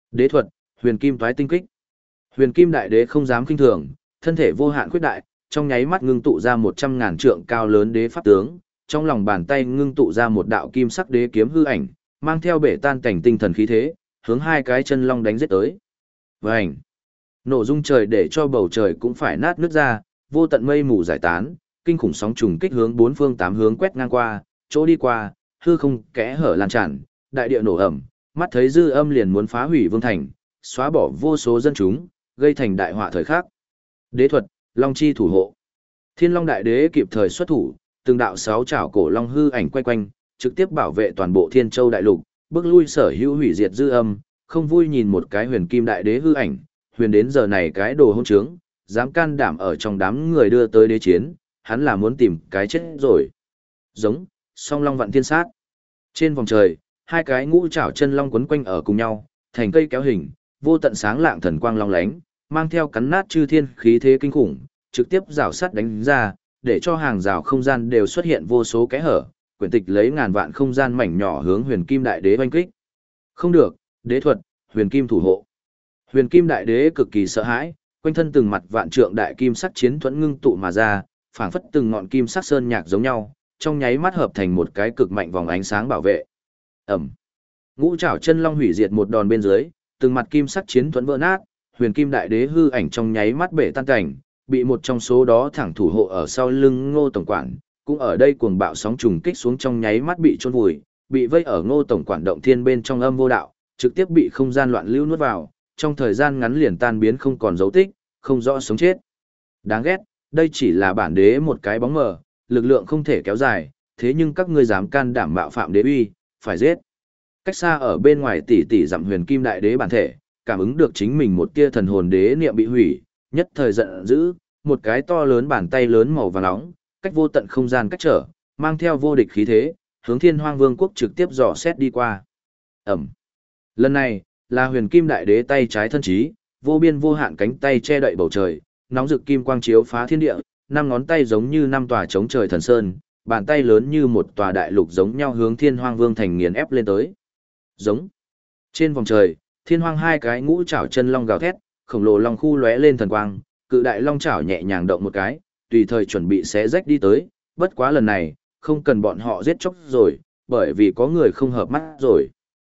Đế thuật, huyền kim toái tinh kích. Huyền kim đại đế không dám kinh thường, thân thể vô hạn khuyết đại, trong nháy mắt ngưng tụ ra 100.000 trượng cao lớn đế pháp tướng, trong lòng bàn tay ngưng tụ ra một đạo kim sắc đế kiếm hư ảnh, mang theo bể tan cảnh tinh thần khí thế, hướng hai cái chân long đánh giết tới. Vành! Nổ rung trời để cho bầu trời cũng phải nát nứt ra, vô tận mây mù giải tán, kinh khủng sóng trùng kích hướng bốn phương tám hướng quét ngang qua, chỗ đi qua, hư không kẽ hở lan tràn, đại địa nổ ẩm, mắt thấy dư âm liền muốn phá hủy vương thành, xóa bỏ vô số dân chúng, gây thành đại họa thời khắc. Đế thuật, Long chi thủ hộ. Thiên Long đại đế kịp thời xuất thủ, từng đạo sáu chảo cổ long hư ảnh quay quanh, trực tiếp bảo vệ toàn bộ Thiên Châu đại lục, bước lui sở hữu hủy diệt dư âm, không vui nhìn một cái huyền kim đại đế hư ảnh, huyền đến giờ này cái đồ hỗn trướng, dám can đảm ở trong đám người đưa tới đế chiến, hắn là muốn tìm cái chết rồi. Giống, song long vạn thiên sát. Trên vòng trời, hai cái ngũ trảo chân long quấn quanh ở cùng nhau, thành cây kéo hình, vô tận sáng lạng thần quang long lánh, mang theo cắn nát chư thiên khí thế kinh khủng, trực tiếp rào sắt đánh ra, để cho hàng rào không gian đều xuất hiện vô số kẽ hở, quyển tịch lấy ngàn vạn không gian mảnh nhỏ hướng huyền kim đại đế oanh kích. Không được, đế thuật, huyền kim thủ hộ. Huyền kim đại đế cực kỳ sợ hãi, quanh thân từng mặt vạn trượng đại kim sắc chiến thuẫn ngưng tụ mà ra, phảng phất từng ngọn kim sắc sơn nhạc giống nhau, trong nháy mắt hợp thành một cái cực mạnh vòng ánh sáng bảo vệ. Ẩm. Ngũ trảo chân long hủy diệt một đòn bên dưới, từng mặt kim sắc chiến thuẫn vỡ nát, huyền kim đại đế hư ảnh trong nháy mắt bể tan cảnh, bị một trong số đó thẳng thủ hộ ở sau lưng Ngô tổng quản, cũng ở đây cuồng bạo sóng trùng kích xuống trong nháy mắt bị chôn vùi, bị vây ở Ngô tổng quản động thiên bên trong âm vô đạo, trực tiếp bị không gian loạn lưu nuốt vào, trong thời gian ngắn liền tan biến không còn dấu tích, không rõ sống chết. Đáng ghét, đây chỉ là bản đế một cái bóng mờ, lực lượng không thể kéo dài, thế nhưng các ngươi dám can đảm mạo phạm đế uy, phải giết. Cách xa ở bên ngoài tỷ tỷ dặm huyền kim đại đế bản thể, cảm ứng được chính mình một tia thần hồn đế niệm bị hủy, nhất thời giận dữ, một cái to lớn bàn tay lớn màu vàng nóng, cách vô tận không gian cách trở, mang theo vô địch khí thế, hướng Thiên Hoang Vương quốc trực tiếp dò xét đi qua. Ẩm. Lần này, là huyền kim đại đế tay trái thân trí, vô biên vô hạn cánh tay che đậy bầu trời, nóng rực kim quang chiếu phá thiên địa, năm ngón tay giống như năm tòa chống trời thần sơn, bàn tay lớn như một tòa đại lục giống nhau hướng Thiên Hoang Vương thành nghiền ép lên tới. Giống. Trên vòng trời, Thiên Hoang hai cái ngũ trảo chân long gào thét, khổng lồ long khu lóe lên thần quang, cự đại long chảo nhẹ nhàng động một cái, tùy thời chuẩn bị xé rách đi tới, bất quá lần này, không cần bọn họ giết chóc rồi, bởi vì có người không hợp mắt rồi.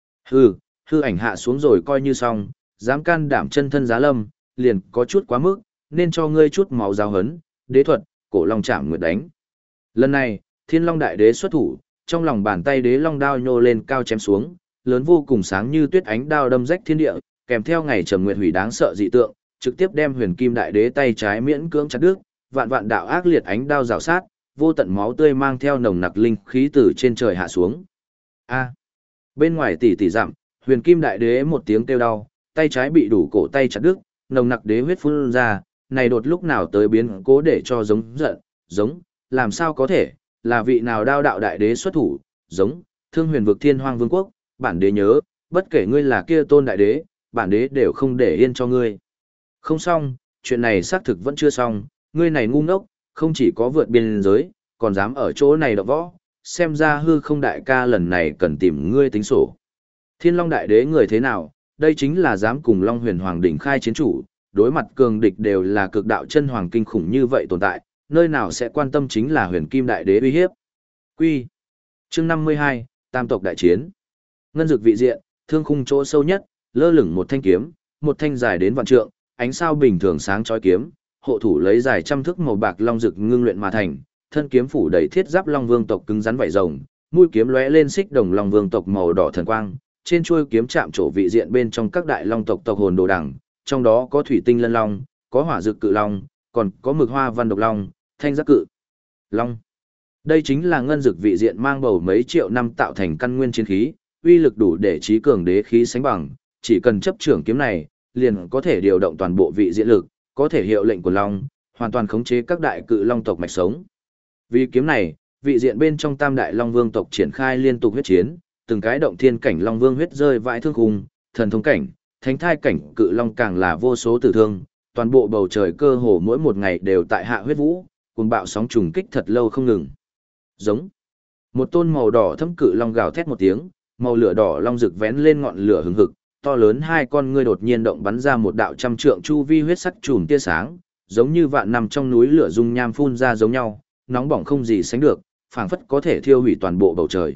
Hư ảnh hạ xuống rồi coi như xong, dám can đảm chân thân giá lâm, liền có chút quá mức, nên cho ngươi chút máu giáo hấn, đế thuật, cổ long chạm nguyệt đánh. Lần này, Thiên Long đại đế xuất thủ, trong lòng bàn tay đế long đao nhô lên cao chém xuống, lớn vô cùng sáng như tuyết ánh đao đâm rách thiên địa, kèm theo ngày trầm nguyệt hủy đáng sợ dị tượng, trực tiếp đem huyền kim đại đế tay trái miễn cưỡng chặt đứt, vạn vạn đạo ác liệt ánh đao rào sát, vô tận máu tươi mang theo nồng nặc linh khí từ trên trời hạ xuống. Bên ngoài tỷ tỷ dặm, huyền kim đại đế một tiếng kêu đau, tay trái bị đủ cổ tay chặt đứt, nồng nặc đế huyết phun ra, này đột lúc nào tới biến cố để cho giống giận, giống, làm sao có thể, là vị nào đao đạo đại đế xuất thủ, giống, thương huyền vực Thiên Hoang Vương quốc, bản đế nhớ, bất kể ngươi là kia tôn đại đế, bản đế đều không để yên cho ngươi. Không xong, chuyện này xác thực vẫn chưa xong, ngươi này ngu ngốc, không chỉ có vượt biên giới, còn dám ở chỗ này đọ võ, xem ra hư không đại ca lần này cần tìm ngươi tính sổ. Thiên Long đại đế người thế nào, đây chính là dám cùng Long Huyền Hoàng đỉnh khai chiến chủ, đối mặt cường địch đều là cực đạo chân hoàng kinh khủng như vậy tồn tại, nơi nào sẽ quan tâm chính là Huyền Kim đại đế uy hiếp. Quy. Chương 52, Tam tộc đại chiến. Ngân dược vị diện, thương khung chỗ sâu nhất, lơ lửng một thanh kiếm, một thanh dài đến vạn trượng, ánh sao bình thường sáng chói kiếm, hộ thủ lấy dài trăm thước màu bạc long dược ngưng luyện mà thành, thân kiếm phủ đầy thiết giáp long vương tộc cứng rắn vảy rồng, mũi kiếm lóe lên xích đồng long vương tộc màu đỏ thần quang, trên chuôi kiếm chạm trổ vị diện bên trong các đại long tộc tộc hồn đồ đẳng, trong đó có thủy tinh lân long, có hỏa dược cự long, còn có mực hoa văn độc long, thanh giác cự long. Đây chính là ngân dược vị diện mang bầu mấy triệu năm tạo thành căn nguyên chiến khí, uy lực đủ để trí cường đế khí sánh bằng, chỉ cần chấp trưởng kiếm này, liền có thể điều động toàn bộ vị diện lực, có thể hiệu lệnh của long, hoàn toàn khống chế các đại cự long tộc mạch sống. Vì kiếm này, vị diện bên trong tam đại long vương tộc triển khai liên tục huyết chiến, từng cái động thiên cảnh long vương huyết rơi vãi thương khung, thần thông cảnh, thánh thai cảnh cự long càng là vô số tử thương, toàn bộ bầu trời cơ hồ mỗi một ngày đều tại hạ huyết vũ, cuồng bạo sóng trùng kích thật lâu không ngừng. Giống. Một tôn màu đỏ thâm cự long gào thét một tiếng, màu lửa đỏ long rực vén lên ngọn lửa hừng hực, to lớn hai con ngươi đột nhiên động bắn ra một đạo trăm trượng chu vi huyết sắc chùm tia sáng, giống như vạn năm trong núi lửa dung nham phun ra giống nhau, nóng bỏng không gì sánh được, phảng phất có thể thiêu hủy toàn bộ bầu trời.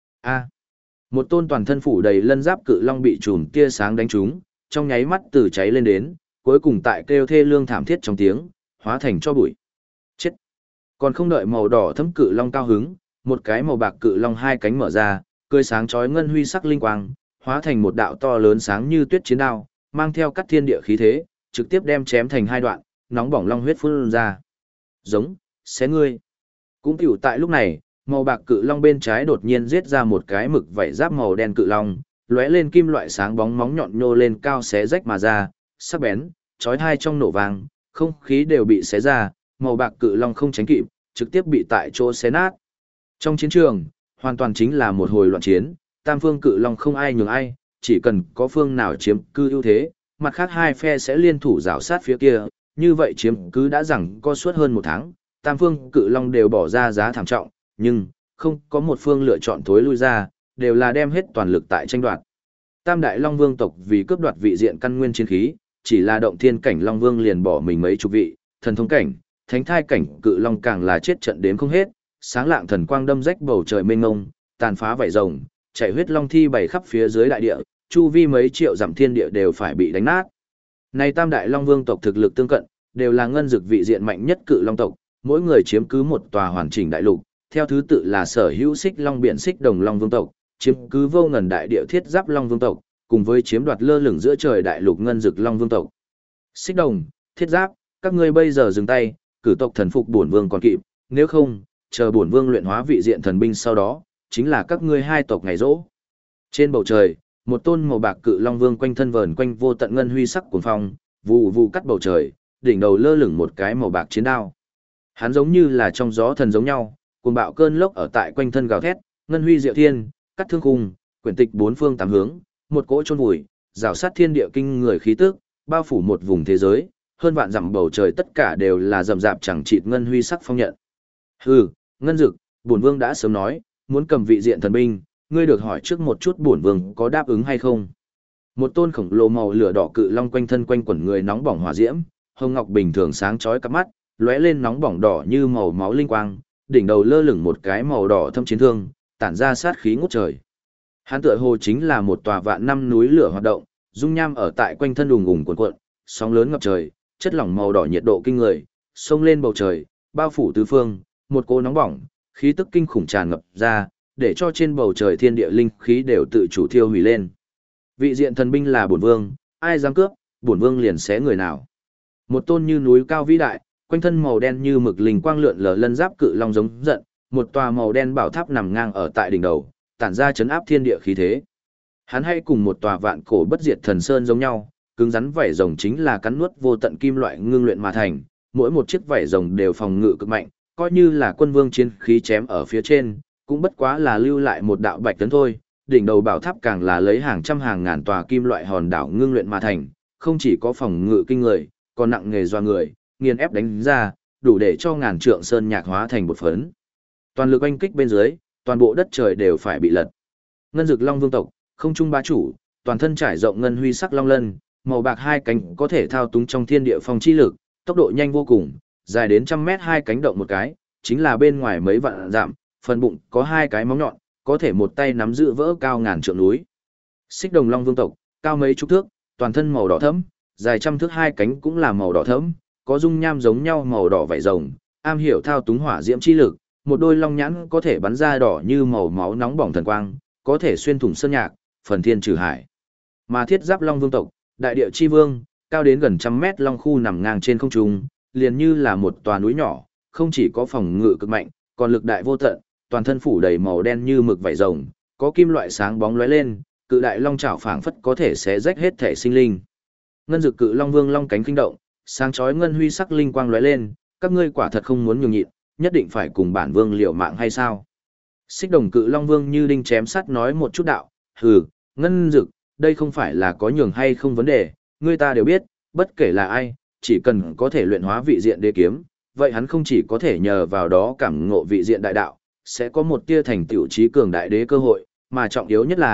A! Một tôn toàn thân phủ đầy lân giáp cự long bị chùm tia sáng đánh trúng, trong nháy mắt từ cháy lên đến, cuối cùng tại kêu thê lương thảm thiết trong tiếng, hóa thành cho bụi. Chết! Còn không đợi màu đỏ thấm cự long cao hứng, một cái màu bạc cự long hai cánh mở ra, cười sáng chói ngân huy sắc linh quang, hóa thành một đạo to lớn sáng như tuyết chiến đao, mang theo cắt thiên địa khí thế, trực tiếp đem chém thành hai đoạn, nóng bỏng long huyết phun ra. Giống, xé ngươi. Cũng tiểu tại lúc này, màu bạc cự long bên trái đột nhiên giết ra một cái mực vảy giáp màu đen cự long, lóe lên kim loại sáng bóng móng nhọn nhô lên cao xé rách mà ra, sắc bén, chói tai trong nổ vang, không khí đều bị xé ra, màu bạc cự long không tránh kịp, trực tiếp bị tại chỗ xé nát. Trong chiến trường, hoàn toàn chính là một hồi loạn chiến, tam phương cự long không ai nhường ai, chỉ cần có phương nào chiếm cứ ưu thế, mặt khác hai phe sẽ liên thủ rào sát phía kia, như vậy chiếm cứ đã rằng có suốt hơn một tháng, tam phương cự long đều bỏ ra giá thảm trọng, nhưng không có một phương lựa chọn thối lui ra, đều là đem hết toàn lực tại tranh đoạt. Tam đại long vương tộc vì cướp đoạt vị diện căn nguyên chiến khí, chỉ là động thiên cảnh long vương liền bỏ mình mấy chục vị, thần thông cảnh, thánh thai cảnh cự long càng là chết trận đếm không hết, sáng lạng thần quang đâm rách bầu trời mênh mông, tàn phá vảy rồng, chảy huyết long thi bày khắp phía dưới đại địa, chu vi mấy triệu dặm thiên địa đều phải bị đánh nát. Này tam đại long vương tộc thực lực tương cận, đều là ngân dực vị diện mạnh nhất cự long tộc, mỗi người chiếm cứ một tòa hoàn chỉnh đại lục, theo thứ tự là Sở Hữu Xích Long Biển Xích Đồng Long Vương tộc, chiếm cứ vô ngần đại địa Thiết Giáp Long Vương tộc, cùng với chiếm đoạt lơ lửng giữa trời đại lục ngân dực Long Vương tộc. Xích Đồng, Thiết Giáp, các ngươi bây giờ dừng tay, cử tộc thần phục bổn vương còn kịp, nếu không, chờ bổn vương luyện hóa vị diện thần binh sau đó, chính là các ngươi hai tộc ngày rỗ. Trên bầu trời, một tôn màu bạc cự long vương quanh thân vờn quanh vô tận ngân huy sắc cuồng phong, vụ vụ cắt bầu trời, đỉnh đầu lơ lửng một cái màu bạc chiến đao. Hắn giống như là trong gió thần giống nhau, cuồng bạo cơn lốc ở tại quanh thân gào thét, ngân huy diệu thiên, cắt thương khung, quyển tịch bốn phương tám hướng, một cỗ chôn vùi, rào sát thiên địa kinh người khí tức, bao phủ một vùng thế giới, hơn vạn dặm bầu trời tất cả đều là rậm rạp chẳng chịt ngân huy sắc phong nhận. Hừ, ngân dực, bổn vương đã sớm nói, muốn cầm vị diện thần binh, ngươi được hỏi trước một chút bổn vương có đáp ứng hay không. Một tôn khổng lồ màu lửa đỏ cự long quanh thân quanh quẩn người nóng bỏng hỏa diễm, hồng ngọc bình thường sáng chói cặp mắt, lóe lên nóng bỏng đỏ như màu máu linh quang, đỉnh đầu lơ lửng một cái màu đỏ thâm chiến thương, tản ra sát khí ngút trời. Hắn tựa hồ chính là một tòa vạn năm núi lửa hoạt động, dung nham ở tại quanh thân đùng ùng cuộn cuộn, sóng lớn ngập trời, chất lỏng màu đỏ nhiệt độ kinh người, xông lên bầu trời, bao phủ tứ phương, một cỗ nóng bỏng, khí tức kinh khủng tràn ngập ra, để cho trên bầu trời thiên địa linh khí đều tự chủ thiêu hủy lên. Vị diện thần binh là bổn vương, ai dám cướp, bổn vương liền xé người nào. Một tôn như núi cao vĩ đại, quanh thân màu đen như mực linh quang lượn lờ lân giáp cự long giống giận, một tòa màu đen bảo tháp nằm ngang ở tại đỉnh đầu, tản ra chấn áp thiên địa khí thế. Hắn hay cùng một tòa vạn cổ bất diệt thần sơn giống nhau, cứng rắn vảy rồng chính là cắn nuốt vô tận kim loại ngưng luyện mà thành, mỗi một chiếc vảy rồng đều phòng ngự cực mạnh, coi như là quân vương chiến khí chém ở phía trên, cũng bất quá là lưu lại một đạo bạch tấn thôi. Đỉnh đầu bảo tháp càng là lấy hàng trăm hàng ngàn tòa kim loại hòn đảo ngưng luyện mà thành, không chỉ có phòng ngự kinh người, còn nặng nghề doa người, nghiền ép đánh ra, đủ để cho ngàn trượng sơn nhạc hóa thành bột phấn. Toàn lực oanh kích bên dưới, toàn bộ đất trời đều phải bị lật. Ngân Dực Long Vương tộc, không trung bá chủ, toàn thân trải rộng ngân huy sắc long lân, màu bạc hai cánh có thể thao túng trong thiên địa phong chi lực, tốc độ nhanh vô cùng, dài đến 100 mét hai cánh động một cái, chính là bên ngoài mấy vạn dặm, phần bụng có hai cái móng nhọn, có thể một tay nắm giữ vỡ cao ngàn trượng núi. Xích Đồng Long Vương tộc, cao mấy chục thước, toàn thân màu đỏ thẫm, dài trăm thước hai cánh cũng là màu đỏ thẫm, có dung nham giống nhau màu đỏ vảy rồng, am hiểu thao túng hỏa diễm chi lực, một đôi long nhãn có thể bắn ra đỏ như màu máu nóng bỏng thần quang, có thể xuyên thủng sơn nhạc, phần thiên trừ hải. Mà Thiết Giáp Long Vương tộc, đại địa chi vương, cao đến gần 100 mét long khu nằm ngang trên không trung, liền như là một tòa núi nhỏ, không chỉ có phòng ngự cực mạnh, còn lực đại vô tận, toàn thân phủ đầy màu đen như mực vảy rồng, có kim loại sáng bóng lóe lên, cự đại long chảo phảng phất có thể xé rách hết thể sinh linh. Ngân Dực Cự Long Vương long cánh kinh động, sáng chói ngân huy sắc linh quang lóe lên, các ngươi quả thật không muốn nhường nhịn, nhất định phải cùng bản vương liều mạng hay sao? Xích Đồng Cự Long Vương như đinh chém sắt nói một chút đạo, hừ, Ngân Dực, đây không phải là có nhường hay không vấn đề, ngươi ta đều biết, bất kể là ai, chỉ cần có thể luyện hóa vị diện đế kiếm, vậy hắn không chỉ có thể nhờ vào đó cảm ngộ vị diện đại đạo, sẽ có một tia thành tựu trí cường đại đế cơ hội, mà trọng yếu nhất là,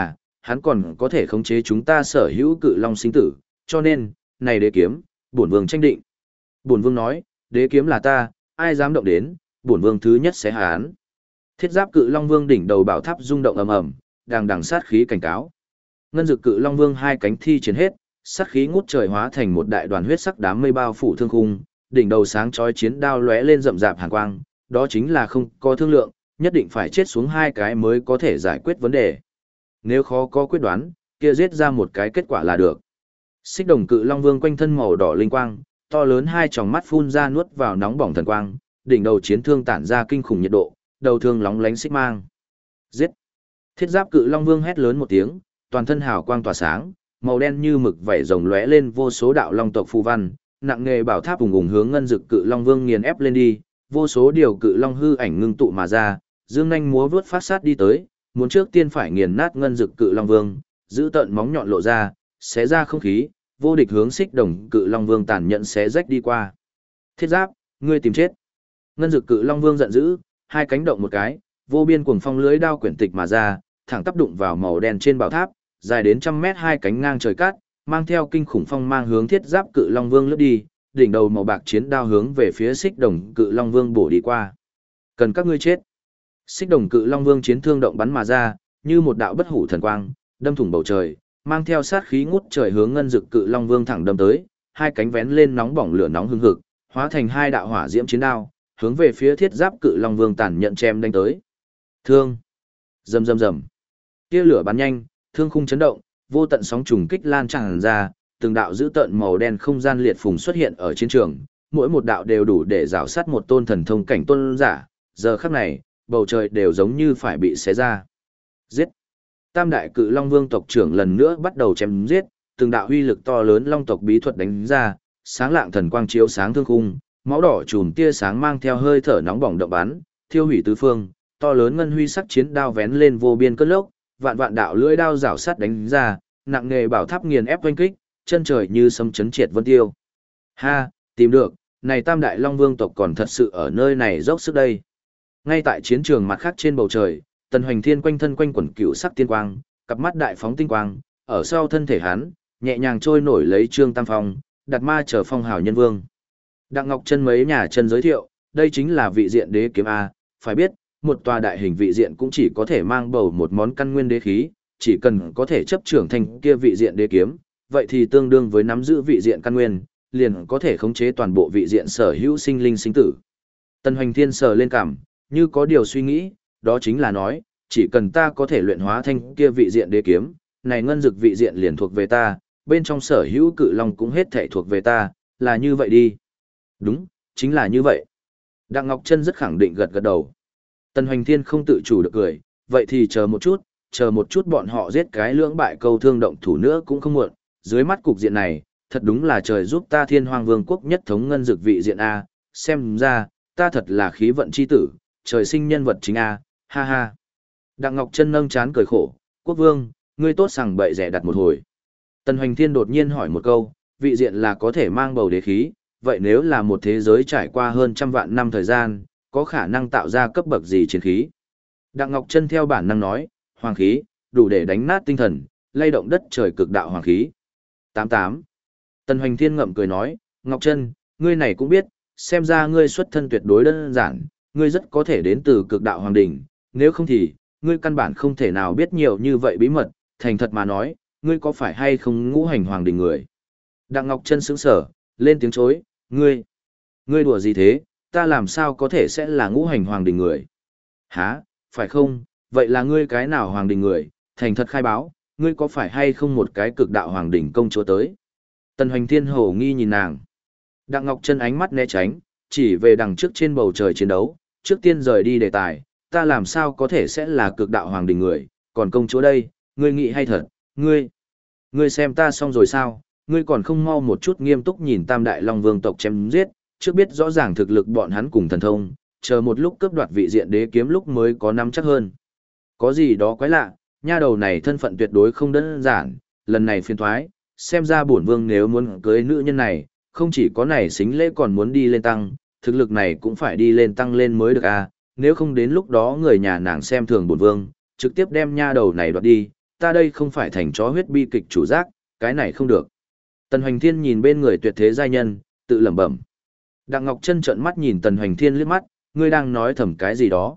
hắn còn có thể khống chế chúng ta sở hữu cự long sinh tử, cho nên, này đế kiếm, bổn vương tranh định. Bổn vương nói, đế kiếm là ta, ai dám động đến, bổn vương thứ nhất sẽ hán. Thiết giáp cự long vương đỉnh đầu bảo tháp rung động ầm ầm, đang đằng sát khí cảnh cáo. Ngân dực cự long vương hai cánh thi chiến hết, sát khí ngút trời hóa thành một đại đoàn huyết sắc đám mây bao phủ thương khung, đỉnh đầu sáng chói chiến đao lóe lên rậm rạp hàn quang, đó chính là không có thương lượng, nhất định phải chết xuống hai cái mới có thể giải quyết vấn đề. Nếu khó có quyết đoán, kia giết ra một cái kết quả là được. Xích đồng cự long vương quanh thân màu đỏ linh quang, to lớn hai tròng mắt phun ra nuốt vào nóng bỏng thần quang, đỉnh đầu chiến thương tản ra kinh khủng nhiệt độ, đầu thương lóng lánh xích mang. Giết! Thiết giáp cự long vương hét lớn một tiếng, toàn thân hào quang tỏa sáng, màu đen như mực vảy rồng lóe lên vô số đạo long tộc phù văn, nặng nghề bảo tháp ùng ùng hướng ngân dực cự long vương nghiền ép lên đi, vô số điều cự long hư ảnh ngưng tụ mà ra, dương nhanh múa vướt phát sát đi tới, muốn trước tiên phải nghiền nát ngân dực cự long vương, giữ tận móng nhọn lộ ra, xé ra không khí, vô địch hướng xích đồng cự long vương tàn nhẫn xé rách đi qua. Thiết giáp, ngươi tìm chết! Ngân dực cự long vương giận dữ, hai cánh động một cái, vô biên cuồng phong lưới đao quyển tịch mà ra, thẳng tắp đụng vào màu đen trên bảo tháp, dài đến trăm mét hai cánh ngang trời cát, mang theo kinh khủng phong mang hướng thiết giáp cự long vương lướt đi, đỉnh đầu màu bạc chiến đao hướng về phía xích đồng cự long vương bổ đi qua. Cần các ngươi chết! Xích đồng cự long vương chiến thương động bắn mà ra, như một đạo bất hủ thần quang, đâm thủng bầu trời, mang theo sát khí ngút trời hướng ngân dực cự long vương thẳng đâm tới, hai cánh vén lên nóng bỏng lửa nóng hừng hực, hóa thành hai đạo hỏa diễm chiến đao, hướng về phía thiết giáp cự long vương tàn nhận chém đánh tới. Thương! Rầm rầm rầm! Tia lửa bắn nhanh, thương khung chấn động, vô tận sóng trùng kích lan tràn ra, từng đạo dữ tợn màu đen không gian liệt phùng xuất hiện ở chiến trường, mỗi một đạo đều đủ để rào sát một tôn thần thông cảnh tôn giả, giờ khắc này, bầu trời đều giống như phải bị xé ra. Giết! Tam đại cự long vương tộc trưởng lần nữa bắt đầu chém giết, từng đạo huy lực to lớn long tộc bí thuật đánh ra, sáng lạng thần quang chiếu sáng thương khung, máu đỏ chùm tia sáng mang theo hơi thở nóng bỏng động bắn, thiêu hủy tứ phương, to lớn ngân huy sắc chiến đao vén lên vô biên cơn lốc, vạn vạn đạo lưỡi đao rảo sát đánh ra, nặng nghề bảo tháp nghiền ép oanh kích, chân trời như sấm chấn triệt vân tiêu. Ha, tìm được, này tam đại long vương tộc còn thật sự ở nơi này dốc sức đây. Ngay tại chiến trường mặt khác trên bầu trời, Tần Hoành Thiên quanh thân quanh quẩn cựu sắc tiên quang, cặp mắt đại phóng tinh quang, ở sau thân thể hắn, nhẹ nhàng trôi nổi lấy Trương Tam Phong, đặt ma trở phong hào nhân vương. Đặng Ngọc Chân mấy nhà chân giới thiệu, đây chính là vị diện đế kiếm A, phải biết, một tòa đại hình vị diện cũng chỉ có thể mang bầu một món căn nguyên đế khí, chỉ cần có thể chấp trưởng thành kia vị diện đế kiếm, vậy thì tương đương với nắm giữ vị diện căn nguyên, liền có thể khống chế toàn bộ vị diện sở hữu sinh linh sinh tử. Tần Hoành Thiên sờ lên cằm, như có điều suy nghĩ, đó chính là nói, chỉ cần ta có thể luyện hóa thanh kia vị diện đế kiếm, này ngân dực vị diện liền thuộc về ta, bên trong sở hữu cự long cũng hết thảy thuộc về ta, là như vậy đi. Đúng, chính là như vậy. Đặng Ngọc Chân rất khẳng định gật gật đầu. Tần Hoành Thiên không tự chủ được cười, vậy thì chờ một chút bọn họ giết cái lưỡng bại câu thương động thủ nữa cũng không muộn, dưới mắt cục diện này, thật đúng là trời giúp ta Thiên Hoàng Vương quốc nhất thống ngân dực vị diện A, xem ra, ta thật là khí vận chi tử, trời sinh nhân vật chính A, ha ha. Đặng Ngọc Chân nâng chán cười khổ, quốc vương, ngươi tốt sằng bậy rẻ đặt một hồi. Tần Hoành Thiên đột nhiên hỏi một câu, vị diện là có thể mang bầu đế khí, vậy nếu là một thế giới trải qua hơn trăm vạn năm thời gian, có khả năng tạo ra cấp bậc gì chiến khí? Đặng Ngọc Chân theo bản năng nói, hoàng khí, đủ để đánh nát tinh thần, lay động đất trời cực đạo hoàng khí. 88. Tần Hoành Thiên ngậm cười nói, Ngọc Chân, ngươi này cũng biết, xem ra ngươi xuất thân tuyệt đối đơn giản, ngươi rất có thể đến từ cực đạo hoàng đỉnh, nếu không thì, ngươi căn bản không thể nào biết nhiều như vậy bí mật, thành thật mà nói, ngươi có phải hay không ngũ hành hoàng đỉnh người? Đặng Ngọc Chân sững sờ, lên tiếng chối, ngươi đùa gì thế, ta làm sao có thể sẽ là ngũ hành hoàng đỉnh người? Hả, phải không, vậy là ngươi cái nào hoàng đỉnh người, thành thật khai báo, ngươi có phải hay không một cái cực đạo hoàng đỉnh công chúa tới? Tần Hoành Thiên hồ nghi nhìn nàng. Đặng Ngọc Chân ánh mắt né tránh, chỉ về đằng trước trên bầu trời chiến đấu, trước tiên rời đi đề tài, ta làm sao có thể sẽ là cực đạo hoàng đỉnh người, còn công chúa đây, ngươi nghĩ hay thật, ngươi xem ta xong rồi sao, ngươi còn không mau một chút nghiêm túc nhìn tam đại long vương tộc chém giết, trước biết rõ ràng thực lực bọn hắn cùng thần thông, chờ một lúc cướp đoạt vị diện đế kiếm lúc mới có nắm chắc hơn. Có gì đó quái lạ, nha đầu này thân phận tuyệt đối không đơn giản, lần này phiền thoái, xem ra bổn vương nếu muốn cưới nữ nhân này, không chỉ có này xính lễ còn muốn đi lên tăng, thực lực này cũng phải đi lên tăng lên mới được à, nếu không đến lúc đó người nhà nàng xem thường bổn vương, trực tiếp đem nha đầu này đoạt đi, ta đây không phải thành chó huyết bi kịch chủ giác, cái này không được. Tần Hoành Thiên nhìn bên người tuyệt thế giai nhân, tự lẩm bẩm. Đặng Ngọc Trân trợn mắt nhìn Tần Hoành Thiên liếc mắt, ngươi đang nói thầm cái gì đó.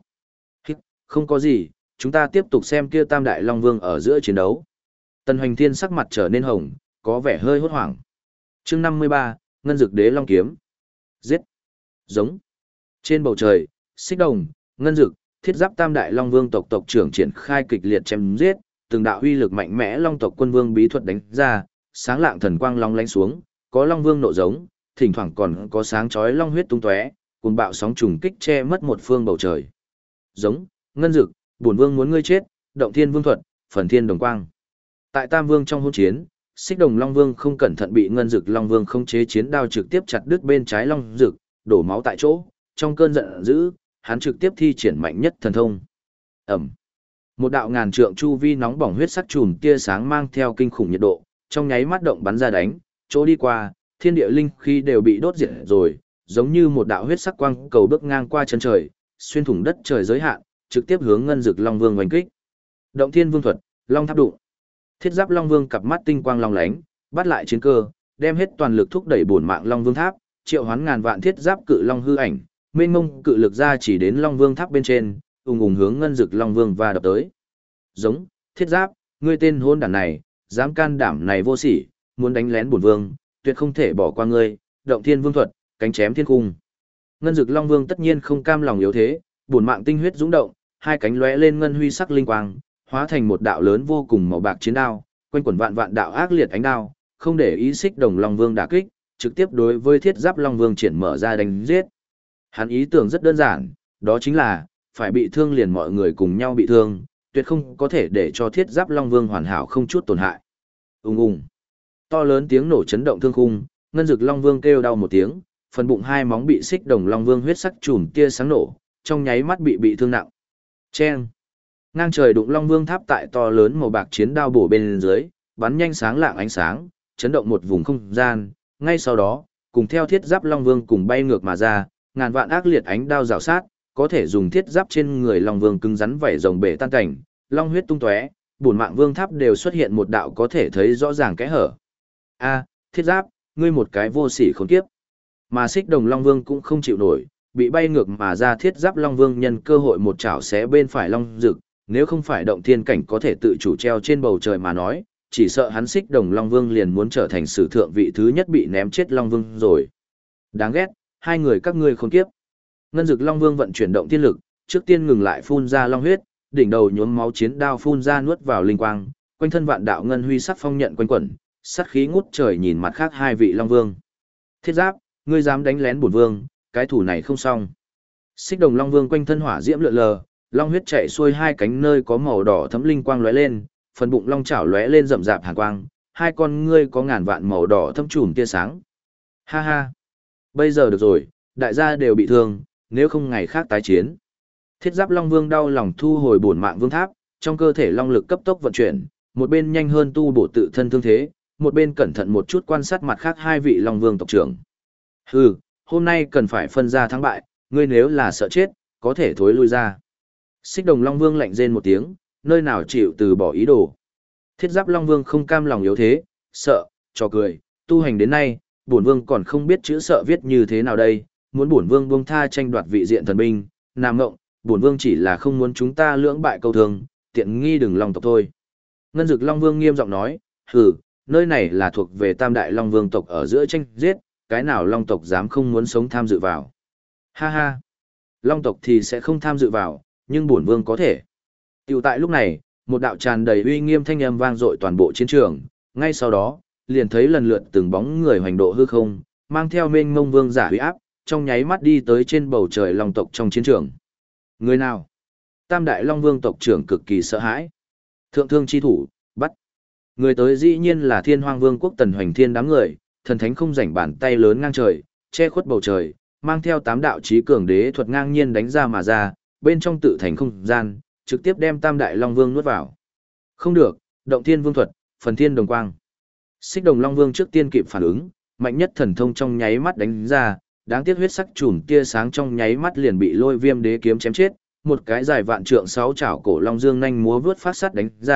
Không có gì, chúng ta tiếp tục xem kia Tam Đại Long Vương ở giữa chiến đấu. Tần Hoành Thiên sắc mặt trở nên hồng, có vẻ hơi hốt hoảng. Chương 53, Ngân Dực Đế Long Kiếm. Giết. Giống. Trên bầu trời, Xích Đồng, Ngân Dực, Thiết Giáp Tam Đại Long Vương tộc trưởng triển khai kịch liệt chém giết, từng đạo uy lực mạnh mẽ Long tộc quân vương bí thuật đánh ra, sáng lạng thần quang long lánh xuống, có Long Vương nộ giống, thỉnh thoảng còn có sáng chói long huyết tung tóe, cuồng bạo sóng trùng kích che mất một phương bầu trời. Giống, Ngân Dực, bổn vương muốn ngươi chết, Động Thiên Vương thuật, Phần Thiên Đồng Quang. Tại Tam Vương trong hỗn chiến, Xích Đồng Long Vương không cẩn thận bị Ngân Dực Long Vương khống chế chiến đao trực tiếp chặt đứt bên trái Long Dực, đổ máu tại chỗ, trong cơn giận dữ, hắn trực tiếp thi triển mạnh nhất thần thông. Ầm. Một đạo ngàn trượng chu vi nóng bỏng huyết sắc chùm tia sáng mang theo kinh khủng nhiệt độ, trong nháy mắt động bắn ra đánh, chỗ đi qua, thiên địa linh khí đều bị đốt diệt rồi, giống như một đạo huyết sắc quang cầu bước ngang qua chân trời, xuyên thủng đất trời giới hạn, trực tiếp hướng Ngân Dực Long Vương oanh kích. Động Thiên Vương thuật, Long Tháp đụng. Thiết Giáp Long Vương cặp mắt tinh quang long lánh, bắt lại chiến cơ, đem hết toàn lực thúc đẩy bổn mạng Long Vương Tháp, triệu hoán ngàn vạn thiết giáp cự long hư ảnh, mênh mông cự lực ra chỉ đến Long Vương Tháp bên trên, ùng ùng hướng Ngân Dực Long Vương và đập tới. Giống, Thiết Giáp, ngươi tên hôn đản này, dám can đảm này vô sỉ, muốn đánh lén bổn vương, tuyệt không thể bỏ qua ngươi. Động Thiên Vương thuật, cánh chém thiên cung. Ngân Dực Long Vương tất nhiên không cam lòng yếu thế, bổn mạng tinh huyết dũng động, hai cánh lóe lên ngân huy sắc linh quang, hóa thành một đạo lớn vô cùng màu bạc chiến đao, quanh quẩn vạn vạn đạo ác liệt ánh đao, không để ý Xích Đồng Long Vương đả kích, trực tiếp đối với Thiết Giáp Long Vương triển mở ra đánh giết. Hắn ý tưởng rất đơn giản, đó chính là phải bị thương liền mọi người cùng nhau bị thương, tuyệt không có thể để cho Thiết Giáp Long Vương hoàn hảo không chút tổn hại. Ùng ùng. To lớn tiếng nổ chấn động thương khung, Ngân Dực Long Vương kêu đau một tiếng, phần bụng hai móng bị Xích Đồng Long Vương huyết sắc chùm tia sáng nổ, trong nháy mắt bị thương nặng. Chen. Ngang trời đụng Long Vương Tháp tại to lớn màu bạc chiến đao bổ bên dưới, bắn nhanh sáng lạng ánh sáng, chấn động một vùng không gian, ngay sau đó, cùng theo Thiết Giáp Long Vương cùng bay ngược mà ra, ngàn vạn ác liệt ánh đao rào sát, có thể dùng thiết giáp trên người Long Vương cứng rắn vảy rồng bể tan cảnh, long huyết tung tóe, bổn mạng Vương Tháp đều xuất hiện một đạo có thể thấy rõ ràng kẽ hở. A, Thiết Giáp, ngươi một cái vô sỉ khốn kiếp. Mà Xích Đồng Long Vương cũng không chịu nổi, bị bay ngược mà ra Thiết Giáp Long Vương nhân cơ hội một chảo xé bên phải Long Dực, nếu không phải động thiên cảnh có thể tự chủ treo trên bầu trời mà nói, chỉ sợ hắn Xích Đồng Long Vương liền muốn trở thành sử thượng vị thứ nhất bị ném chết Long Vương rồi. Đáng ghét, hai người các ngươi khốn kiếp. Ngân Dực Long Vương vận chuyển động thiên lực, trước tiên ngừng lại phun ra long huyết, đỉnh đầu nhuốm máu chiến đao phun ra nuốt vào linh quang, quanh thân vạn đạo ngân huy sắc phong nhận quanh quẩn, sát khí ngút trời nhìn mặt khác hai vị Long Vương. Thiết Giáp, ngươi dám đánh lén bổn vương, cái thủ này không xong. Xích Đồng Long Vương quanh thân hỏa diễm lượn lờ, long huyết chạy xuôi hai cánh nơi có màu đỏ thấm linh quang lóe lên, phần bụng long chảo lóe lên rậm rạp hàn quang, hai con ngươi có ngàn vạn màu đỏ thâm trùm tia sáng. Ha ha, bây giờ được rồi, đại gia đều bị thương, nếu không ngày khác tái chiến. Thiết Giáp Long Vương đau lòng thu hồi bổn mạng Vương Tháp, trong cơ thể long lực cấp tốc vận chuyển, một bên nhanh hơn tu bổ tự thân thương thế, một bên cẩn thận một chút quan sát mặt khác hai vị Long Vương tộc trưởng. Hừ, hôm nay cần phải phân ra thắng bại, ngươi nếu là sợ chết, có thể thối lui ra. Xích Đồng Long Vương lạnh rên một tiếng, nơi nào chịu từ bỏ ý đồ. Thiết Giáp Long Vương không cam lòng yếu thế, sợ, trò cười, tu hành đến nay, bổn vương còn không biết chữ sợ viết như thế nào đây, muốn bổn vương buông tha tranh đoạt vị diện thần binh, nam ngộng, bổn vương chỉ là không muốn chúng ta lưỡng bại câu thương, tiện nghi đừng long tộc thôi. Ngân Dực Long Vương nghiêm giọng nói, hừ, nơi này là thuộc về Tam Đại Long Vương tộc ở giữa tranh giết, cái nào long tộc dám không muốn sống tham dự vào. Ha ha, long tộc thì sẽ không tham dự vào, nhưng bổn vương có thể. Tiểu tại lúc này, một đạo tràn đầy uy nghiêm thanh âm vang dội toàn bộ chiến trường, ngay sau đó, liền thấy lần lượt từng bóng người hoành độ hư không, mang theo mênh mông vương giả uy áp, trong nháy mắt đi tới trên bầu trời long tộc trong chiến trường. Người nào? Tam Đại Long Vương tộc trưởng cực kỳ sợ hãi. Thượng thương chi thủ, bắt. Người tới dĩ nhiên là Thiên Hoang Vương quốc Tần Hoành Thiên đám người, thần thánh không rảnh bàn tay lớn ngang trời, che khuất bầu trời, mang theo 8 đạo chí cường đế thuật ngang nhiên đánh ra mà ra, bên trong tự thành không gian, trực tiếp đem Tam Đại Long Vương nuốt vào. Không được, Động Thiên Vương thuật, Phần Thiên Đồng Quang. Xích Đồng Long Vương trước tiên kịp phản ứng, mạnh nhất thần thông trong nháy mắt đánh ra, đáng tiếc huyết sắc chùm tia sáng trong nháy mắt liền bị Lôi Viêm Đế kiếm chém chết, một cái dài vạn trượng 6 chảo cổ long dương nhanh múa vướt phát sát đánh ra,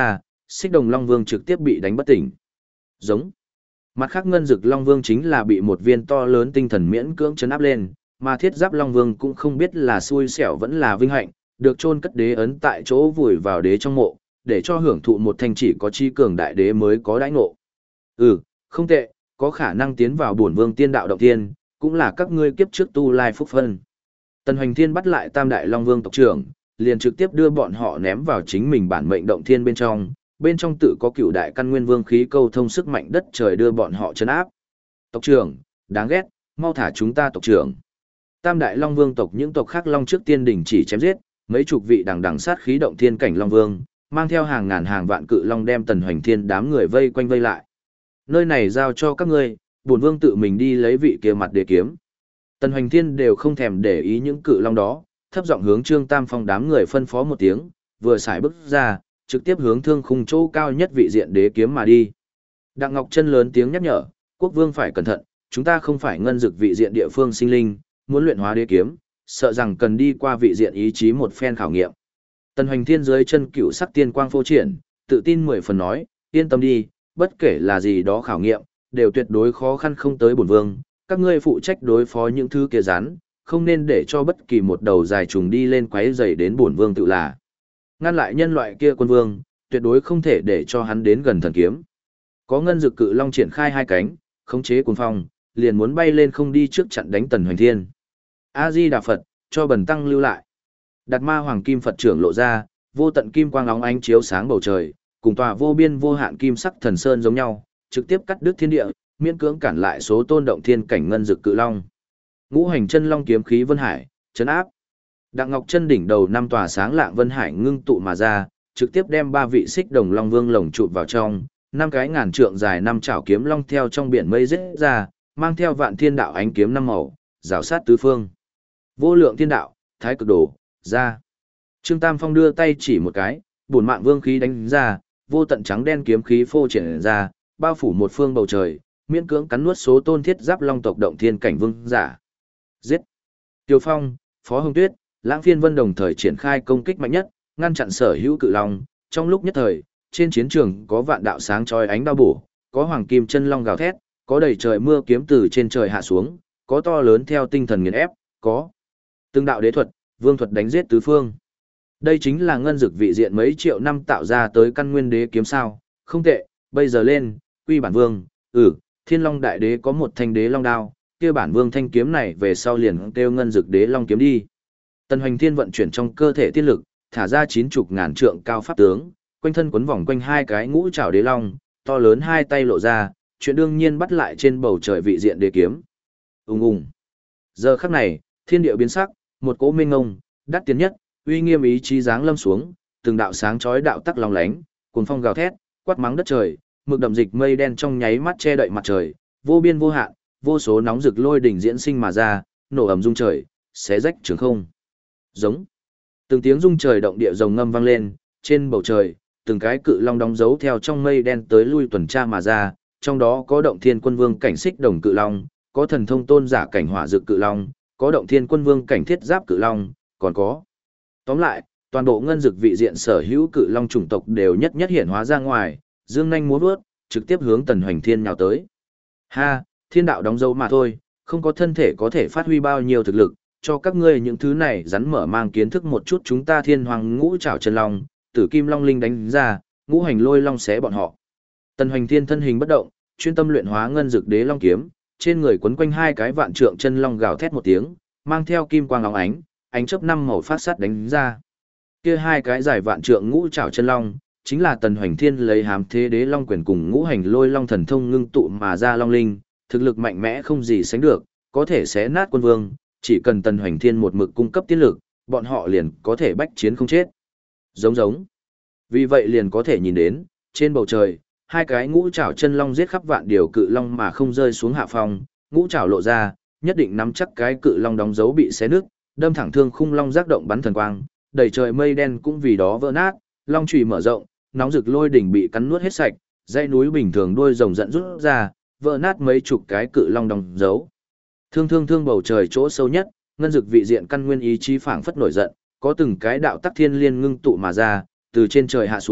Xích Đồng Long Vương trực tiếp bị đánh bất tỉnh. Giống. Mặt khác ngân dực Long Vương chính là bị một viên to lớn tinh thần miễn cưỡng chấn áp lên, mà Thiết Giáp Long Vương cũng không biết là xui xẻo vẫn là vinh hạnh, được chôn cất đế ấn tại chỗ vùi vào đế trong mộ, để cho hưởng thụ một thanh chỉ có chi cường đại đế mới có đãi ngộ. Không tệ, có khả năng tiến vào bổn vương tiên đạo động thiên, cũng là các ngươi kiếp trước tu lai phúc phân. Tần Hoành Thiên bắt lại Tam Đại Long Vương tộc trưởng, liền trực tiếp đưa bọn họ ném vào chính mình bản mệnh động thiên bên trong tự có cựu đại căn nguyên vương khí câu thông sức mạnh đất trời đưa bọn họ trấn áp. Tộc trưởng, đáng ghét, mau thả chúng ta tộc trưởng. Tam Đại Long Vương tộc những tộc khác long trước tiên đình chỉ chém giết, mấy chục vị đằng đằng sát khí động thiên cảnh Long Vương, mang theo hàng ngàn hàng vạn cự long đem Tần Hoành Thiên đám người vây quanh vây lại. Nơi này giao cho các ngươi, bổn vương tự mình đi lấy vị kia mặt đế kiếm. Tần Hoành Thiên đều không thèm để ý những cự long đó, thấp giọng hướng Trương Tam Phong đám người phân phó một tiếng, vừa xài bước ra, trực tiếp hướng thương khung chỗ cao nhất vị diện đế kiếm mà đi. Đặng Ngọc Chân lớn tiếng nhắc nhở, quốc vương phải cẩn thận, chúng ta không phải ngân dực vị diện địa phương sinh linh, muốn luyện hóa đế kiếm, sợ rằng cần đi qua vị diện ý chí một phen khảo nghiệm. Tần Hoành Thiên dưới chân cựu sắc tiên quang phô triển, tự tin 10 phần nói, yên tâm đi, bất kể là gì đó khảo nghiệm, đều tuyệt đối khó khăn không tới bổn vương, các ngươi phụ trách đối phó những thứ kia rắn, không nên để cho bất kỳ một đầu dài trùng đi lên quấy rầy đến bổn vương tự là. Ngăn lại nhân loại kia quân vương, tuyệt đối không thể để cho hắn đến gần thần kiếm. Có ngân dực cự long triển khai hai cánh, khống chế cuồng phong, liền muốn bay lên không đi trước chặn đánh Tần Hoành Thiên. A Di Đà Phật, cho bần tăng lưu lại. Đạt Ma Hoàng Kim Phật trưởng lộ ra, vô tận kim quang óng ánh chiếu sáng bầu trời, cùng tòa vô biên vô hạn kim sắc thần sơn giống nhau, trực tiếp cắt đứt thiên địa, miễn cưỡng cản lại số tôn động thiên cảnh ngân dực cự long. Ngũ hành chân long kiếm khí vân hải, chấn áp. Đặng Ngọc Chân đỉnh đầu năm tòa sáng lạng vân hải ngưng tụ mà ra, trực tiếp đem ba vị Xích Đồng Long Vương lồng chụp vào trong, năm cái ngàn trượng dài năm chảo kiếm long theo trong biển mây rết ra, mang theo vạn thiên đạo ánh kiếm năm màu, rào sát tứ phương. Vô lượng thiên đạo, thái cực đồ, ra. Trương Tam Phong đưa tay chỉ một cái, bổn mạng vương khí đánh ra, vô tận trắng đen kiếm khí phô triển ra, bao phủ một phương bầu trời, miễn cưỡng cắn nuốt số tôn thiết giáp long tộc động thiên cảnh vương giả. Giết. Tiêu Phong, Phó Hồng Tuyết, Lãng Phiên Vân đồng thời triển khai công kích mạnh nhất, ngăn chặn sở hữu cự long. Trong lúc nhất thời, trên chiến trường có vạn đạo sáng chói ánh đao bổ, có hoàng kim chân long gào thét, có đầy trời mưa kiếm từ trên trời hạ xuống, có to lớn theo tinh thần nghiền ép, có từng đạo đế thuật, vương thuật đánh giết tứ phương. Đây chính là ngân dực vị diện mấy triệu năm tạo ra tới căn nguyên đế kiếm sao, không tệ, bây giờ lên, quy bản vương, Thiên Long Đại Đế có một thanh đế long đao, kia bản vương thanh kiếm này về sau liền kêu ngân dực đế long kiếm đi. Tần Hoành Thiên vận chuyển trong cơ thể tiên lực, thả ra 90 ngàn trượng cao pháp tướng, quanh thân quấn vòng quanh hai cái ngũ trảo đế long, to lớn hai tay lộ ra, chuyện đương nhiên bắt lại trên bầu trời vị diện đế kiếm. Ùng ùng. Giờ khắc này, thiên địa biến sắc, một cỗ minh ngông, đắt tiền nhất, uy nghiêm ý chí giáng lâm xuống, từng đạo sáng chói đạo tắc long lánh, cuồng phong gào thét, quát mắng đất trời, mực đậm dịch mây đen trong nháy mắt che đậy mặt trời, vô biên vô hạn, vô số nóng rực lôi đỉnh diễn sinh mà ra, nổ ầm rung trời, xé rách trường không. Giống. Từng tiếng rung trời động địa rồng ngâm vang lên, trên bầu trời, từng cái cự long đóng dấu theo trong mây đen tới lui tuần tra mà ra, trong đó có động thiên quân vương cảnh xích đồng cự long, có thần thông tôn giả cảnh hỏa dược cự long, có động thiên quân vương cảnh thiết giáp cự long, còn có. Tóm lại, toàn bộ ngân dực vị diện sở hữu cự long chủng tộc đều nhất nhất hiện hóa ra ngoài, dương nhanh múa vớt, trực tiếp hướng Tần Hoành Thiên nhào tới. Ha, thiên đạo đóng dấu mà thôi, không có thân thể có thể phát huy bao nhiêu thực lực, cho các ngươi những thứ này rắn mở mang kiến thức một chút chúng ta thiên hoàng ngũ trảo chân long, tử kim long linh đánh ra, ngũ hành lôi long xé bọn họ. Tần Hoành Thiên thân hình bất động, chuyên tâm luyện hóa ngân dực đế long kiếm, trên người quấn quanh hai cái vạn trượng chân long gào thét một tiếng, mang theo kim quang óng ánh, ánh chớp năm màu phát sát đánh ra. Kia hai cái dài vạn trượng ngũ trảo chân long, chính là Tần Hoành Thiên lấy hám thế đế long quyền cùng ngũ hành lôi long thần thông ngưng tụ mà ra long linh, thực lực mạnh mẽ không gì sánh được, có thể xé nát quân vương, chỉ cần Tần Hoành Thiên một mực cung cấp tiên lực, bọn họ liền có thể bách chiến không chết. Giống giống. Vì vậy liền có thể nhìn đến, trên bầu trời, hai cái ngũ trảo chân long giết khắp vạn điều cự long mà không rơi xuống hạ phong, ngũ trảo lộ ra, nhất định nắm chắc cái cự long đóng dấu bị xé nứt, đâm thẳng thương khung long giác động bắn thần quang, đầy trời mây đen cũng vì đó vỡ nát, long chùy mở rộng, nóng rực lôi đỉnh bị cắn nuốt hết sạch, dãy núi bình thường đuôi rồng giận rút ra, vỡ nát mấy chục cái cự long đóng dấu. Thương bầu trời chỗ sâu nhất, ngân dực vị diện căn nguyên ý chí phảng phất nổi giận, có từng cái đạo tắc thiên liên ngưng tụ mà ra, từ trên trời hạ xuống,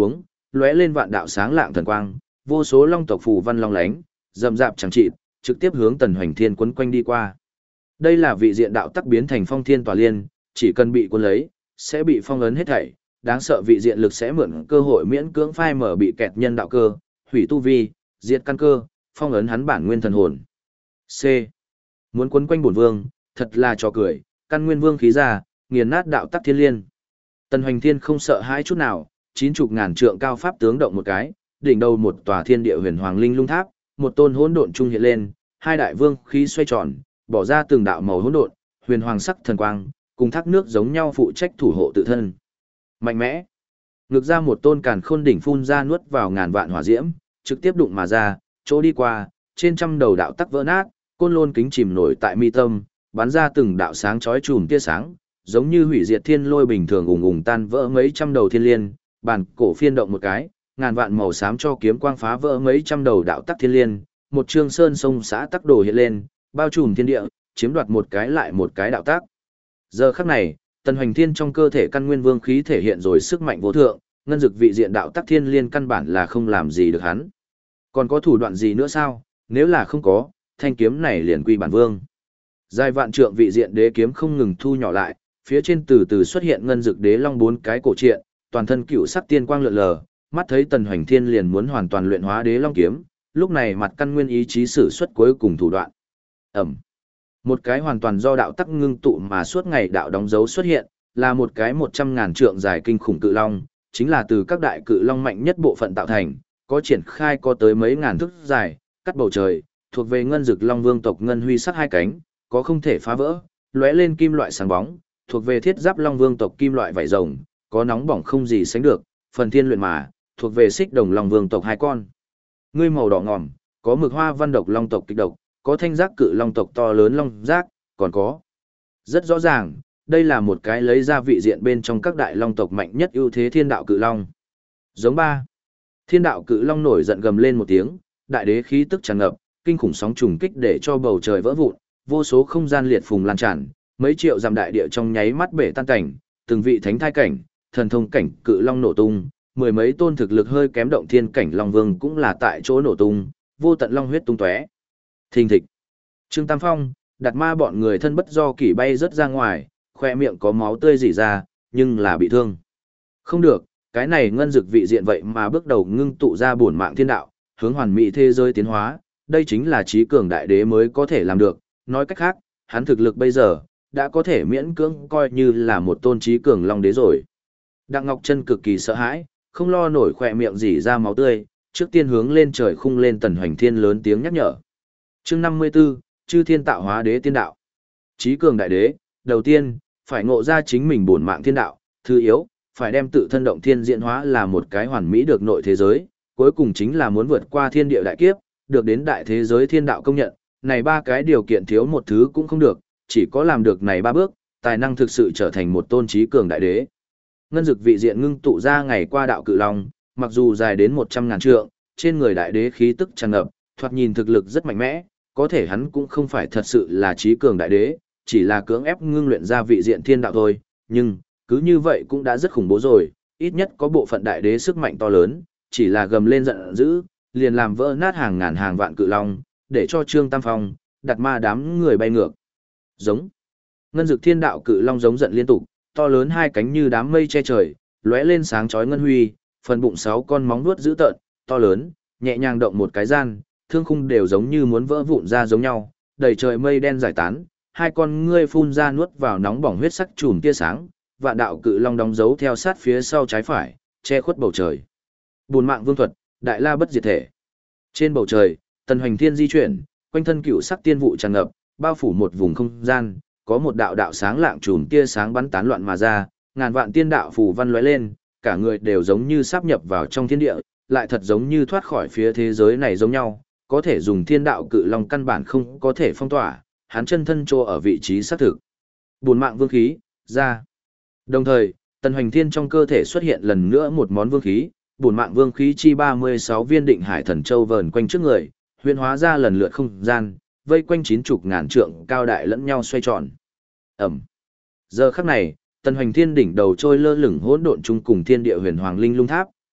lóe lên vạn đạo sáng lạng thần quang, vô số long tộc phù văn long lánh, rậm rạp chẳng trị, trực tiếp hướng Tần Hoành Thiên quấn quanh đi qua. Đây là vị diện đạo tắc biến thành phong thiên tỏa liên, chỉ cần bị cuốn lấy, sẽ bị phong ấn hết thảy, đáng sợ vị diện lực sẽ mượn cơ hội miễn cưỡng phai mở bị kẹt nhân đạo cơ, hủy tu vi, diệt căn cơ, phong ấn hắn bản nguyên thần hồn. C. Muốn quấn quanh bổn vương, thật là trò cười, căn nguyên vương khí ra, nghiền nát đạo tắc thiên liên. Tần Hoành Thiên không sợ hãi chút nào, 90 ngàn trượng cao pháp tướng động một cái, đỉnh đầu một tòa thiên địa huyền hoàng linh lung tháp, một tôn hỗn độn trung hiện lên, hai đại vương khí xoay tròn, bỏ ra từng đạo màu hỗn độn, huyền hoàng sắc thần quang, cùng thác nước giống nhau phụ trách thủ hộ tự thân. Mạnh mẽ. Ngược ra một tôn càn khôn đỉnh phun ra nuốt vào ngàn vạn hỏa diễm, trực tiếp đụng mà ra, chỗ đi qua, trên trăm đầu đạo tắc vỡ nát, côn lôn kính chìm nổi tại mi tâm, bắn ra từng đạo sáng chói chùm tia sáng, giống như hủy diệt thiên lôi bình thường ùng ùng tan vỡ mấy trăm đầu thiên liên, bản cổ phiên động một cái, ngàn vạn màu xám cho kiếm quang phá vỡ mấy trăm đầu đạo tắc thiên liên, một trương sơn sông xã tắc đồ hiện lên, bao trùm thiên địa, chiếm đoạt một cái lại một cái đạo tắc. Giờ khắc này, Tần Hoành Thiên trong cơ thể căn nguyên vương khí thể hiện rồi sức mạnh vô thượng, ngân dực vị diện đạo tắc thiên liên căn bản là không làm gì được hắn. Còn có thủ đoạn gì nữa sao? Nếu là không có, thanh kiếm này liền quy bản vương. Dài vạn trượng vị diện đế kiếm không ngừng thu nhỏ lại, phía trên từ từ xuất hiện ngân dực đế long bốn cái cổ truyện, toàn thân cựu sắc tiên quang lượn lờ, mắt thấy Tần Hoành Thiên liền muốn hoàn toàn luyện hóa đế long kiếm, lúc này mặt căn nguyên ý chí sử xuất cuối cùng thủ đoạn. Ẩm. Một cái hoàn toàn do đạo tắc ngưng tụ mà suốt ngày đạo đóng dấu xuất hiện, là một cái 100 ngàn trượng dài kinh khủng cự long, chính là từ các đại cự long mạnh nhất bộ phận tạo thành, có triển khai có tới mấy ngàn thước dài, cắt bầu trời, thuộc về ngân dực long vương tộc ngân huy sắc hai cánh, có không thể phá vỡ, lóe lên kim loại sáng bóng, thuộc về thiết giáp long vương tộc kim loại vảy rồng, có nóng bỏng không gì sánh được, phần thiên luyện mà, thuộc về xích đồng long vương tộc hai con. Ngươi màu đỏ ngòm, có mực hoa văn độc long tộc kịch độc, có thanh giác cự long tộc to lớn long giác, còn có. Rất rõ ràng, đây là một cái lấy ra vị diện bên trong các đại long tộc mạnh nhất ưu thế thiên đạo cự long. Giống ba. Thiên đạo cự long nổi giận gầm lên một tiếng, đại đế khí tức tràn ngập, kinh khủng sóng trùng kích để cho bầu trời vỡ vụn, vô số không gian liệt phùng lan tràn, mấy triệu dặm đại địa trong nháy mắt bể tan cảnh, từng vị thánh thai cảnh, thần thông cảnh cự long nổ tung, mười mấy tôn thực lực hơi kém động thiên cảnh long vương cũng là tại chỗ nổ tung, vô tận long huyết tung tóe. Thình thịch. Trương Tam Phong, Đạt Ma bọn người thân bất do kỷ bay rớt ra ngoài, khoe miệng có máu tươi rỉ ra, nhưng là bị thương. Không được, cái này ngân dực vị diện vậy mà bước đầu ngưng tụ ra bổn mạng thiên đạo, hướng hoàn mỹ thế giới tiến hóa, đây chính là trí cường đại đế mới có thể làm được, nói cách khác, hắn thực lực bây giờ, đã có thể miễn cưỡng coi như là một tôn trí cường long đế rồi. Đặng Ngọc Chân cực kỳ sợ hãi, không lo nổi khoe miệng rỉ ra máu tươi, trước tiên hướng lên trời khung lên Tần Hoành Thiên lớn tiếng nhắc nhở. Chương 54, Chư Thiên Tạo Hóa Đế Tiên Đạo. Chí cường đại đế, đầu tiên, phải ngộ ra chính mình bổn mạng thiên đạo, thứ yếu, phải đem tự thân động thiên diễn hóa là một cái hoàn mỹ được nội thế giới, cuối cùng chính là muốn vượt qua thiên địa đại kiếp, được đến đại thế giới thiên đạo công nhận, này ba cái điều kiện thiếu một thứ cũng không được, chỉ có làm được này ba bước, tài năng thực sự trở thành một tôn chí cường đại đế. Ngân dực vị diện ngưng tụ ra ngày qua đạo cự long, mặc dù dài đến 100 ngàn trượng, trên người đại đế khí tức tràn ngập, thoạt nhìn thực lực rất mạnh mẽ, có thể hắn cũng không phải thật sự là chí cường đại đế, chỉ là cưỡng ép ngưng luyện ra vị diện thiên đạo thôi, nhưng, cứ như vậy cũng đã rất khủng bố rồi, ít nhất có bộ phận đại đế sức mạnh to lớn, chỉ là gầm lên giận dữ, liền làm vỡ nát hàng ngàn hàng vạn cự long, để cho Trương Tam Phong, Đạt Ma đám người bay ngược. Giống. Ngân dực thiên đạo cự long giống giận liên tục, to lớn hai cánh như đám mây che trời, lóe lên sáng chói ngân huy, phần bụng 6 con móng vuốt dữ tợn, to lớn, nhẹ nhàng động một cái gian, thương khung đều giống như muốn vỡ vụn ra giống nhau, đầy trời mây đen giải tán, hai con ngươi phun ra nuốt vào nóng bỏng huyết sắc chùm tia sáng, vạn đạo cự long đóng dấu theo sát phía sau trái phải, che khuất bầu trời. Bùn mạng vương thuật, đại la bất diệt thể. Trên bầu trời, Tần Hoành Thiên di chuyển, quanh thân cựu sắc tiên vụ tràn ngập, bao phủ một vùng không gian, có một đạo đạo sáng lạng chùm tia sáng bắn tán loạn mà ra, ngàn vạn tiên đạo phù văn lóe lên, cả người đều giống như sáp nhập vào trong thiên địa, lại thật giống như thoát khỏi phía thế giới này giống nhau, có thể dùng thiên đạo cự long căn bản không có thể phong tỏa, hắn chân thân trô ở vị trí xác thực. Bùn mạng vương khí, ra. Đồng thời, Tần Hoành Thiên trong cơ thể xuất hiện lần nữa một món vương khí, bùn mạng vương khí chi 36 viên định hải thần châu vờn quanh trước người, huyễn hóa ra lần lượt không gian, vây quanh 90 ngàn trượng cao đại lẫn nhau xoay tròn. Ẩm. Giờ khắc này, Tần Hoành Thiên đỉnh đầu trôi lơ lửng hỗn độn chung cùng thiên địa huyền hoàng linh lung tháp,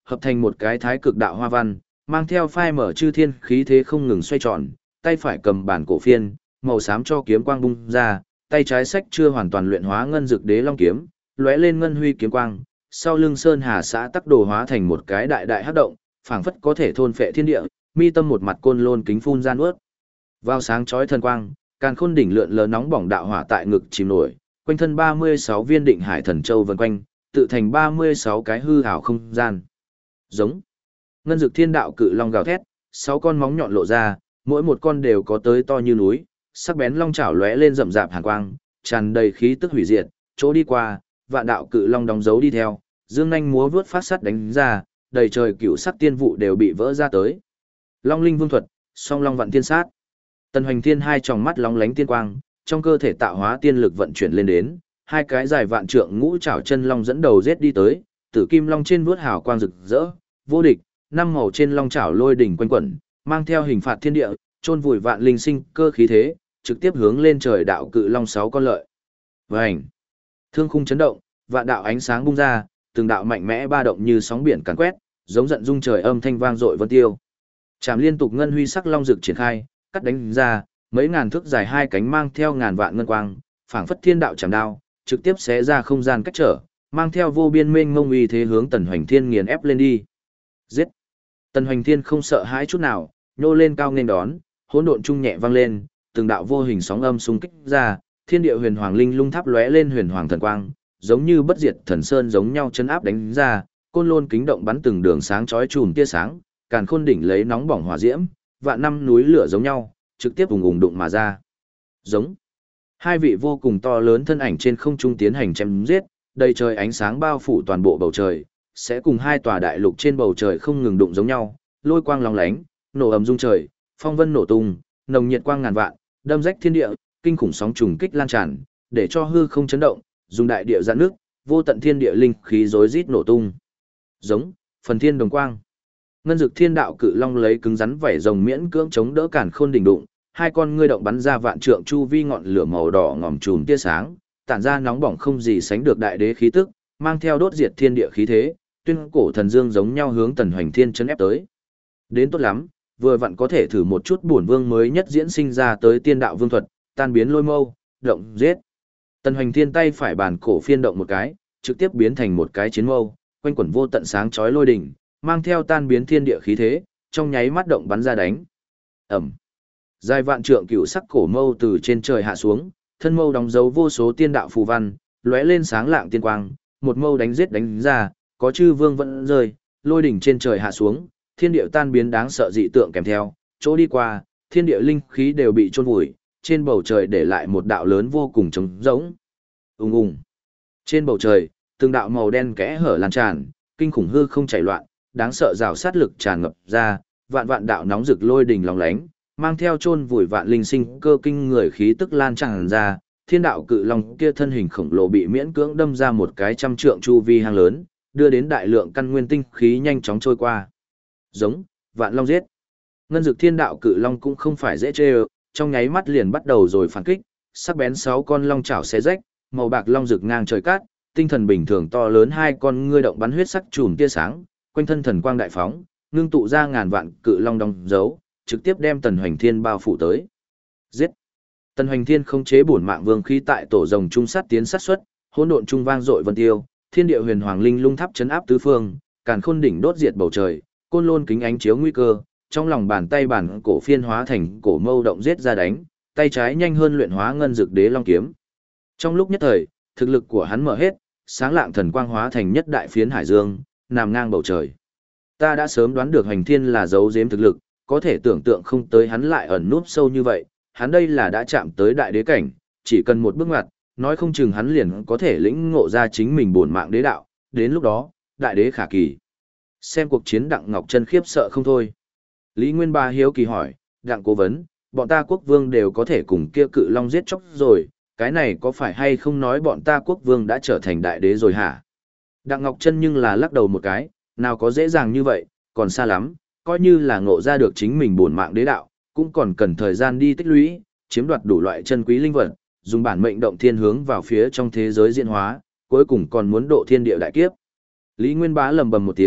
hợp thành một cái thái cực đạo hoa văn, mang theo phai mở chư thiên khí thế không ngừng xoay tròn, tay phải cầm bản cổ phiên, màu xám cho kiếm quang bung ra, tay trái sách chưa hoàn toàn luyện hóa ngân dực đế long kiếm, lóe lên ngân huy kiếm quang, sau lưng Sơn Hà xã tắc đồ hóa thành một cái đại đại hắc động, phảng phất có thể thôn phệ thiên địa, mi tâm một mặt côn lôn kính phun ra nuốt. Vào sáng chói thần quang, càn khôn đỉnh lượn lờ nóng bỏng đạo hỏa tại ngực chìm nổi, quanh thân 36 viên định hải thần châu vần quanh, tự thành 36 cái hư ảo không gian. Giống. Ngân dực thiên đạo cự long gào thét, 6 con móng nhọn lộ ra, mỗi một con đều có tới to như núi, sắc bén long chảo lóe lên rậm rạp hàn quang, tràn đầy khí tức hủy diệt, chỗ đi qua, vạn đạo cự long đóng dấu đi theo, dương nhanh múa vướt phát sắt đánh ra, đầy trời cựu sắc tiên vụ đều bị vỡ ra tới. Long linh vương thuật, song long vạn tiên sát. Tần Hoành Thiên hai tròng mắt lóng lánh tiên quang, trong cơ thể tạo hóa tiên lực vận chuyển lên đến, hai cái dài vạn trượng ngũ trảo chân long dẫn đầu giết đi tới, tử kim long trên vuốt hào quang rực rỡ, vô địch, năm màu trên long trảo lôi đỉnh quanh quẩn, mang theo hình phạt thiên địa, chôn vùi vạn linh sinh cơ khí thế, trực tiếp hướng lên trời đạo cự long 6 con lợi. Vành. Thương khung chấn động, vạn đạo ánh sáng bung ra, từng đạo mạnh mẽ ba động như sóng biển càn quét, giống giận rung trời âm thanh vang dội vân tiêu. Chạm liên tục ngân huy sắc long rực triển khai, cắt đánh ra, mấy ngàn thước dài hai cánh mang theo ngàn vạn ngân quang, phảng phất thiên đạo chạm đao, trực tiếp xé ra không gian cách trở, mang theo vô biên mênh mông uy thế hướng Tần Hoành Thiên nghiền ép lên đi. Giết! Tần Hoành Thiên không sợ hãi chút nào, nhô lên cao nên đón, hỗn độn trung nhẹ vang lên, từng đạo vô hình sóng âm xung kích ra, thiên địa huyền hoàng linh lung tháp lóe lên huyền hoàng thần quang, giống như bất diệt thần sơn giống nhau chấn áp đánh ra, côn lôn kính động bắn từng đường sáng chói chùm tia sáng, càn khôn đỉnh lấy nóng bỏng hỏa diễm, vạn năm núi lửa giống nhau, trực tiếp ùng ùng đụng mà ra. Giống. Hai vị vô cùng to lớn thân ảnh trên không trung tiến hành chém giết, đầy trời ánh sáng bao phủ toàn bộ bầu trời, sẽ cùng hai tòa đại lục trên bầu trời không ngừng đụng giống nhau, lôi quang lóng lánh, nổ ầm rung trời, phong vân nổ tung, nồng nhiệt quang ngàn vạn, đâm rách thiên địa, kinh khủng sóng trùng kích lan tràn, để cho hư không chấn động, dùng đại địa giãn nước, vô tận thiên địa linh khí rối rít nổ tung. Giống, phần thiên đồng quang. Ngân dực thiên đạo cự long lấy cứng rắn vảy rồng miễn cưỡng chống đỡ cản khôn đỉnh đụng, hai con ngươi động bắn ra vạn trượng chu vi ngọn lửa màu đỏ ngòm chùm tia sáng, tản ra nóng bỏng không gì sánh được đại đế khí tức, mang theo đốt diệt thiên địa khí thế, tuyên cổ thần dương giống nhau hướng Tần Hoành Thiên chấn ép tới. Đến tốt lắm, vừa vặn có thể thử một chút bổn vương mới nhất diễn sinh ra tới tiên đạo vương thuật, tan biến lôi mâu, động giết. Tần Hoành Thiên tay phải bàn cổ phiên động một cái, trực tiếp biến thành một cái chiến mâu, quanh quẩn vô tận sáng chói lôi đỉnh, mang theo tan biến thiên địa khí thế, trong nháy mắt động bắn ra đánh. Ầm. Dài vạn trượng cựu sắc cổ mâu từ trên trời hạ xuống, thân mâu đóng dấu vô số tiên đạo phù văn, lóe lên sáng lạng tiên quang, một mâu đánh giết đánh ra, có chư vương vẫn rơi, lôi đỉnh trên trời hạ xuống, thiên địa tan biến đáng sợ dị tượng kèm theo, chỗ đi qua, thiên địa linh khí đều bị chôn vùi, trên bầu trời để lại một đạo lớn vô cùng trống rỗng. Ùng ùng. Trên bầu trời, từng đạo màu đen kẽ hở lan tràn, kinh khủng hư không chảy loạn, đáng sợ rào sát lực tràn ngập ra, vạn vạn đạo nóng rực lôi đỉnh lóng lánh, mang theo chôn vùi vạn linh sinh cơ kinh người khí tức lan tràn ra, thiên đạo cự long kia thân hình khổng lồ bị miễn cưỡng đâm ra một cái trăm trượng chu vi hang lớn, đưa đến đại lượng căn nguyên tinh khí nhanh chóng trôi qua. Giống, vạn long giết. Ngân dực thiên đạo cự long cũng không phải dễ chơi, trong nháy mắt liền bắt đầu rồi phản kích, sắc bén 6 con long chảo xé rách, màu bạc long rực ngang trời cát, tinh thần bình thường to lớn hai con ngươi động bắn huyết sắc chùm tia sáng, quanh thân thần quang đại phóng, ngưng tụ ra ngàn vạn cự long đóng dấu, trực tiếp đem Tần Hoành Thiên bao phủ tới. Giết! Tần Hoành Thiên không chế bổn mạng vương khí tại tổ rồng trung sát tiến sát xuất, hỗn độn trung vang dội vân tiêu, thiên địa huyền hoàng linh lung tháp chấn áp tứ phương, càn khôn đỉnh đốt diệt bầu trời, côn lôn kính ánh chiếu nguy cơ, trong lòng bàn tay bản cổ phiên hóa thành cổ mâu động giết ra đánh, tay trái nhanh hơn luyện hóa ngân dực đế long kiếm. Trong lúc nhất thời, thực lực của hắn mở hết, sáng lạng thần quang hóa thành nhất đại phiến hải dương, nằm ngang bầu trời. Ta đã sớm đoán được Hoành Thiên là giấu giếm thực lực, có thể tưởng tượng không tới hắn lại ẩn núp sâu như vậy, hắn đây là đã chạm tới đại đế cảnh, chỉ cần một bước ngoặt, nói không chừng hắn liền có thể lĩnh ngộ ra chính mình bổn mạng đế đạo, đến lúc đó, đại đế khả kỳ. Xem cuộc chiến Đặng Ngọc Chân khiếp sợ không thôi. Lý Nguyên Ba hiếu kỳ hỏi, Đặng cố vấn, bọn ta quốc vương đều có thể cùng kia cự long giết chóc rồi, cái này có phải hay không nói bọn ta quốc vương đã trở thành đại đế rồi hả? Đặng Ngọc Chân nhưng là lắc đầu một cái, nào có dễ dàng như vậy, còn xa lắm, coi như là ngộ ra được chính mình bổn mạng đế đạo, cũng còn cần thời gian đi tích lũy, chiếm đoạt đủ loại chân quý linh vật, dùng bản mệnh động thiên hướng vào phía trong thế giới diễn hóa, cuối cùng còn muốn độ thiên địa đại kiếp. Lý Nguyên Bá lầm bầm một tiếng,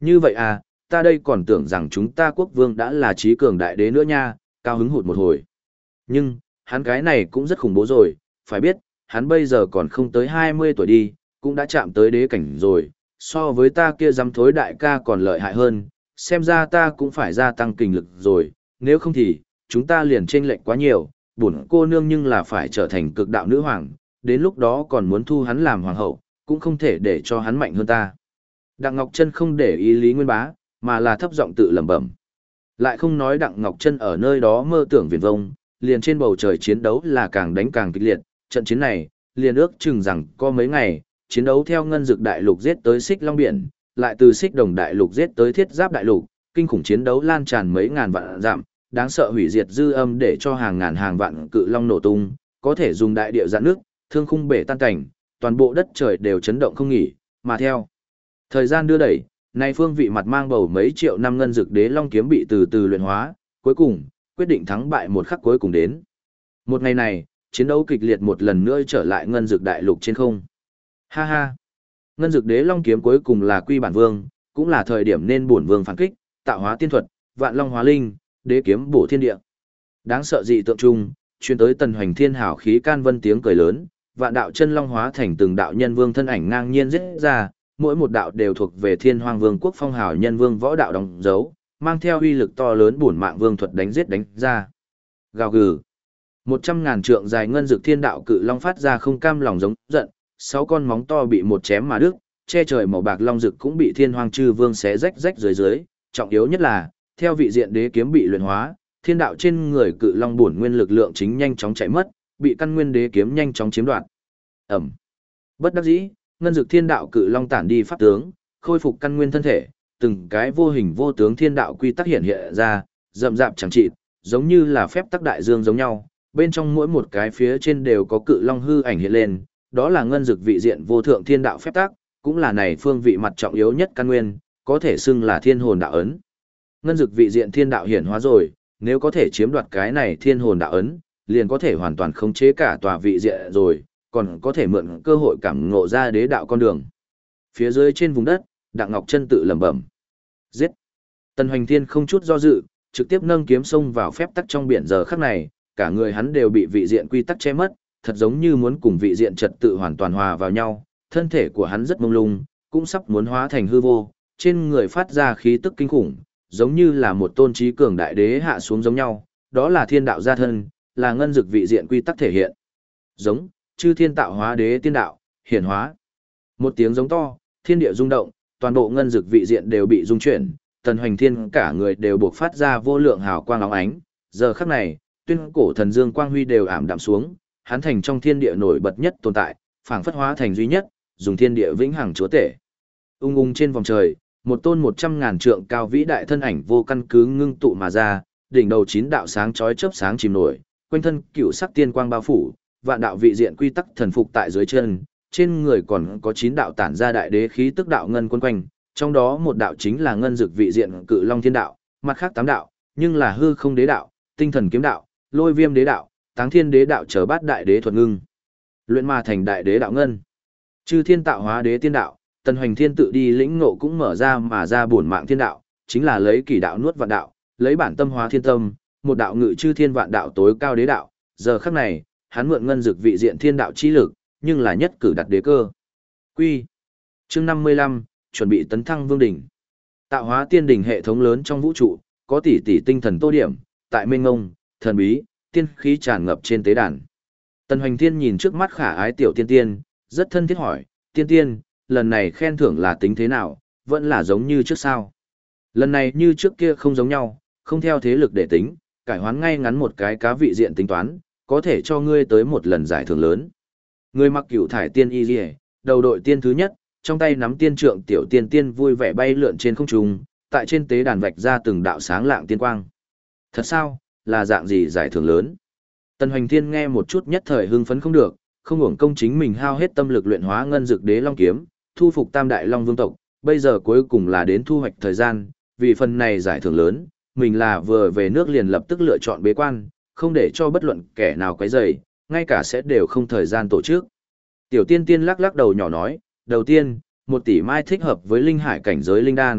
Như vậy à, ta đây còn tưởng rằng chúng ta quốc vương đã là trí cường đại đế nữa nha, cao hứng hụt một hồi. Nhưng, hắn cái này cũng rất khủng bố rồi, phải biết, hắn bây giờ còn không tới 20 tuổi đi, cũng đã chạm tới đế cảnh rồi, so với ta kia dám thối đại ca còn lợi hại hơn, xem ra ta cũng phải gia tăng kinh lực rồi, nếu không thì, chúng ta liền chênh lệch quá nhiều, bổn cô nương nhưng là phải trở thành cực đạo nữ hoàng, đến lúc đó còn muốn thu hắn làm hoàng hậu, cũng không thể để cho hắn mạnh hơn ta. Đặng Ngọc Trân không để ý Lý Nguyên Bá, mà là thấp giọng tự lẩm bẩm. Lại không nói Đặng Ngọc Trân ở nơi đó mơ tưởng viển vông, liền trên bầu trời chiến đấu là càng đánh càng kịch liệt, trận chiến này, liền ước chừng rằng có mấy ngày, chiến đấu theo ngân dực đại lục giết tới Xích Long Biển, lại từ Xích Đồng đại lục giết tới Thiết Giáp đại lục, kinh khủng chiến đấu lan tràn mấy ngàn vạn dặm, đáng sợ hủy diệt dư âm để cho hàng ngàn hàng vạn cự long nổ tung, có thể dùng đại địa dạn nước, thương khung bể tan cảnh, toàn bộ đất trời đều chấn động không nghỉ, mà theo thời gian đưa đẩy, nay phương vị mặt mang bầu mấy triệu năm ngân dực đế long kiếm bị từ từ luyện hóa, cuối cùng, quyết định thắng bại một khắc cuối cùng đến. Một ngày này, chiến đấu kịch liệt một lần nữa trở lại ngân dực đại lục trên không. Ha ha! Ngân dực đế long kiếm cuối cùng là quy bản vương, cũng là thời điểm nên bổn vương phản kích, tạo hóa tiên thuật, vạn long hóa linh, đế kiếm bổ thiên địa. Đáng sợ dị tượng chung, truyền tới tần hoành thiên hảo khí can vân tiếng cười lớn, vạn đạo chân long hóa thành từng đạo nhân vương thân ảnh ngang nhiên giết ra, mỗi một đạo đều thuộc về thiên hoàng vương quốc phong hào nhân vương võ đạo đóng dấu, mang theo uy lực to lớn bổn mạng vương thuật đánh giết đánh ra. Gào gừ. 100.000 trượng dài ngân dực thiên đạo cự long phát ra không cam lòng giống giận, 6 con móng to bị một chém mà đứt, che trời màu bạc long dực cũng bị thiên hoàng chư vương xé rách rách dưới dưới, trọng yếu nhất là, theo vị diện đế kiếm bị luyện hóa, thiên đạo trên người cự long bổn nguyên lực lượng chính nhanh chóng chạy mất, bị căn nguyên đế kiếm nhanh chóng chiếm đoạt. Ẩm. Bất đắc dĩ, ngân dực thiên đạo cự long tản đi pháp tướng, khôi phục căn nguyên thân thể, từng cái vô hình vô tướng thiên đạo quy tắc hiện hiện ra, rậm rạp chẳng trị, giống như là phép tắc đại dương giống nhau, bên trong mỗi một cái phía trên đều có cự long hư ảnh hiện lên, đó là ngân dực vị diện vô thượng thiên đạo phép tắc, cũng là này phương vị mặt trọng yếu nhất căn nguyên, có thể xưng là thiên hồn đạo ấn. Ngân dực vị diện thiên đạo hiển hóa rồi, nếu có thể chiếm đoạt cái này thiên hồn đạo ấn, liền có thể hoàn toàn khống chế cả tòa vị diện rồi, còn có thể mượn cơ hội cảm ngộ ra đế đạo con đường. Phía dưới trên vùng đất, Đặng Ngọc Trân tự lẩm bẩm. Giết! Tần Hoành Thiên không chút do dự, trực tiếp nâng kiếm xông vào phép tắc trong biển giờ khắc này, cả người hắn đều bị vị diện quy tắc che mất, thật giống như muốn cùng vị diện trật tự hoàn toàn hòa vào nhau, thân thể của hắn rất mông lung, cũng sắp muốn hóa thành hư vô, trên người phát ra khí tức kinh khủng, giống như là một tôn trí cường đại đế hạ xuống giống nhau, đó là thiên đạo gia thân, là ngân dực vị diện quy tắc thể hiện. Giống, chư thiên tạo hóa đế tiên đạo, hiển hóa. Một tiếng giống to, thiên địa rung động, toàn bộ ngân dực vị diện đều bị rung chuyển, Tần Hoành Thiên cả người đều bộc phát ra vô lượng hào quang óng ánh, giờ khắc này, tuyên cổ thần dương quang huy đều ảm đạm xuống, hắn thành trong thiên địa nổi bật nhất tồn tại, phảng phất hóa thành duy nhất, dùng thiên địa vĩnh hằng chúa tể. Ung ung trên vòng trời, một tôn 100.000 trượng cao vĩ đại thân ảnh vô căn cứ ngưng tụ mà ra, đỉnh đầu 9 đạo sáng chói chớp sáng chìm nổi, quanh thân cựu sắc tiên quang bao phủ, vạn đạo vị diện quy tắc thần phục tại dưới chân, trên người còn có 9 đạo tản ra đại đế khí tức đạo ngân quân quanh, trong đó một đạo chính là ngân dực vị diện cự long thiên đạo, mặt khác 8 đạo, nhưng là hư không đế đạo, tinh thần kiếm đạo, lôi viêm đế đạo, táng thiên đế đạo chờ bát đại đế thuật ngưng. Luyện mà thành đại đế đạo ngân. Chư thiên tạo hóa đế tiên đạo, Tần Hoành Thiên tự đi lĩnh ngộ cũng mở ra mà ra bổn mạng thiên đạo, chính là lấy kỷ đạo nuốt vạn đạo, lấy bản tâm hóa thiên tâm, một đạo ngự chư thiên vạn đạo tối cao đế đạo, giờ khắc này, hắn mượn ngân dực vị diện thiên đạo chi lực, nhưng là nhất cử đặt đế cơ. Quy. Chương 55, chuẩn bị tấn thăng vương đỉnh. Tạo hóa tiên đỉnh hệ thống lớn trong vũ trụ, có tỷ tỷ tinh thần tô điểm, tại mênh ngông, thần bí, tiên khí tràn ngập trên tế đàn. Tần Hoành Thiên nhìn trước mắt khả ái tiểu tiên tiên, rất thân thiết hỏi, tiên tiên, lần này khen thưởng là tính thế nào, vẫn là giống như trước sao? Lần này như trước kia không giống nhau, không theo thế lực để tính, cải hoán ngay ngắn một cái cá vị diện tính toán, có thể cho ngươi tới một lần giải thưởng lớn. Người mặc cửu thải tiên y liễu, đầu đội tiên thứ nhất, trong tay nắm tiên trượng tiểu tiên tiên vui vẻ bay lượn trên không trung, tại trên tế đàn vạch ra từng đạo sáng lạng tiên quang. Thật sao, là dạng gì giải thưởng lớn? Tần Hoành Thiên nghe một chút nhất thời hưng phấn không được, không uổng công chính mình hao hết tâm lực luyện hóa ngân dực đế long kiếm, thu phục tam đại long vương tộc, bây giờ cuối cùng là đến thu hoạch thời gian, vì phần này giải thưởng lớn, mình là vừa về nước liền lập tức lựa chọn bế quan, không để cho bất luận kẻ nào quấy rầy, ngay cả sẽ đều không thời gian tổ chức. Tiểu tiên tiên lắc lắc đầu nhỏ nói, đầu tiên, 1 tỷ mai thích hợp với linh hải cảnh giới linh đan,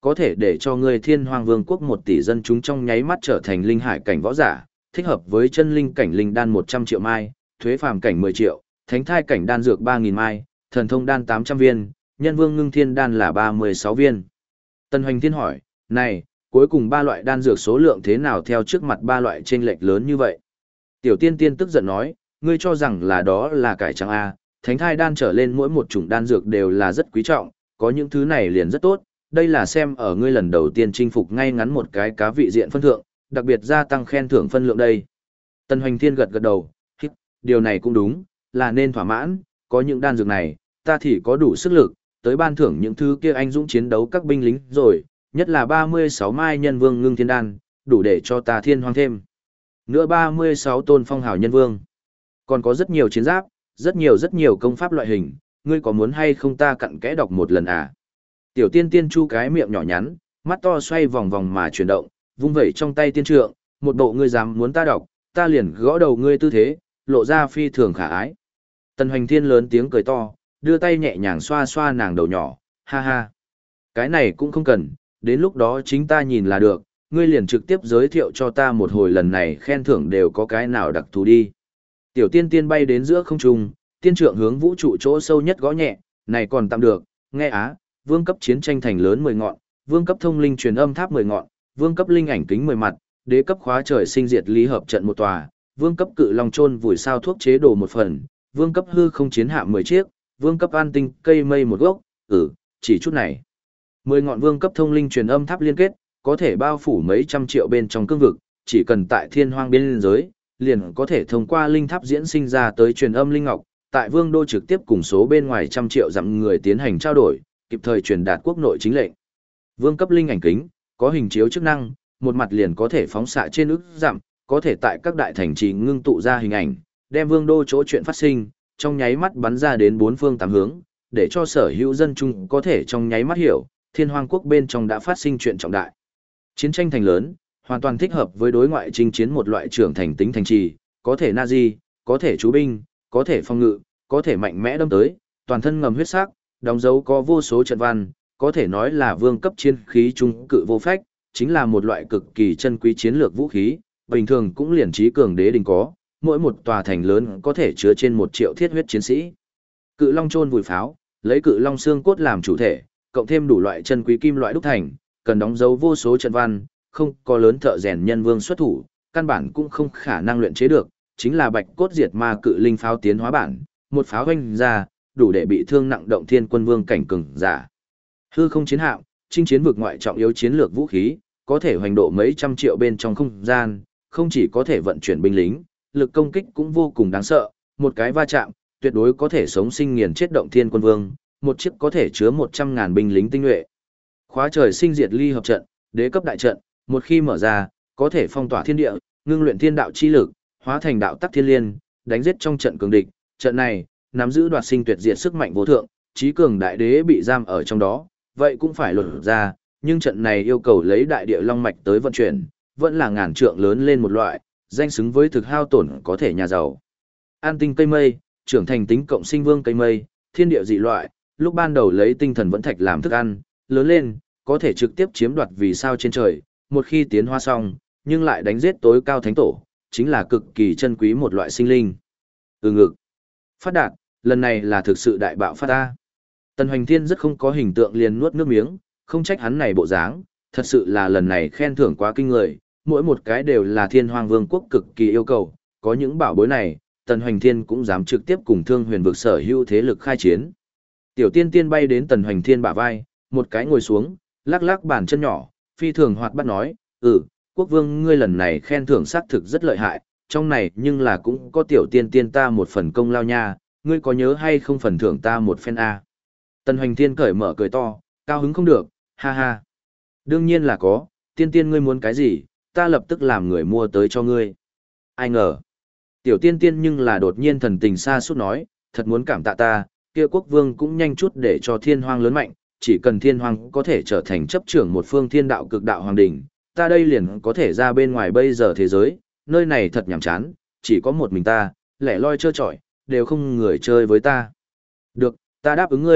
có thể để cho ngươi Thiên Hoang Vương quốc 1 tỷ dân chúng trong nháy mắt trở thành linh hải cảnh võ giả, thích hợp với chân linh cảnh linh đan 100 triệu mai, thuế phàm cảnh 10 triệu, thánh thai cảnh đan dược 3000 mai, thần thông đan 800 viên, nhân vương ngưng thiên đan là 36 viên. Tần Hoành Thiên hỏi, này, cuối cùng 3 loại đan dược số lượng thế nào theo trước mặt 3 loại chênh lệch lớn như vậy? Tiểu Tiên Tiên tức giận nói, ngươi cho rằng là đó là cải trắng A, thánh thai đan trở lên mỗi một chủng đan dược đều là rất quý trọng, có những thứ này liền rất tốt, đây là xem ở ngươi lần đầu tiên chinh phục ngay ngắn một cái cá vị diện phân thượng, đặc biệt gia tăng khen thưởng phân lượng đây. Tần Hoành Thiên gật gật đầu, điều này cũng đúng, là nên thỏa mãn, có những đan dược này, ta thì có đủ sức lực, tới ban thưởng những thứ kia anh dũng chiến đấu các binh lính rồi, nhất là 36 mai nhân vương ngưng thiên đan, đủ để cho ta thiên hoang thêm. Nữa 36 tôn phong hào nhân vương. Còn có rất nhiều chiến giáp, rất nhiều công pháp loại hình, ngươi có muốn hay không ta cặn kẽ đọc một lần à? Tiểu Tiên Tiên chu cái miệng nhỏ nhắn, mắt to xoay vòng vòng mà chuyển động, vung vẩy trong tay tiên trượng, một bộ ngươi dám muốn ta đọc, ta liền gõ đầu ngươi tư thế, lộ ra phi thường khả ái. Tần Hoành Thiên lớn tiếng cười to, đưa tay nhẹ nhàng xoa xoa nàng đầu nhỏ, ha ha. Cái này cũng không cần, đến lúc đó chính ta nhìn là được, ngươi liền trực tiếp giới thiệu cho ta một hồi lần này khen thưởng đều có cái nào đặc thù đi. Tiểu Tiên Tiên bay đến giữa không trung, tiên trượng hướng vũ trụ chỗ sâu nhất gõ nhẹ, này còn tạm được, nghe á, vương cấp chiến tranh thành lớn 10 ngọn, vương cấp thông linh truyền âm tháp 10 ngọn, vương cấp linh ảnh kính 10 mặt, đế cấp khóa trời sinh diệt lý hợp trận một tòa, vương cấp cự long chôn vùi sao thuốc chế đồ một phần, vương cấp hư không chiến hạm 10 chiếc, vương cấp an tinh cây mây một gốc, chỉ chút này. 10 ngọn vương cấp thông linh truyền âm tháp liên kết, có thể bao phủ mấy trăm triệu bên trong cương vực, chỉ cần tại thiên hoang biên giới, liền có thể thông qua linh tháp diễn sinh ra tới truyền âm linh ngọc, tại vương đô trực tiếp cùng số bên ngoài trăm triệu dặm người tiến hành trao đổi, kịp thời truyền đạt quốc nội chính lệnh. Vương cấp linh ảnh kính, có hình chiếu chức năng, một mặt liền có thể phóng xạ trên ức dặm, có thể tại các đại thành trì ngưng tụ ra hình ảnh, đem vương đô chỗ chuyện phát sinh, trong nháy mắt bắn ra đến 4 phương 8 hướng, để cho sở hữu dân chúng có thể trong nháy mắt hiểu, thiên hoang quốc bên trong đã phát sinh chuyện trọng đại. Chiến tranh thành lớn, hoàn toàn thích hợp với đối ngoại chinh chiến một loại trưởng thành tính thành trì, có thể Nazi, có thể chú binh, có thể phòng ngự, có thể mạnh mẽ đâm tới, toàn thân ngầm huyết sắc, đóng dấu có vô số trận văn, có thể nói là vương cấp chiến khí trung cự vô phách, chính là một loại cực kỳ chân quý chiến lược vũ khí, bình thường cũng liền trí cường đế đình có, mỗi một tòa thành lớn có thể chứa trên 1 triệu thiết huyết chiến sĩ. Cự long chôn vùi pháo, lấy cự long xương cốt làm chủ thể, cộng thêm đủ loại chân quý kim loại đúc thành, cần đóng dấu vô số trận văn, không có lớn thợ rèn nhân vương xuất thủ, căn bản cũng không khả năng luyện chế được, chính là bạch cốt diệt ma cự linh pháo tiến hóa bản, một pháo hoành ra, đủ để bị thương nặng động thiên quân vương cảnh cường giả. Hư không chiến hạm, chinh chiến vực ngoại trọng yếu chiến lược vũ khí, có thể hoành độ mấy trăm triệu bên trong không gian, không chỉ có thể vận chuyển binh lính, lực công kích cũng vô cùng đáng sợ, một cái va chạm, tuyệt đối có thể sống sinh nghiền chết động thiên quân vương, một chiếc có thể chứa 100.000 binh lính tinh nhuệ. Khóa trời sinh diệt ly hợp trận, đế cấp đại trận, một khi mở ra, có thể phong tỏa thiên địa, ngưng luyện thiên đạo chi lực, hóa thành đạo tắc thiên liên, đánh giết trong trận cường địch. Trận này, nắm giữ đoạt sinh tuyệt diệt sức mạnh vô thượng, chí cường đại đế bị giam ở trong đó, vậy cũng phải lột ra, nhưng trận này yêu cầu lấy đại địa long mạch tới vận chuyển, vẫn là ngàn trượng lớn lên một loại, danh xứng với thực hao tổn có thể nhà giàu. An tinh cây mây, trưởng thành tính cộng sinh vương cây mây, thiên địa dị loại, lúc ban đầu lấy tinh thần vẫn thạch làm thức ăn, lớn lên, có thể trực tiếp chiếm đoạt vì sao trên trời, một khi tiến hóa xong, nhưng lại đánh giết tối cao thánh tổ, chính là cực kỳ chân quý một loại sinh linh. Ngực. Phát đạt, lần này là thực sự đại bạo phát ta. Tần Hoành Thiên rất không có hình tượng liền nuốt nước miếng, không trách hắn này bộ dáng, thật sự là lần này khen thưởng quá kinh người, mỗi một cái đều là thiên hoàng vương quốc cực kỳ yêu cầu, có những bảo bối này, Tần Hoành Thiên cũng dám trực tiếp cùng Thương Huyền vực sở hữu thế lực khai chiến. Tiểu Tiên Tiên bay đến Tần Hoành Thiên bả vai, một cái ngồi xuống, lắc lắc bàn chân nhỏ, phi thường hoạt bát nói, quốc vương ngươi lần này khen thưởng xác thực rất lợi hại, trong này nhưng là cũng có Tiểu Tiên Tiên ta một phần công lao nha, ngươi có nhớ hay không phần thưởng ta một phen a? Tần Hoành Thiên cởi mở cười to, cao hứng không được, ha ha. Đương nhiên là có, Tiên Tiên ngươi muốn cái gì, ta lập tức làm người mua tới cho ngươi. Ai ngờ. Tiểu Tiên Tiên nhưng là đột nhiên thần tình xa suốt nói, thật muốn cảm tạ ta, kia quốc vương cũng nhanh chút để cho thiên hoang lớn mạnh, chỉ cần thiên hoang có thể trở thành chấp trưởng một phương thiên đạo cực đạo hoàng đỉnh, ta đây liền có thể ra bên ngoài bây giờ thế giới, nơi này thật nhàm chán, chỉ có một mình ta, lẻ loi trơ trọi, đều không người chơi với ta. Được, ta đáp ứng ngươi,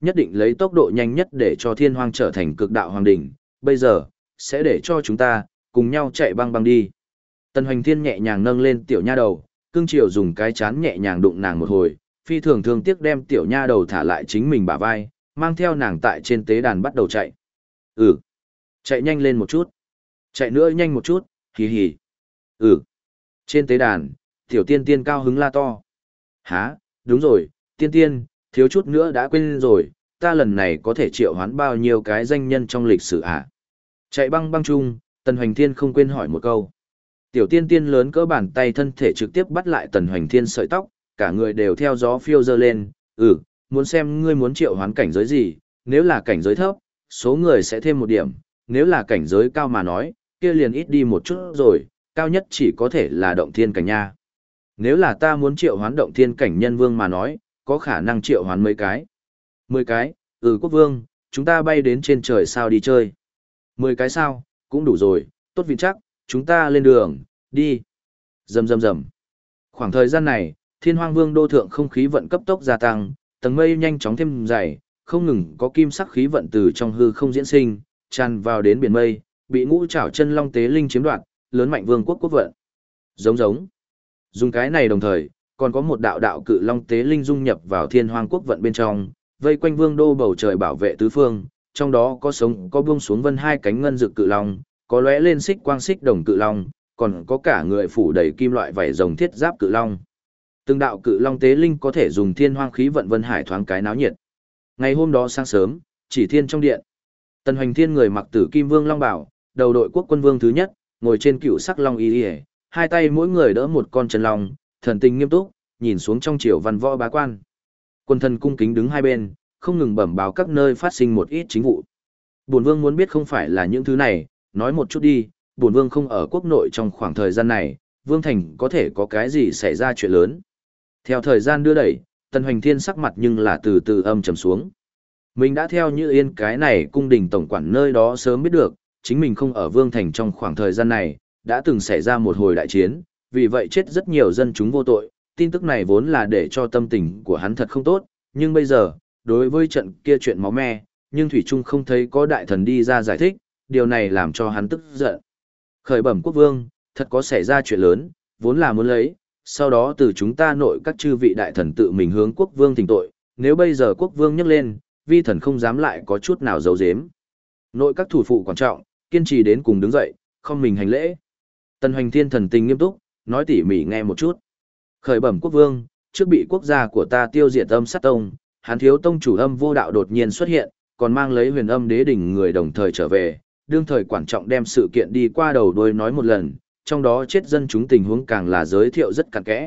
nhất định lấy tốc độ nhanh nhất để cho thiên hoang trở thành cực đạo hoàng đỉnh, bây giờ, sẽ để cho chúng ta, cùng nhau chạy băng băng đi. Tần Hoành Thiên nhẹ nhàng nâng lên tiểu nha đầu, cương triều dùng cái chán nhẹ nhàng đụng nàng một hồi, phi thường thương tiếc đem tiểu nha đầu thả lại chính mình bả vai, mang theo nàng tại trên tế đàn bắt đầu chạy. Chạy nhanh lên một chút. Chạy nữa nhanh một chút, hì hì. Trên tế đàn, tiểu tiên tiên cao hứng la to. Hả, đúng rồi, tiên tiên, thiếu chút nữa đã quên rồi, ta lần này có thể triệu hoán bao nhiêu cái danh nhân trong lịch sử hả? Chạy băng băng chung, Tần Hoành Thiên không quên hỏi một câu. Tiểu tiên tiên lớn cỡ bàn tay thân thể trực tiếp bắt lại Tần Hoành Thiên sợi tóc, cả người đều theo gió phiêu dơ lên. Muốn xem ngươi muốn triệu hoán cảnh giới gì, nếu là cảnh giới thấp, số người sẽ thêm một điểm, nếu là cảnh giới cao mà nói, kia liền ít đi một chút rồi, cao nhất chỉ có thể là động thiên cảnh nha. Nếu là ta muốn triệu hoán động thiên cảnh nhân vương mà nói, có khả năng triệu hoán mấy cái? 10 cái, quốc vương, chúng ta bay đến trên trời sao đi chơi. 10 cái sao, cũng đủ rồi, tốt vị chắc, chúng ta lên đường, đi. Rầm rầm rầm. Khoảng thời gian này, Thiên Hoang Vương đô thượng không khí vận cấp tốc gia tăng, tầng mây nhanh chóng thêm dày, không ngừng có kim sắc khí vận từ trong hư không diễn sinh, tràn vào đến biển mây, bị ngũ trảo chân long tế linh chiếm đoạt, lớn mạnh vương quốc quốc vận. Giống giống. Dùng cái này đồng thời, còn có một đạo đạo cự long tế linh dung nhập vào Thiên Hoang quốc vận bên trong, vây quanh vương đô bầu trời bảo vệ tứ phương, trong đó có sống có buông xuống vân hai cánh ngân dực cự long, có lóe lên xích quang xích đồng cự long, còn có cả người phủ đầy kim loại vảy rồng thiết giáp cự long. Từng đạo cự long tế linh có thể dùng thiên hoang khí vận vân hải thoáng cái náo nhiệt. Ngày hôm đó sáng sớm, chỉ thiên trong điện, Tần Hoành Thiên người mặc tử kim vương long bảo, đầu đội quốc quân vương thứ nhất, ngồi trên cựu sắc long y, hai tay mỗi người đỡ một con chân long, thần tình nghiêm túc, nhìn xuống trong triều văn võ bá quan. Quân thần cung kính đứng hai bên, không ngừng bẩm báo các nơi phát sinh một ít chính vụ. Bổn vương muốn biết không phải là những thứ này, nói một chút đi, bổn vương không ở quốc nội trong khoảng thời gian này, vương thành có thể có cái gì xảy ra chuyện lớn. Theo thời gian đưa đẩy, Tần Hoành Thiên sắc mặt nhưng là từ từ âm trầm xuống. Mình đã theo Như Yên cái này cung đình tổng quản nơi đó sớm biết được, chính mình không ở vương thành trong khoảng thời gian này, đã từng xảy ra một hồi đại chiến, vì vậy chết rất nhiều dân chúng vô tội, tin tức này vốn là để cho tâm tình của hắn thật không tốt, nhưng bây giờ, đối với trận kia chuyện máu me, nhưng Thủy Trung không thấy có đại thần đi ra giải thích, điều này làm cho hắn tức giận. Khởi bẩm quốc vương, thật có xảy ra chuyện lớn, vốn là muốn lấy, sau đó từ chúng ta nội các chư vị đại thần tự mình hướng quốc vương thỉnh tội, nếu bây giờ quốc vương nhắc lên, vi thần không dám lại có chút nào giấu giếm. Nội các thủ phụ quan trọng, kiên trì đến cùng đứng dậy, không mình hành lễ. Tần Hoành Thiên thần tình nghiêm túc, nói tỉ mỉ nghe một chút. Khởi bẩm quốc vương, trước bị quốc gia của ta tiêu diệt âm sát tông, Hán thiếu tông chủ âm vô đạo đột nhiên xuất hiện, còn mang lấy huyền âm đế đỉnh người đồng thời trở về, đương thời quan trọng đem sự kiện đi qua đầu đuôi nói một lần, trong đó chết dân chúng tình huống càng là giới thiệu rất cặn kẽ.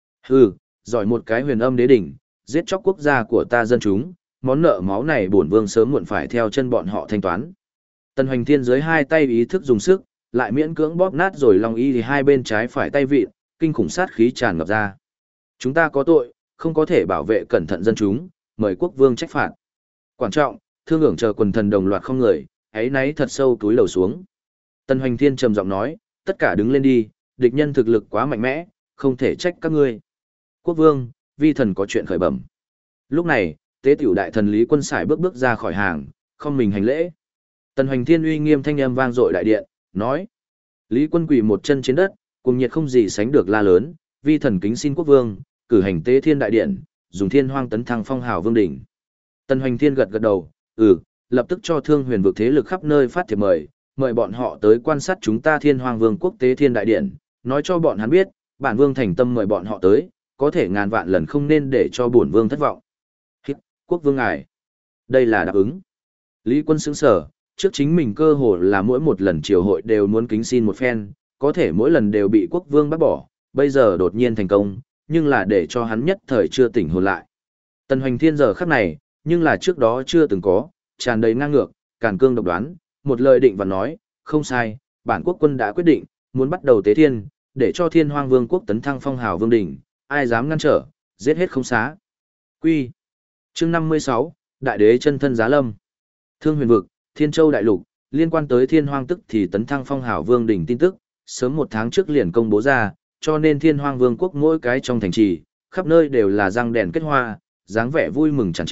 Giỏi một cái huyền âm đế đỉnh, giết chóc quốc gia của ta dân chúng, món nợ máu này bổn vương sớm muộn phải theo chân bọn họ thanh toán. Tần Hoành Thiên dưới hai tay ý thức dùng sức, lại miễn cưỡng bóp nát rồi long y thì hai bên trái phải tay vịn, kinh khủng sát khí tràn ngập ra. Chúng ta có tội, không có thể bảo vệ cẩn thận dân chúng, mời quốc vương trách phạt. Quan trọng, thương hưởng chờ quần thần đồng loạt không người, ấy nấy thật sâu túi lầu xuống. Tần Hoành Thiên trầm giọng nói, tất cả đứng lên đi, địch nhân thực lực quá mạnh mẽ, không thể trách các ngươi. Quốc vương, vi thần có chuyện khởi bẩm. Lúc này, tế tiểu đại thần Lý Quân Sải bước ra khỏi hàng, không mình hành lễ. Tần Hoành Thiên uy nghiêm thanh âm vang dội đại điện, nói. Lý Quân quỳ một chân trên đất, cùng nhiệt không gì sánh được la lớn, vi thần kính xin quốc vương, cử hành tế thiên đại điện, dùng thiên hoang tấn thăng phong hào vương đỉnh. Tần Hoành Thiên gật gật đầu, lập tức cho thương huyền vực thế lực khắp nơi phát thiệp mời bọn họ tới quan sát chúng ta thiên hoang vương quốc tế thiên đại điện, nói cho bọn hắn biết, bản vương thành tâm mời bọn họ tới, có thể ngàn vạn lần không nên để cho bổn vương thất vọng. Quốc vương ngài, đây là đáp ứng. Lý Quân sững sờ, trước chính mình cơ hồ là mỗi một lần triều hội đều muốn kính xin một phen, có thể mỗi lần đều bị quốc vương bác bỏ, bây giờ đột nhiên thành công, nhưng là để cho hắn nhất thời chưa tỉnh hồn lại. Tần Hoành Thiên giờ khắc này, nhưng là trước đó chưa từng có, tràn đầy ngang ngược, càn cương độc đoán, một lời định và nói, không sai, bản quốc quân đã quyết định, muốn bắt đầu tế thiên, để cho thiên hoang vương quốc tấn thăng phong hào vương đỉnh, ai dám ngăn trở, giết hết không xá. Quy. Chương 56, Đại đế chân thân giá lâm. Thương huyền vực, Thiên Châu đại lục, liên quan tới thiên hoang tức thì tấn thăng phong hào vương đỉnh tin tức, sớm một tháng trước liền công bố ra, cho nên thiên hoang vương quốc mỗi cái trong thành trì, khắp nơi đều là răng đèn kết hoa, dáng vẻ vui mừng tràn trề,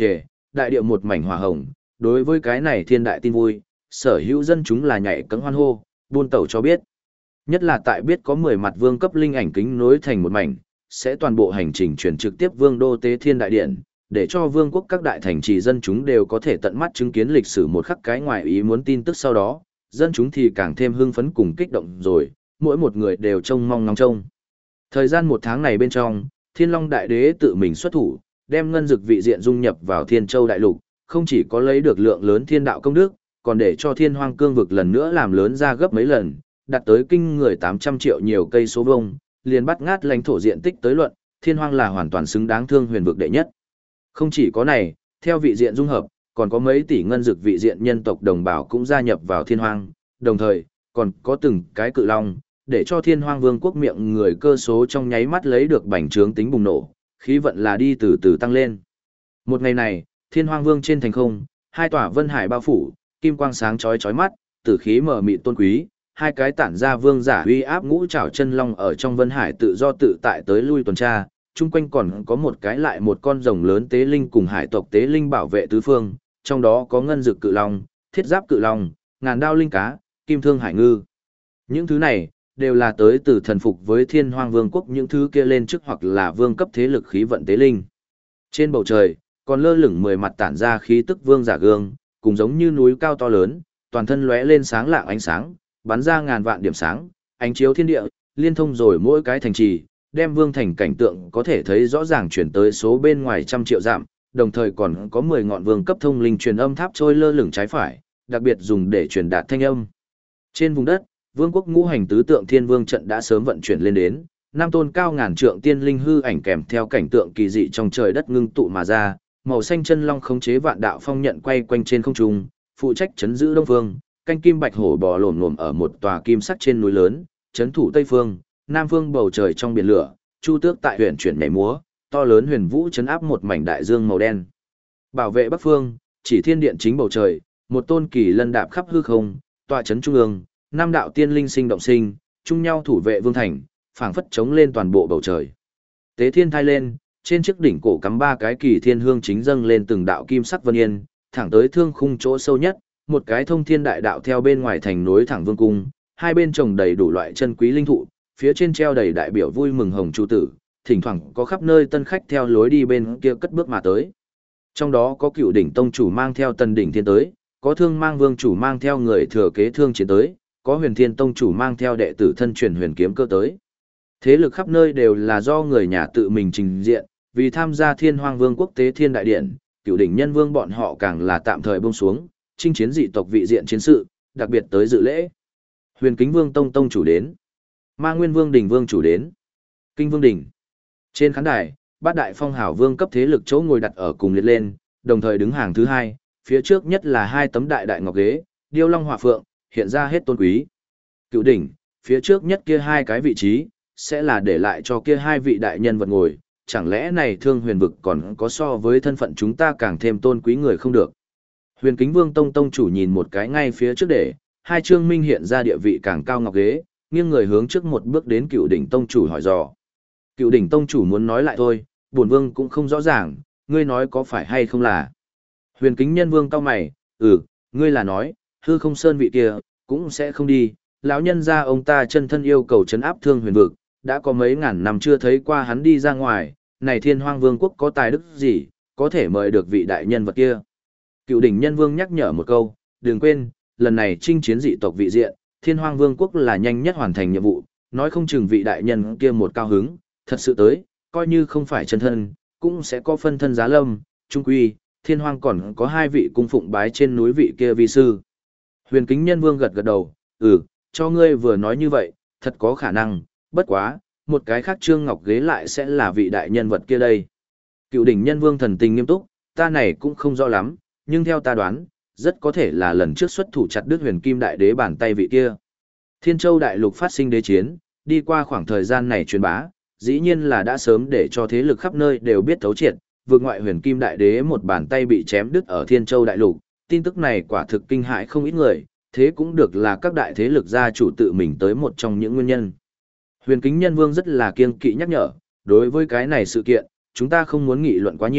đại địa một mảnh hỏa hồng, đối với cái này thiên đại tin vui, sở hữu dân chúng là nhảy cẫng hoan hô, buôn tẩu cho biết. Nhất là tại biết có 10 mặt vương cấp linh ảnh kính nối thành một mảnh, sẽ toàn bộ hành trình chuyển trực tiếp vương đô tế thiên đại điện, để cho vương quốc các đại thành trì dân chúng đều có thể tận mắt chứng kiến lịch sử một khắc cái ngoài ý muốn tin tức sau đó, dân chúng thì càng thêm hưng phấn cùng kích động rồi, mỗi một người đều trông mong ngóng trông. Thời gian một tháng này bên trong, Thiên Long Đại Đế tự mình xuất thủ, đem ngân dực vị diện dung nhập vào Thiên Châu Đại Lục, không chỉ có lấy được lượng lớn thiên đạo công đức, còn để cho Thiên Hoang Cương vực lần nữa làm lớn ra gấp mấy lần, đạt tới kinh người 800 triệu nhiều cây số vuông, liền bắt ngát lãnh thổ diện tích tới luận, Thiên Hoang là hoàn toàn xứng đáng thương huyền vực đệ nhất. Không chỉ có này, theo vị diện dung hợp, còn có mấy tỷ ngân dực vị diện nhân tộc đồng bào cũng gia nhập vào Thiên Hoang, đồng thời, còn có từng cái cự long, để cho Thiên Hoang Vương quốc miệng người cơ số trong nháy mắt lấy được bành trướng tính bùng nổ, khí vận là đi từ từ tăng lên. Một ngày này, Thiên Hoang Vương trên thành không, hai tòa vân hải bao phủ, kim quang sáng chói chói mắt, tử khí mờ mịt tôn quý, hai cái tản ra vương giả uy áp ngũ trảo chân long ở trong vân hải tự do tự tại tới lui tuần tra, chung quanh còn có một cái lại một con rồng lớn tế linh cùng hải tộc tế linh bảo vệ tứ phương, trong đó có ngân dực cự long, thiết giáp cự long, ngàn đao linh cá, kim thương hải ngư. Những thứ này đều là tới từ thần phục với Thiên Hoang Vương quốc những thứ kia lên chức hoặc là vương cấp thế lực khí vận tế linh. Trên bầu trời, còn lơ lửng 10 mặt tản ra khí tức vương giả gương, cùng giống như núi cao to lớn, toàn thân lóe lên sáng lạng ánh sáng, bắn ra ngàn vạn điểm sáng, ánh chiếu thiên địa, liên thông rồi mỗi cái thành trì, đem vương thành cảnh tượng có thể thấy rõ ràng chuyển tới số bên ngoài trăm triệu dặm, đồng thời còn có 10 ngọn vương cấp thông linh truyền âm tháp trôi lơ lửng trái phải, đặc biệt dùng để truyền đạt thanh âm. Trên vùng đất, vương quốc ngũ hành tứ tượng thiên vương trận đã sớm vận chuyển lên đến, năm tôn cao ngàn trượng tiên linh hư ảnh kèm theo cảnh tượng kỳ dị trong trời đất ngưng tụ mà ra, màu xanh chân long khống chế vạn đạo phong nhận quay quanh trên không trung, phụ trách chấn giữ đông phương, canh kim bạch hổ bò lổm lổm ở một tòa kim sắc trên núi lớn, chấn thủ tây phương, nam phương bầu trời trong biển lửa, chu tước tại huyện chuyển nhảy múa, to lớn huyền vũ chấn áp một mảnh đại dương màu đen. Bảo vệ bắc phương, chỉ thiên điện chính bầu trời, một tôn kỳ lân đạp khắp hư không, tọa chấn trung ương, năm đạo tiên linh sinh động sinh, chung nhau thủ vệ vương thành, phảng phất chống lên toàn bộ bầu trời. Tế thiên thai lên, trên chiếc đỉnh cổ cắm ba cái kỳ thiên hương chính dâng lên từng đạo kim sắc vân yên, thẳng tới thương khung chỗ sâu nhất, một cái thông thiên đại đạo theo bên ngoài thành nối thẳng vương cung, hai bên trồng đầy đủ loại chân quý linh thụ, phía trên treo đầy đại biểu vui mừng hồng chu tử, thỉnh thoảng có khắp nơi tân khách theo lối đi bên kia cất bước mà tới. Trong đó có Cựu đỉnh tông chủ mang theo Tần đỉnh thiên tới, có Thương Mang vương chủ mang theo người thừa kế Thương chiến tới, có Huyền Thiên tông chủ mang theo đệ tử thân truyền Huyền kiếm cơ tới. Thế lực khắp nơi đều là do người nhà tự mình trình diện, vì tham gia Thiên Hoang Vương quốc tế thiên đại điện, Cựu đỉnh nhân vương bọn họ càng là tạm thời buông xuống, chinh chiến dị tộc vị diện chiến sự, đặc biệt tới dự lễ. Huyền Kính Vương tông tông chủ đến, Ma Nguyên Vương đỉnh vương chủ đến, Kinh Vương đỉnh. Trên khán đài, bát đại phong hào vương cấp thế lực chỗ ngồi đặt ở cùng liệt lên, đồng thời đứng hàng thứ hai, phía trước nhất là hai tấm đại đại ngọc ghế, điêu long hỏa phượng, hiện ra hết tôn quý. Cựu đỉnh, phía trước nhất kia hai cái vị trí, sẽ là để lại cho kia hai vị đại nhân vật ngồi, chẳng lẽ này Thương huyền vực còn có so với thân phận chúng ta càng thêm tôn quý người không được. Huyền Kính Vương tông tông chủ nhìn một cái ngay phía trước để, hai trương minh hiện ra địa vị càng cao ngọc ghế, nghiêng người hướng trước một bước đến Cựu đỉnh tông chủ hỏi dò. Cựu đỉnh tông chủ muốn nói lại thôi, bổn vương cũng không rõ ràng, ngươi nói có phải hay không là. Huyền Kính nhân vương cau mày, ngươi là nói, hư không sơn vị kia, cũng sẽ không đi, lão nhân gia ông ta chân thân yêu cầu trấn áp Thương huyền vực, đã có mấy ngàn năm chưa thấy qua hắn đi ra ngoài, này Thiên Hoang Vương quốc có tài đức gì, có thể mời được vị đại nhân vật kia. Cựu đỉnh nhân vương nhắc nhở một câu, đừng quên, lần này chinh chiến dị tộc vị diện, Thiên Hoang Vương quốc là nhanh nhất hoàn thành nhiệm vụ, nói không chừng vị đại nhân kia một cao hứng, thật sự tới, coi như không phải chân thân, cũng sẽ có phân thân giá lâm, trung quy, Thiên Hoang còn có hai vị cung phụng bái trên núi vị kia vi sư. Huyền Kính nhân vương gật gật đầu, cho ngươi vừa nói như vậy, thật có khả năng, bất quá, một cái khác Trương Ngọc ghế lại sẽ là vị đại nhân vật kia đây. Cựu đỉnh nhân vương thần tình nghiêm túc, ta này cũng không rõ lắm, nhưng theo ta đoán, rất có thể là lần trước xuất thủ chặt đứt Huyền Kim đại đế bàn tay vị kia. Thiên Châu đại lục phát sinh đế chiến, đi qua khoảng thời gian này truyền bá, dĩ nhiên là đã sớm để cho thế lực khắp nơi đều biết thấu triệt, vượt ngoại Huyền Kim đại đế một bàn tay bị chém đứt ở Thiên Châu đại lục, tin tức này quả thực kinh hãi không ít người, thế cũng được là các đại thế lực gia chủ tự mình tới một trong những nguyên nhân. Huyền Kính nhân vương rất là kiêng kỵ nhắc nhở, đối với cái này sự kiện, chúng ta không muốn nghị luận quá nhiều,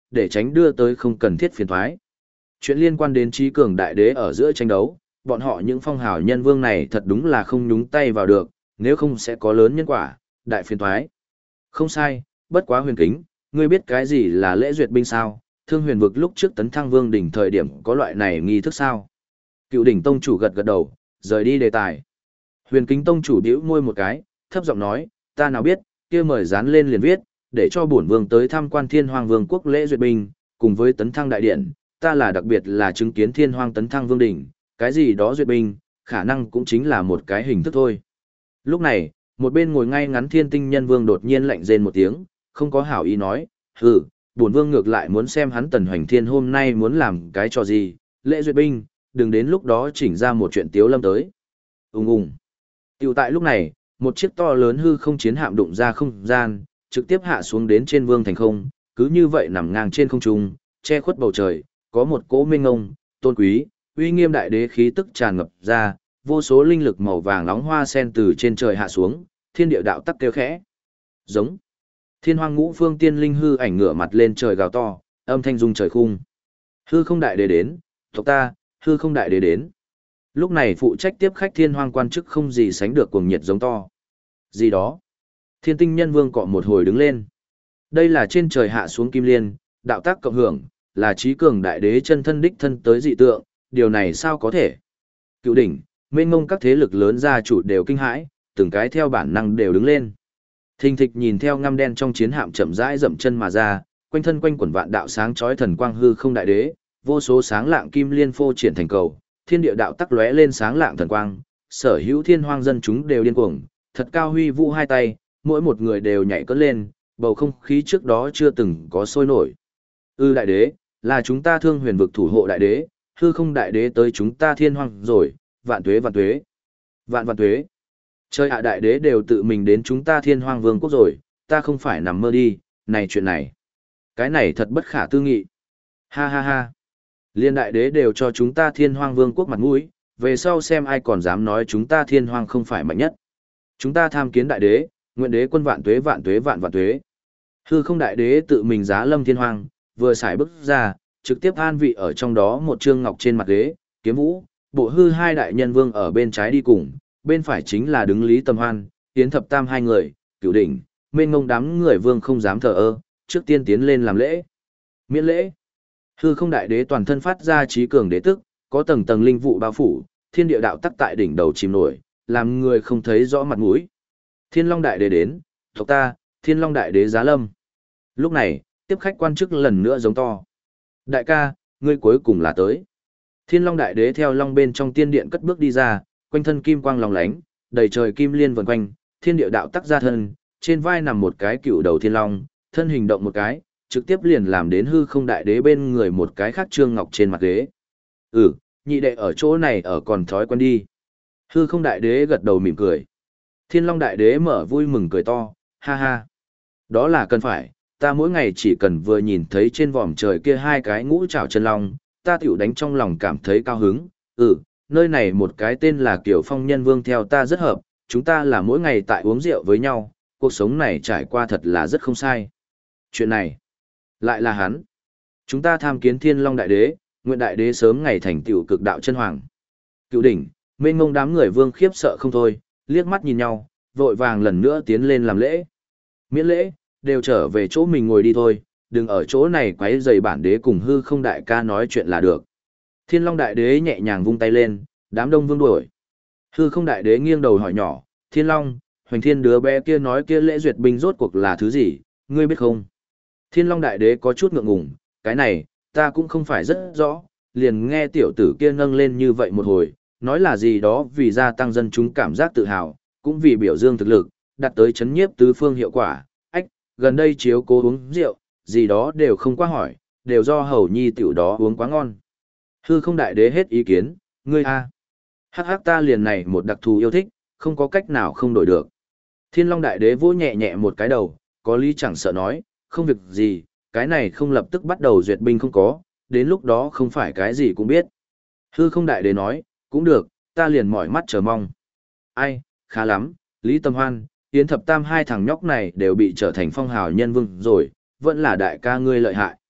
để tránh đưa tới không cần thiết phiền toái. Chuyện liên quan đến trí cường đại đế ở giữa tranh đấu, bọn họ những phong hào nhân vương này thật đúng là không nhúng tay vào được, nếu không sẽ có lớn nhân quả, đại phiền toái. Không sai, bất quá Huyền Kính, ngươi biết cái gì là lễ duyệt binh sao? Thương Huyền vực lúc trước tấn thăng vương đỉnh thời điểm có loại này nghi thức sao? Cựu đỉnh tông chủ gật gật đầu, rời đi đề tài. Huyền Kính tông chủ bĩu môi một cái, thấp giọng nói, ta nào biết, kia mời dán lên liền viết, để cho bổn vương tới tham quan Thiên Hoang Vương quốc lễ duyệt binh, cùng với tấn thăng đại điện, ta là đặc biệt là chứng kiến Thiên Hoang tấn thăng vương đỉnh, cái gì đó duyệt binh, khả năng cũng chính là một cái hình thức thôi. Lúc này, một bên ngồi ngay ngắn Thiên Tinh Nhân Vương đột nhiên lạnh rên một tiếng, không có hảo ý nói, hừ, bổn vương ngược lại muốn xem hắn Tần Hoành Thiên hôm nay muốn làm cái trò gì, lễ duyệt binh, đừng đến lúc đó chỉnh ra một chuyện tiếu lâm tới. Ùng ùng. Tiểu tại lúc này, một chiếc to lớn hư không chiến hạm đụng ra không gian, trực tiếp hạ xuống đến trên vương thành không, cứ như vậy nằm ngang trên không trung, che khuất bầu trời, có một cỗ minh ngông, tôn quý, uy nghiêm đại đế khí tức tràn ngập ra, vô số linh lực màu vàng nóng hoa sen từ trên trời hạ xuống, thiên địa đạo tắc kêu khẽ. Giống. Thiên Hoang Ngũ Phương Tiên Linh hư ảnh ngửa mặt lên trời gào to, âm thanh rung trời khung. Hư không đại đế đến, tộc ta, hư không đại đế đến. Lúc này phụ trách tiếp khách Thiên Hoang quan chức không gì sánh được cuồng nhiệt giống to. Gì đó? Thiên Tinh Nhân Vương cọ một hồi đứng lên. Đây là trên trời hạ xuống kim liên, đạo tác cộng hưởng, là trí cường đại đế chân thân đích thân tới dị tượng, điều này sao có thể? Cựu đỉnh, mênh mông các thế lực lớn gia chủ đều kinh hãi, từng cái theo bản năng đều đứng lên. Thình thịch nhìn theo ngăm đen trong chiến hạm chậm rãi dậm chân mà ra, quanh thân quanh quần vạn đạo sáng chói thần quang hư không đại đế, vô số sáng lạng kim liên phô triển thành cầu, thiên địa đạo tắc lóe lên sáng lạng thần quang, sở hữu thiên hoang dân chúng đều điên cuồng, thật cao huy vũ hai tay, mỗi một người đều nhảy cất lên, bầu không khí trước đó chưa từng có sôi nổi. Đại đế, là chúng ta Thương Huyền vực thủ hộ đại đế, hư không đại đế tới chúng ta thiên hoang rồi, vạn tuế vạn tuế. Vạn vạn tuế. Trời ạ đại đế đều tự mình đến chúng ta thiên hoang vương quốc rồi, ta không phải nằm mơ đi, này chuyện này. Cái này thật bất khả tư nghị. Ha ha ha. Liên đại đế đều cho chúng ta thiên hoang vương quốc mặt mũi, về sau xem ai còn dám nói chúng ta thiên hoang không phải mạnh nhất. Chúng ta tham kiến đại đế, nguyện đế quân vạn tuế vạn tuế vạn vạn tuế. Hư không đại đế tự mình giá lâm thiên hoang, vừa xài bước ra, trực tiếp an vị ở trong đó một trương ngọc trên mặt ghế, kiếm vũ, bộ hư hai đại nhân vương ở bên trái đi cùng, bên phải chính là đứng Lý Tầm Hoan, Tiến Thập Tam hai người, Cửu đỉnh, mênh ngông đám người vương không dám thờ ơ, trước tiên tiến lên làm lễ. Miễn lễ. Hư không đại đế toàn thân phát ra trí cường đế tức, có tầng tầng linh vụ bao phủ, thiên địa đạo tắc tại đỉnh đầu chìm nổi, làm người không thấy rõ mặt mũi. Thiên Long đại đế đến, tộc ta, Thiên Long đại đế giá lâm. Lúc này, tiếp khách quan chức lần nữa giống to. Đại ca, ngươi cuối cùng là tới. Thiên Long đại đế theo long bên trong tiên điện cất bước đi ra, quanh thân kim quang lóng lánh, đầy trời kim liên vần quanh, thiên địa đạo tắc ra thân, trên vai nằm một cái cựu đầu thiên long, thân hình động một cái, trực tiếp liền làm đến hư không đại đế bên người một cái khác trương ngọc trên mặt ghế. Nhị đệ ở chỗ này ở còn thói quen đi. Hư không đại đế gật đầu mỉm cười. Thiên Long đại đế mở vui mừng cười to, ha ha. Đó là cần phải, ta mỗi ngày chỉ cần vừa nhìn thấy trên vòm trời kia hai cái ngũ trảo chân long, ta tiểu đánh trong lòng cảm thấy cao hứng. Nơi này một cái tên là Kiều Phong Nhân Vương theo ta rất hợp, chúng ta là mỗi ngày tại uống rượu với nhau, cuộc sống này trải qua thật là rất không sai. Chuyện này, lại là hắn. Chúng ta tham kiến Thiên Long đại đế, nguyện đại đế sớm ngày thành tựu cực đạo chân hoàng. Cựu đỉnh, mênh mông đám người vương khiếp sợ không thôi, liếc mắt nhìn nhau, vội vàng lần nữa tiến lên làm lễ. Miễn lễ, đều trở về chỗ mình ngồi đi thôi, đừng ở chỗ này quấy rầy bản đế cùng hư không đại ca nói chuyện là được. Thiên Long đại đế nhẹ nhàng vung tay lên, đám đông vương đuổi. Hư không đại đế nghiêng đầu hỏi nhỏ, Thiên Long, Hoành Thiên đứa bé kia nói kia lễ duyệt binh rốt cuộc là thứ gì, ngươi biết không? Thiên Long đại đế có chút ngượng ngùng, cái này, ta cũng không phải rất rõ, liền nghe tiểu tử kia nâng lên như vậy một hồi, nói là gì đó vì gia tăng dân chúng cảm giác tự hào, cũng vì biểu dương thực lực, đạt tới chấn nhiếp tứ phương hiệu quả. Gần đây chiếu cố uống rượu, gì đó đều không qua hỏi, đều do hầu nhi tiểu đó uống quá ngon. Hư không đại đế hết ý kiến, ngươi a, hắc ta liền này một đặc thù yêu thích, không có cách nào không đổi được. Thiên Long đại đế vỗ nhẹ nhẹ một cái đầu, có lý chẳng sợ nói, không việc gì, cái này không lập tức bắt đầu duyệt binh không có, đến lúc đó không phải cái gì cũng biết. Hư không đại đế nói, cũng được, ta liền mỏi mắt chờ mong. Ai, khá lắm, Lý Tâm Hoan, Yến Thập Tam hai thằng nhóc này đều bị trở thành phong hào nhân vương rồi, vẫn là đại ca ngươi lợi hại.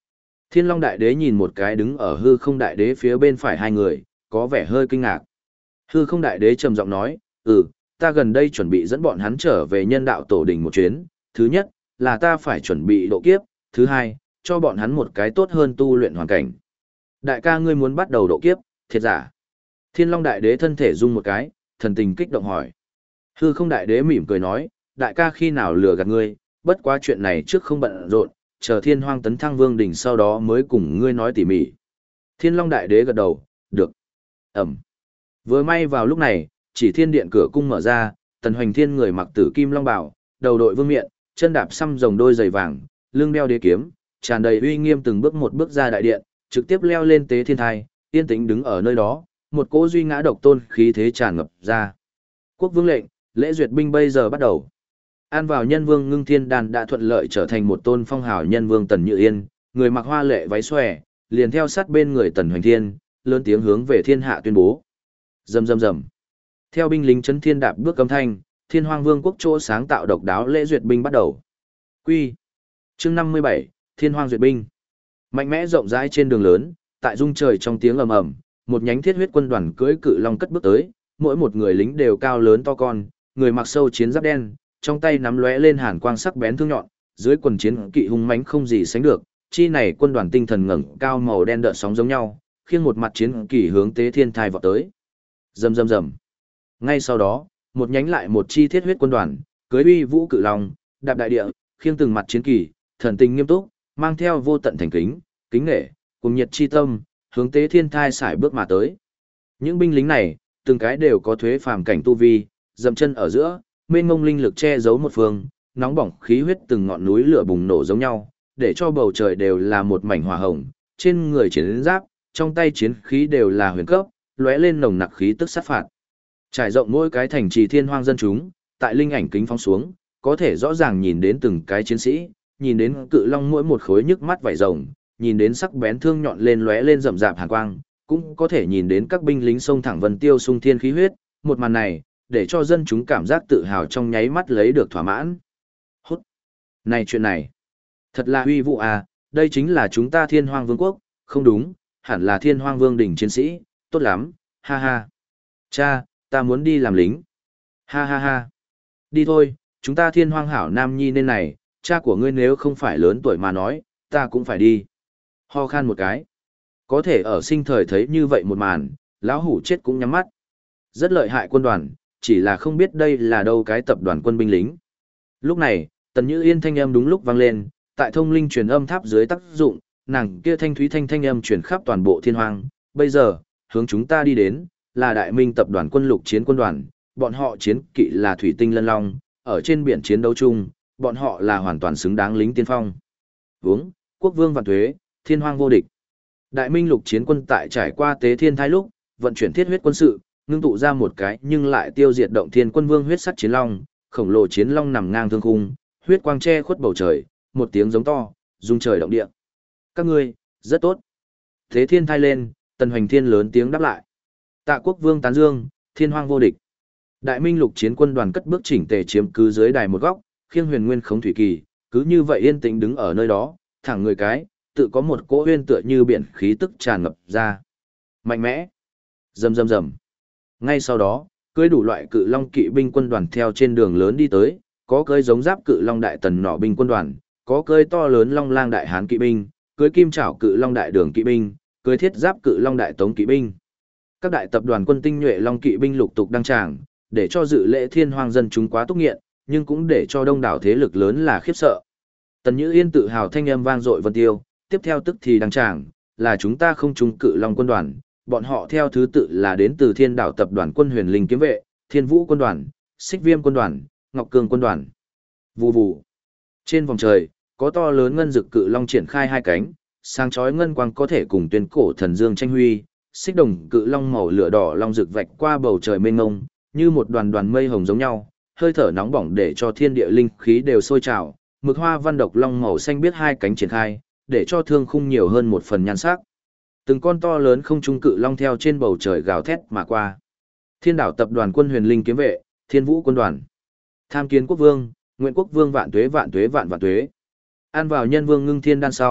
Thiên Long Đại Đế nhìn một cái đứng ở hư không đại đế phía bên phải hai người, có vẻ hơi kinh ngạc. Hư không đại đế trầm giọng nói, ta gần đây chuẩn bị dẫn bọn hắn trở về nhân đạo tổ đình một chuyến. Thứ nhất, là ta phải chuẩn bị độ kiếp. Thứ hai, cho bọn hắn một cái tốt hơn tu luyện hoàn cảnh. Đại ca ngươi muốn bắt đầu độ kiếp, thiệt giả? Thiên Long Đại Đế thân thể rung một cái, thần tình kích động hỏi. Hư không đại đế mỉm cười nói, đại ca khi nào lừa gạt ngươi, bất quá chuyện này trước không bận rộn, chờ Thiên Hoang tấn thăng vương đỉnh sau đó mới cùng ngươi nói tỉ mỉ. Thiên Long Đại Đế gật đầu, được. Ẩm. Vừa may vào lúc này, chỉ thiên điện cửa cung mở ra, Tần Hoành Thiên người mặc tử kim long bào, đầu đội vương miện, chân đạp xăm rồng đôi giày vàng, lưng đeo đế kiếm, tràn đầy uy nghiêm từng bước một bước ra đại điện, trực tiếp leo lên tế thiên thai, yên tĩnh đứng ở nơi đó, một cỗ duy ngã độc tôn khí thế tràn ngập ra. Quốc vương lệnh, lễ duyệt binh bây giờ bắt đầu. An vào nhân vương ngưng thiên đàn đã thuận lợi trở thành một tôn phong hào nhân vương Tần Như Yên, người mặc hoa lệ váy xòe, liền theo sát bên người Tần Hoành Thiên, lớn tiếng hướng về thiên hạ tuyên bố. Rầm rầm rầm. Theo binh lính chấn thiên đạp bước âm thanh, Thiên Hoang Vương quốc chỗ sáng tạo độc đáo lễ duyệt binh bắt đầu. Quy. Chương 57, Thiên Hoang duyệt binh. Mạnh mẽ rộng rãi trên đường lớn, tại dung trời trong tiếng ầm ầm, một nhánh thiết huyết quân đoàn cưỡi cự long cất bước tới, mỗi một người lính đều cao lớn to con, người mặc sâu chiến giáp đen, trong tay nắm lóe lên hàn quang sắc bén thương nhọn, dưới quần chiến kỵ hung mãnh không gì sánh được, chi này quân đoàn tinh thần ngẩng cao màu đen đợt sóng giống nhau, khiêng một mặt chiến kỳ hướng tế thiên thai vọt tới. Rầm rầm rầm. Ngay sau đó, một nhánh lại một chi thiết huyết quân đoàn, cưỡi uy vũ cự long, đạp đại địa, khiêng từng mặt chiến kỳ, thần tình nghiêm túc, mang theo vô tận thành kính, kính nể, cùng nhiệt chi tâm, hướng tế thiên thai sải bước mà tới. Những binh lính này, từng cái đều có thuế phàm cảnh tu vi, dậm chân ở giữa, mênh mông linh lực che giấu một phương, nóng bỏng khí huyết từng ngọn núi lửa bùng nổ giống nhau, để cho bầu trời đều là một mảnh hỏa hồng, trên người chiến giáp, trong tay chiến khí đều là huyền cấp, lóe lên nồng nặc khí tức sát phạt. Trải rộng mỗi cái thành trì thiên hoang dân chúng, tại linh ảnh kính phóng xuống, có thể rõ ràng nhìn đến từng cái chiến sĩ, nhìn đến cự long mỗi một khối nhức mắt vảy rồng, nhìn đến sắc bén thương nhọn lên lóe lên rậm rạp hàn quang, cũng có thể nhìn đến các binh lính sông thẳng vân tiêu sung thiên khí huyết, một màn này, để cho dân chúng cảm giác tự hào trong nháy mắt lấy được thỏa mãn. Hút! Này chuyện này, thật là uy vũ à, đây chính là chúng ta Thiên Hoang Vương quốc, không đúng, hẳn là Thiên Hoang Vương đỉnh chiến sĩ, tốt lắm, ha ha. Cha, ta muốn đi làm lính. Ha ha ha. Đi thôi, chúng ta Thiên Hoang hảo nam nhi nên này, cha của ngươi nếu không phải lớn tuổi mà nói, ta cũng phải đi. Ho khan một cái. Có thể ở sinh thời thấy như vậy một màn, lão hủ chết cũng nhắm mắt. Rất lợi hại quân đoàn, chỉ là không biết đây là đâu cái tập đoàn quân binh lính. Lúc này, Tần Như Yên thanh âm đúng lúc vang lên, tại thông linh truyền âm tháp dưới tác dụng, nàng kia thanh thúy thanh âm truyền khắp toàn bộ Thiên Hoang. Bây giờ, hướng chúng ta đi đến, là Đại Minh tập đoàn quân lục chiến quân đoàn, bọn họ chiến kỵ là Thủy Tinh Lân Long, ở trên biển chiến đấu chung, bọn họ là hoàn toàn xứng đáng lính tiên phong. Vướng, quốc vương vạn tuế, Thiên Hoang vô địch. Đại Minh lục chiến quân tại trải qua tế thiên thai lúc, vận chuyển thiết huyết quân sự, ngưng tụ ra một cái nhưng lại tiêu diệt động thiên quân vương huyết sắt chiến long, khổng lồ chiến long nằm ngang thương khung, huyết quang che khuất bầu trời, một tiếng giống to, rung trời động địa. Các ngươi, rất tốt. Tế thiên thai lên, Tần Hoành Thiên lớn tiếng đáp lại. Tạ quốc vương tán dương, Thiên Hoang vô địch. Đại Minh lục chiến quân đoàn cất bước chỉnh tề chiếm cứ dưới đài một góc, khiêng huyền nguyên khống thủy kỳ, cứ như vậy yên tĩnh đứng ở nơi đó, thẳng người cái, tự có một cỗ huyên tựa như biển khí tức tràn ngập ra. Mạnh mẽ. Rầm rầm rầm. Ngay sau đó, cưỡi đủ loại cự long kỵ binh quân đoàn theo trên đường lớn đi tới, có cưỡi giống giáp cự long đại tần nỏ binh quân đoàn, có cưỡi to lớn long lang đại hán kỵ binh, cưỡi kim trảo cự long đại đường kỵ binh, cưỡi thiết giáp cự long đại tống kỵ binh. Các đại tập đoàn quân tinh nhuệ long kỵ binh lục tục đăng tràng, để cho dự lễ Thiên Hoang dân chúng quá túc nghiện, nhưng cũng để cho đông đảo thế lực lớn là khiếp sợ. Tần Như Yên tự hào thanh âm vang dội vân tiêu, tiếp theo tức thì đăng tràng, là chúng ta không trung cự long quân đoàn, bọn họ theo thứ tự là đến từ Thiên Đảo tập đoàn quân Huyền Linh kiếm vệ, Thiên Vũ quân đoàn, Xích Viêm quân đoàn, Ngọc Cương quân đoàn. Vù vù. Trên vòng trời, có to lớn ngân dực cự long triển khai hai cánh, sáng chói ngân quang có thể cùng tuyên cổ thần dương tranh huy, xích đồng cự long màu lửa đỏ long rực vạch qua bầu trời mênh mông, như một đoàn đoàn mây hồng giống nhau, hơi thở nóng bỏng để cho thiên địa linh khí đều sôi trào, mực hoa văn độc long màu xanh biết hai cánh triển khai, để cho thương khung nhiều hơn một phần nhan sắc. Từng con to lớn không trung cự long theo trên bầu trời gào thét mà qua. Thiên Đảo tập đoàn quân Huyền Linh kiếm vệ, Thiên Vũ quân đoàn, Tham Kiến quốc vương, Nguyện quốc vương vạn tuế vạn tuế vạn vạn tuế. An vào nhân vương ngưng thiên đan sau,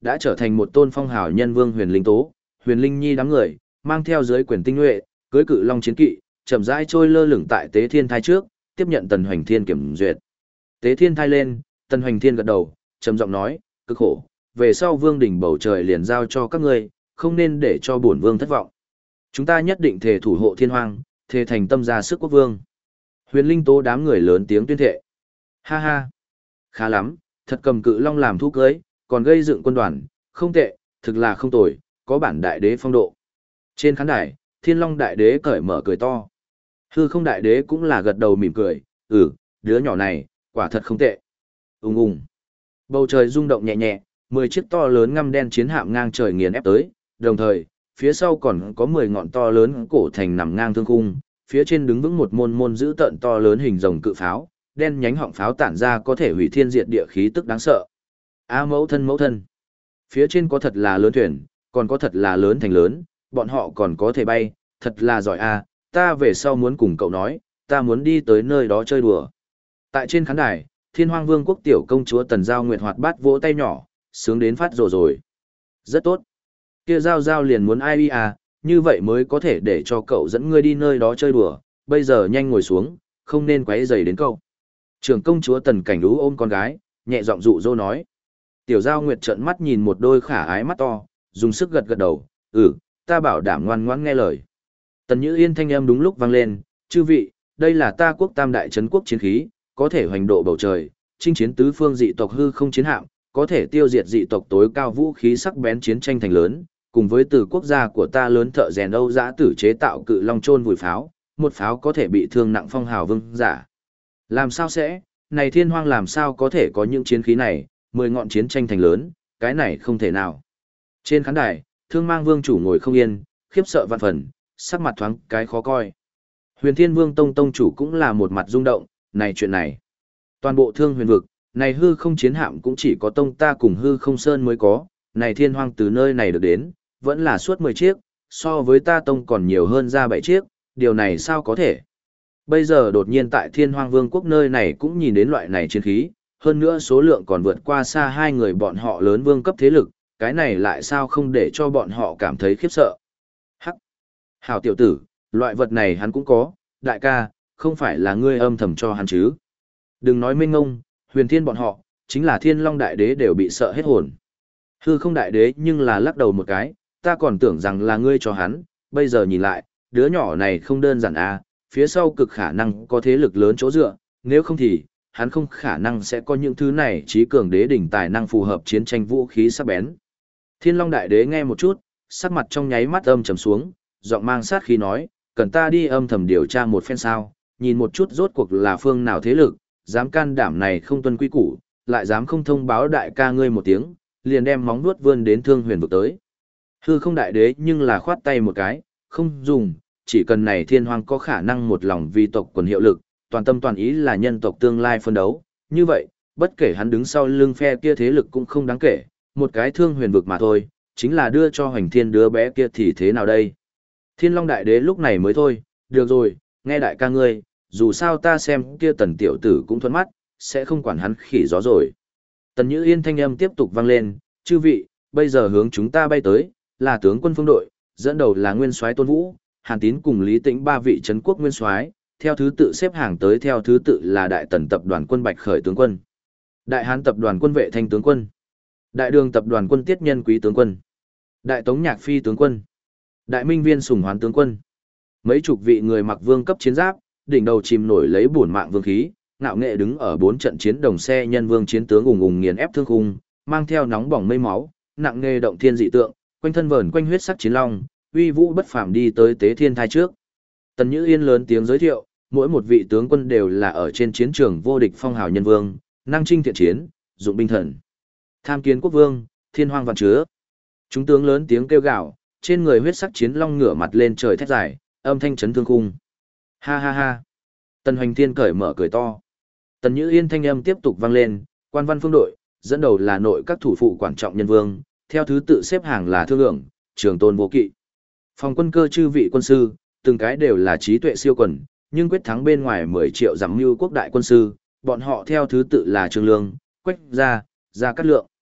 đã trở thành một tôn phong hào nhân vương Huyền Linh Tố, Huyền Linh Nhi đám người, mang theo dưới quyền tinh nhuệ, cưới cự long chiến kỵ, chậm rãi trôi lơ lửng tại Tế Thiên Thai trước, tiếp nhận Tần Hoành Thiên kiểm duyệt. Tế Thiên Thai lên, Tần Hoành Thiên gật đầu, trầm giọng nói, cực khổ, về sau vương đỉnh bầu trời liền giao cho các ngươi, không nên để cho bổn vương thất vọng. Chúng ta nhất định thề thủ hộ thiên hoang, thề thành tâm ra sức quốc vương. Huyền Linh Tố đám người lớn tiếng tuyên thệ. Ha ha, khá lắm, thật cầm cự long làm thú cưới, còn gây dựng quân đoàn, không tệ, thực là không tồi, có bản đại đế phong độ. Trên khán đài, Thiên Long đại đế cởi mở cười to. Hư Không đại đế cũng là gật đầu mỉm cười, đứa nhỏ này, quả thật không tệ. Ùng ùng. Bầu trời rung động nhẹ nhẹ, 10 chiếc to lớn ngăm đen chiến hạm ngang trời nghiền ép tới, đồng thời, phía sau còn có 10 ngọn to lớn cổ thành nằm ngang thương khung, phía trên đứng vững một môn môn giữ tận to lớn hình rồng cự pháo, đen nhánh họng pháo tản ra có thể hủy thiên diệt địa khí tức đáng sợ. Mẫu thân. Phía trên có thật là lớn thuyền, còn có thật là lớn thành lớn, bọn họ còn có thể bay, thật là giỏi ta về sau muốn cùng cậu nói, ta muốn đi tới nơi đó chơi đùa. Tại trên khán đài, Thiên Hoang Vương quốc tiểu công chúa Tần Giao Nguyệt hoạt bát vỗ tay nhỏ, sướng đến phát rồ rồi. Rất tốt. Kia Giao Giao liền muốn ai như vậy mới có thể để cho cậu dẫn ngươi đi nơi đó chơi đùa, bây giờ nhanh ngồi xuống, không nên quấy rầy đến cậu. Trưởng công chúa Tần Cảnh Đú ôm con gái, nhẹ giọng dụ dỗ nói. Tiểu Giao Nguyệt trợn mắt nhìn một đôi khả ái mắt to, dùng sức gật gật đầu, ta bảo đảm ngoan ngoãn nghe lời. Tần Nhữ Yên thanh âm đúng lúc vang lên, chư vị, đây là ta quốc tam đại trấn quốc chiến khí, có thể hoành độ bầu trời, chinh chiến tứ phương dị tộc hư không chiến hạm, có thể tiêu diệt dị tộc tối cao vũ khí sắc bén chiến tranh thành lớn, cùng với từ quốc gia của ta lớn thợ rèn Âu Dã Tử chế tạo cự long trôn vùi pháo, một pháo có thể bị thương nặng phong hào vương giả. Làm sao sẽ, này Thiên Hoang làm sao có thể có những chiến khí này, 10 ngọn chiến tranh thành lớn, cái này không thể nào. Trên khán đài, Thương Mang Vương chủ ngồi không yên, khiếp sợ vạn phần, sắc mặt thoáng cái khó coi. Huyền Thiên Vương Tông Tông chủ cũng là một mặt rung động, này chuyện này. Toàn bộ Thương Huyền vực, này hư không chiến hạm cũng chỉ có Tông ta cùng hư không sơn mới có, này Thiên Hoang từ nơi này được đến, vẫn là suốt 10 chiếc, so với ta Tông còn nhiều hơn ra 7 chiếc, điều này sao có thể. Bây giờ đột nhiên tại Thiên Hoang Vương quốc nơi này cũng nhìn đến loại này chiến khí, hơn nữa số lượng còn vượt qua xa hai người bọn họ lớn vương cấp thế lực, cái này lại sao không để cho bọn họ cảm thấy khiếp sợ. Hắc! Hảo tiểu tử, loại vật này hắn cũng có, đại ca, không phải là ngươi âm thầm cho hắn chứ. Đừng nói mênh ngông, Huyền Thiên bọn họ, chính là Thiên Long đại đế đều bị sợ hết hồn. Hư Không đại đế nhưng là lắc đầu một cái, ta còn tưởng rằng là ngươi cho hắn, bây giờ nhìn lại, đứa nhỏ này không đơn giản phía sau cực khả năng có thế lực lớn chỗ dựa, nếu không thì, hắn không khả năng sẽ có những thứ này trí cường đế đỉnh tài năng phù hợp chiến tranh vũ khí sắc bén. Thiên Long đại đế nghe một chút, sắc mặt trong nháy mắt âm trầm xuống, giọng mang sát khí nói, cần ta đi âm thầm điều tra một phen sao, nhìn một chút rốt cuộc là phương nào thế lực, dám can đảm này không tuân quy củ, lại dám không thông báo đại ca ngươi một tiếng, liền đem móng vuốt vươn đến Thương Huyền vực tới. Hư Không đại đế nhưng là khoát tay một cái, không dùng, chỉ cần này Thiên Hoang có khả năng một lòng vì tộc quần hiệu lực, toàn tâm toàn ý là nhân tộc tương lai phân đấu, như vậy, bất kể hắn đứng sau lưng phe kia thế lực cũng không đáng kể, một cái Thương Huyền vực mà thôi, chính là đưa cho Hoành Thiên đứa bé kia thì thế nào đây? Thiên Long đại đế lúc này mới thôi, được rồi, nghe đại ca ngươi, dù sao ta xem kia Tần tiểu tử cũng thuận mắt, sẽ không quản hắn khỉ gió rồi. Tần Nhữ Yên thanh âm tiếp tục vang lên, chư vị, bây giờ hướng chúng ta bay tới, là tướng quân phương đội, dẫn đầu là Nguyên Soái Tôn Vũ, Hàn Tín cùng Lý Tĩnh ba vị trấn quốc nguyên soái, theo thứ tự xếp hàng tới theo thứ tự là Đại Tần tập đoàn quân Bạch Khởi tướng quân, Đại Hán tập đoàn quân Vệ Thanh tướng quân, Đại Đường tập đoàn quân Tiết Nhân Quý tướng quân, Đại Tống Nhạc Phi tướng quân, Đại Minh Viên Sùng Hoán tướng quân. Mấy chục vị người mặc vương cấp chiến giáp, đỉnh đầu chìm nổi lấy bổn mạng vương khí, ngạo nghệ đứng ở 4 trận chiến đồng xe nhân vương chiến tướng ùng ùng nghiền ép thương khung, mang theo nóng bỏng mây máu, nặng nghề động thiên dị tượng, quanh thân vờn quanh huyết sắc chiến long, uy vũ bất phàm đi tới Tế Thiên Thai trước. Tần Nhữ Yên lớn tiếng giới thiệu, mỗi một vị tướng quân đều là ở trên chiến trường vô địch phong hào nhân vương, năng chinh thiện chiến, dụng binh thần. Tham kiến quốc vương, thiên hoang vạn chứa. Chúng tướng lớn tiếng kêu gào, trên người huyết sắc chiến long ngửa mặt lên trời thét dài, âm thanh chấn thương khung. Ha ha ha. Tần Hoành Thiên cởi mở cười to. Tần Nhữ Yên thanh âm tiếp tục vang lên, quan văn phương đội, dẫn đầu là nội các thủ phụ quan trọng nhân vương, theo thứ tự xếp hàng là Thương Lượng, Trường Tôn Vô Kỵ. Phòng quân cơ chư vị quân sư, từng cái đều là trí tuệ siêu quần, nhưng quyết thắng bên ngoài 10 triệu giảm mưu quốc đại quân sư, bọn họ theo thứ tự là Trương Lương, Quách Gia, Gia Cát Lượng.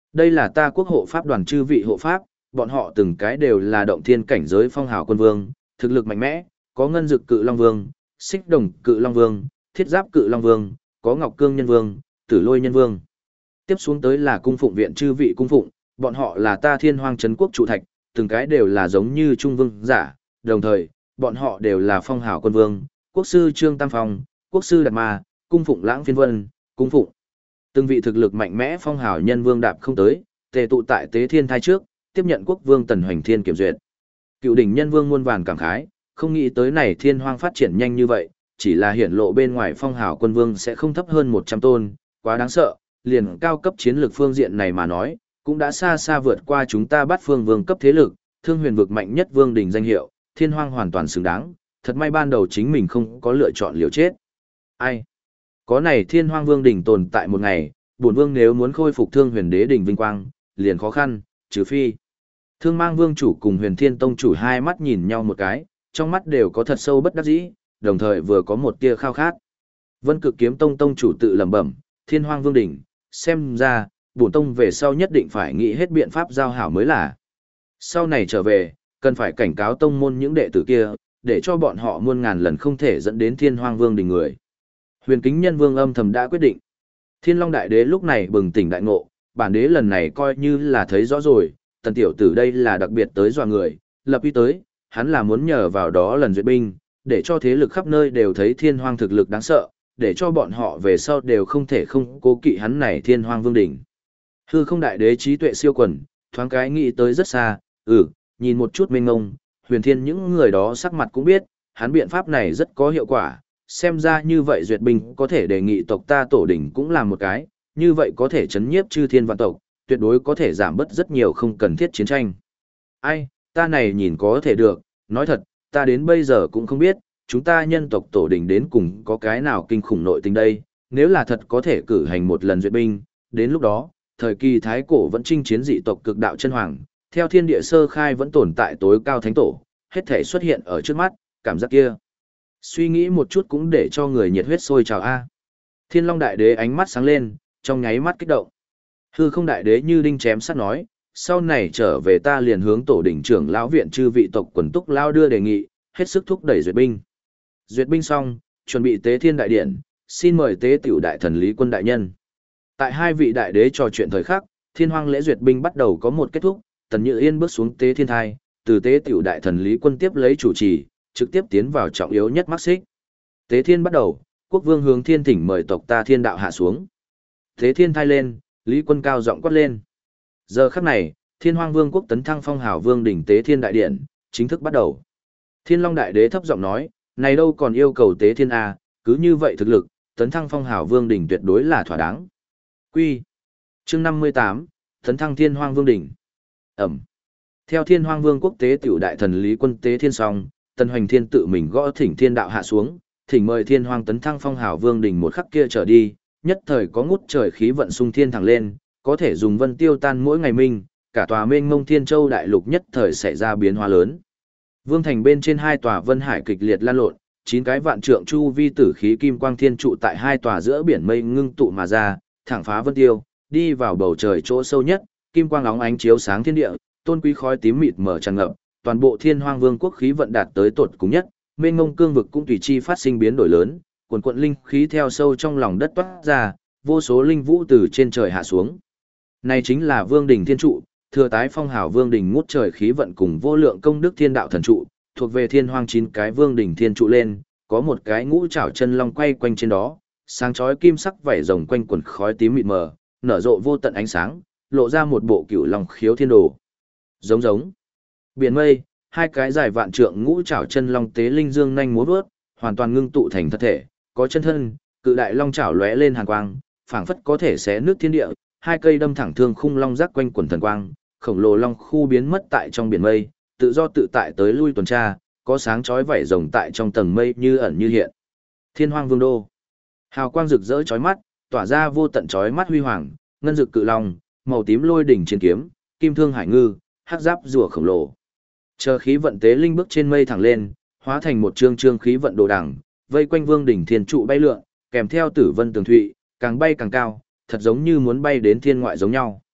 Đây là ta quốc hộ pháp đoàn chư vị hộ pháp, bọn họ từng cái đều là động thiên cảnh giới phong hào quân vương, thực lực mạnh mẽ, có ngân dực cự long vương, xích đồng cự long vương, thiết giáp cự long vương, có ngọc cương nhân vương, tử lôi nhân vương. Tiếp xuống tới là cung phụng viện chư vị cung phụng, bọn họ là ta thiên hoang trấn quốc trụ thạch, từng cái đều là giống như trung vương giả, đồng thời, bọn họ đều là phong hào quân vương, quốc sư Trương Tam Phong, quốc sư Đạt Ma, cung phụng Lãng Phiên Vân, cung phụng. Từng vị thực lực mạnh mẽ phong hào nhân vương đạp không tới, tề tụ tại tế thiên thai trước, tiếp nhận quốc vương Tần Hoành Thiên kiểm duyệt. Cựu đỉnh nhân vương muôn vàn cảm khái, không nghĩ tới này thiên hoang phát triển nhanh như vậy, chỉ là hiển lộ bên ngoài phong hào quân vương sẽ không thấp hơn 100 tôn, quá đáng sợ, liền cao cấp chiến lược phương diện này mà nói, cũng đã xa xa vượt qua chúng ta bắt phương vương cấp thế lực, thương huyền vực mạnh nhất vương đỉnh danh hiệu, thiên hoang hoàn toàn xứng đáng, thật may ban đầu chính mình không có lựa chọn liều chết. Ai? Có này thiên hoang vương đỉnh tồn tại một ngày, bổn vương nếu muốn khôi phục thương huyền đế đỉnh vinh quang, liền khó khăn, trừ phi. Thương mang vương chủ cùng huyền thiên tông chủ hai mắt nhìn nhau một cái, trong mắt đều có thật sâu bất đắc dĩ, đồng thời vừa có một tia khao khát. Vân cực kiếm tông tông chủ tự lẩm bẩm, thiên hoang vương đỉnh, xem ra, bổn tông về sau nhất định phải nghĩ hết biện pháp giao hảo mới là. Sau này trở về, cần phải cảnh cáo tông môn những đệ tử kia, để cho bọn họ muôn ngàn lần không thể dẫn đến thiên hoang vương đỉnh người. Huyền kính nhân vương âm thầm đã quyết định. Thiên long đại đế lúc này bừng tỉnh đại ngộ, bản đế lần này coi như là thấy rõ rồi, tần tiểu tử đây là đặc biệt tới dọa người, lập uy tới, hắn là muốn nhờ vào đó lần duyệt binh, để cho thế lực khắp nơi đều thấy thiên hoang thực lực đáng sợ, để cho bọn họ về sau đều không thể không cố kỵ hắn này thiên hoang vương đỉnh. Hư không đại đế trí tuệ siêu quần, thoáng cái nghĩ tới rất xa, nhìn một chút mênh ngông, huyền thiên những người đó sắc mặt cũng biết, hắn biện pháp này rất có hiệu quả, xem ra như vậy duyệt binh có thể đề nghị tộc ta tổ đỉnh cũng làm một cái, như vậy có thể chấn nhiếp chư thiên vạn tộc, tuyệt đối có thể giảm bớt rất nhiều không cần thiết chiến tranh. Ai, ta này nhìn có thể được, nói thật, ta đến bây giờ cũng không biết, chúng ta nhân tộc tổ đỉnh đến cùng có cái nào kinh khủng nội tình đây, nếu là thật có thể cử hành một lần duyệt binh, đến lúc đó, thời kỳ thái cổ vẫn chinh chiến dị tộc cực đạo chân hoàng, theo thiên địa sơ khai vẫn tồn tại tối cao thánh tổ, hết thể xuất hiện ở trước mắt, cảm giác kia. Suy nghĩ một chút cũng để cho người nhiệt huyết sôi trào a. Thiên Long đại đế ánh mắt sáng lên, trong nháy mắt kích động. Hư không đại đế như đinh chém sắt nói, sau này trở về ta liền hướng tổ đỉnh trưởng lão viện chư vị tộc quần túc lao đưa đề nghị, hết sức thúc đẩy duyệt binh. Duyệt binh xong, chuẩn bị tế thiên đại điện, xin mời tế tiểu đại thần Lý Quân đại nhân. Tại hai vị đại đế trò chuyện thời khắc, thiên hoang lễ duyệt binh bắt đầu có một kết thúc, Tần Như Yên bước xuống tế thiên thai, từ tế tiểu đại thần Lý Quân tiếp lấy chủ trì, trực tiếp tiến vào trọng yếu nhất mắc xích. Tế thiên bắt đầu, quốc vương hướng thiên thỉnh mời tộc ta thiên đạo hạ xuống. Tế thiên thai lên, Lý Quân cao giọng quát lên. Giờ khắc này, thiên hoang vương quốc tấn thăng phong hào vương đỉnh tế thiên đại điện, chính thức bắt đầu. Thiên Long đại đế thấp giọng nói, này đâu còn yêu cầu tế thiên A, cứ như vậy thực lực, tấn thăng phong hào vương đỉnh tuyệt đối là thỏa đáng. Quy. Chương 58, tấn thăng thiên hoang vương đỉnh. Ẩm. Theo thiên hoang vương quốc tế tiểu đại thần Lý Quân tế thiên xong, Tần Hoành Thiên tự mình gõ thỉnh thiên đạo hạ xuống, thỉnh mời thiên hoang tấn thăng phong hào vương đỉnh một khắc kia trở đi, nhất thời có ngút trời khí vận sung thiên thẳng lên, có thể dùng vân tiêu tan mỗi ngày minh, cả tòa mênh mông thiên châu đại lục nhất thời xảy ra biến hóa lớn. Vương thành bên trên hai tòa vân hải kịch liệt lan lộn, 9 cái vạn trượng chu vi tử khí kim quang thiên trụ tại hai tòa giữa biển mây ngưng tụ mà ra, thẳng phá vân tiêu, đi vào bầu trời chỗ sâu nhất, kim quang óng ánh chiếu sáng thiên địa, tôn quý khói tím mịt mở tràn ngập, toàn bộ thiên hoang vương quốc khí vận đạt tới tột cùng nhất, mênh mông cương vực cũng tùy chi phát sinh biến đổi lớn, quần quận linh khí theo sâu trong lòng đất toát ra, vô số linh vũ từ trên trời hạ xuống. Này chính là vương đỉnh thiên trụ, thừa tái phong hào vương đỉnh ngút trời khí vận cùng vô lượng công đức thiên đạo thần trụ, thuộc về thiên hoang 9 cái vương đỉnh thiên trụ lên, có một cái ngũ trảo chân long quay quanh trên đó, sáng chói kim sắc vảy rồng quanh quần khói tím mịt mờ, nở rộ vô tận ánh sáng, lộ ra một bộ cửu long khiếu thiên đồ. Giống giống. Biển mây, hai cái dài vạn trượng ngũ trảo chân long tế linh dương nhanh múa vớt, hoàn toàn ngưng tụ thành thật thể, có chân thân, cự đại long trảo lóe lên hàn quang, phảng phất có thể xé nước thiên địa, hai cây đâm thẳng thương khung long giác quanh quần thần quang, khổng lồ long khu biến mất tại trong biển mây, tự do tự tại tới lui tuần tra, có sáng chói vảy rồng tại trong tầng mây như ẩn như hiện. Thiên Hoang Vương đô. Hào quang rực rỡ chói mắt, tỏa ra vô tận chói mắt huy hoàng, ngân dực cự long, màu tím lôi đỉnh chiến kiếm, kim thương hải ngư, hắc giáp rùa khổng lồ. Chờ khí vận tế linh bước trên mây thẳng lên, hóa thành một trương khí vận đồ đằng, vây quanh vương đỉnh thiên trụ bay lượn, kèm theo tử vân tường thụy, càng bay càng cao, thật giống như muốn bay đến thiên ngoại giống nhau.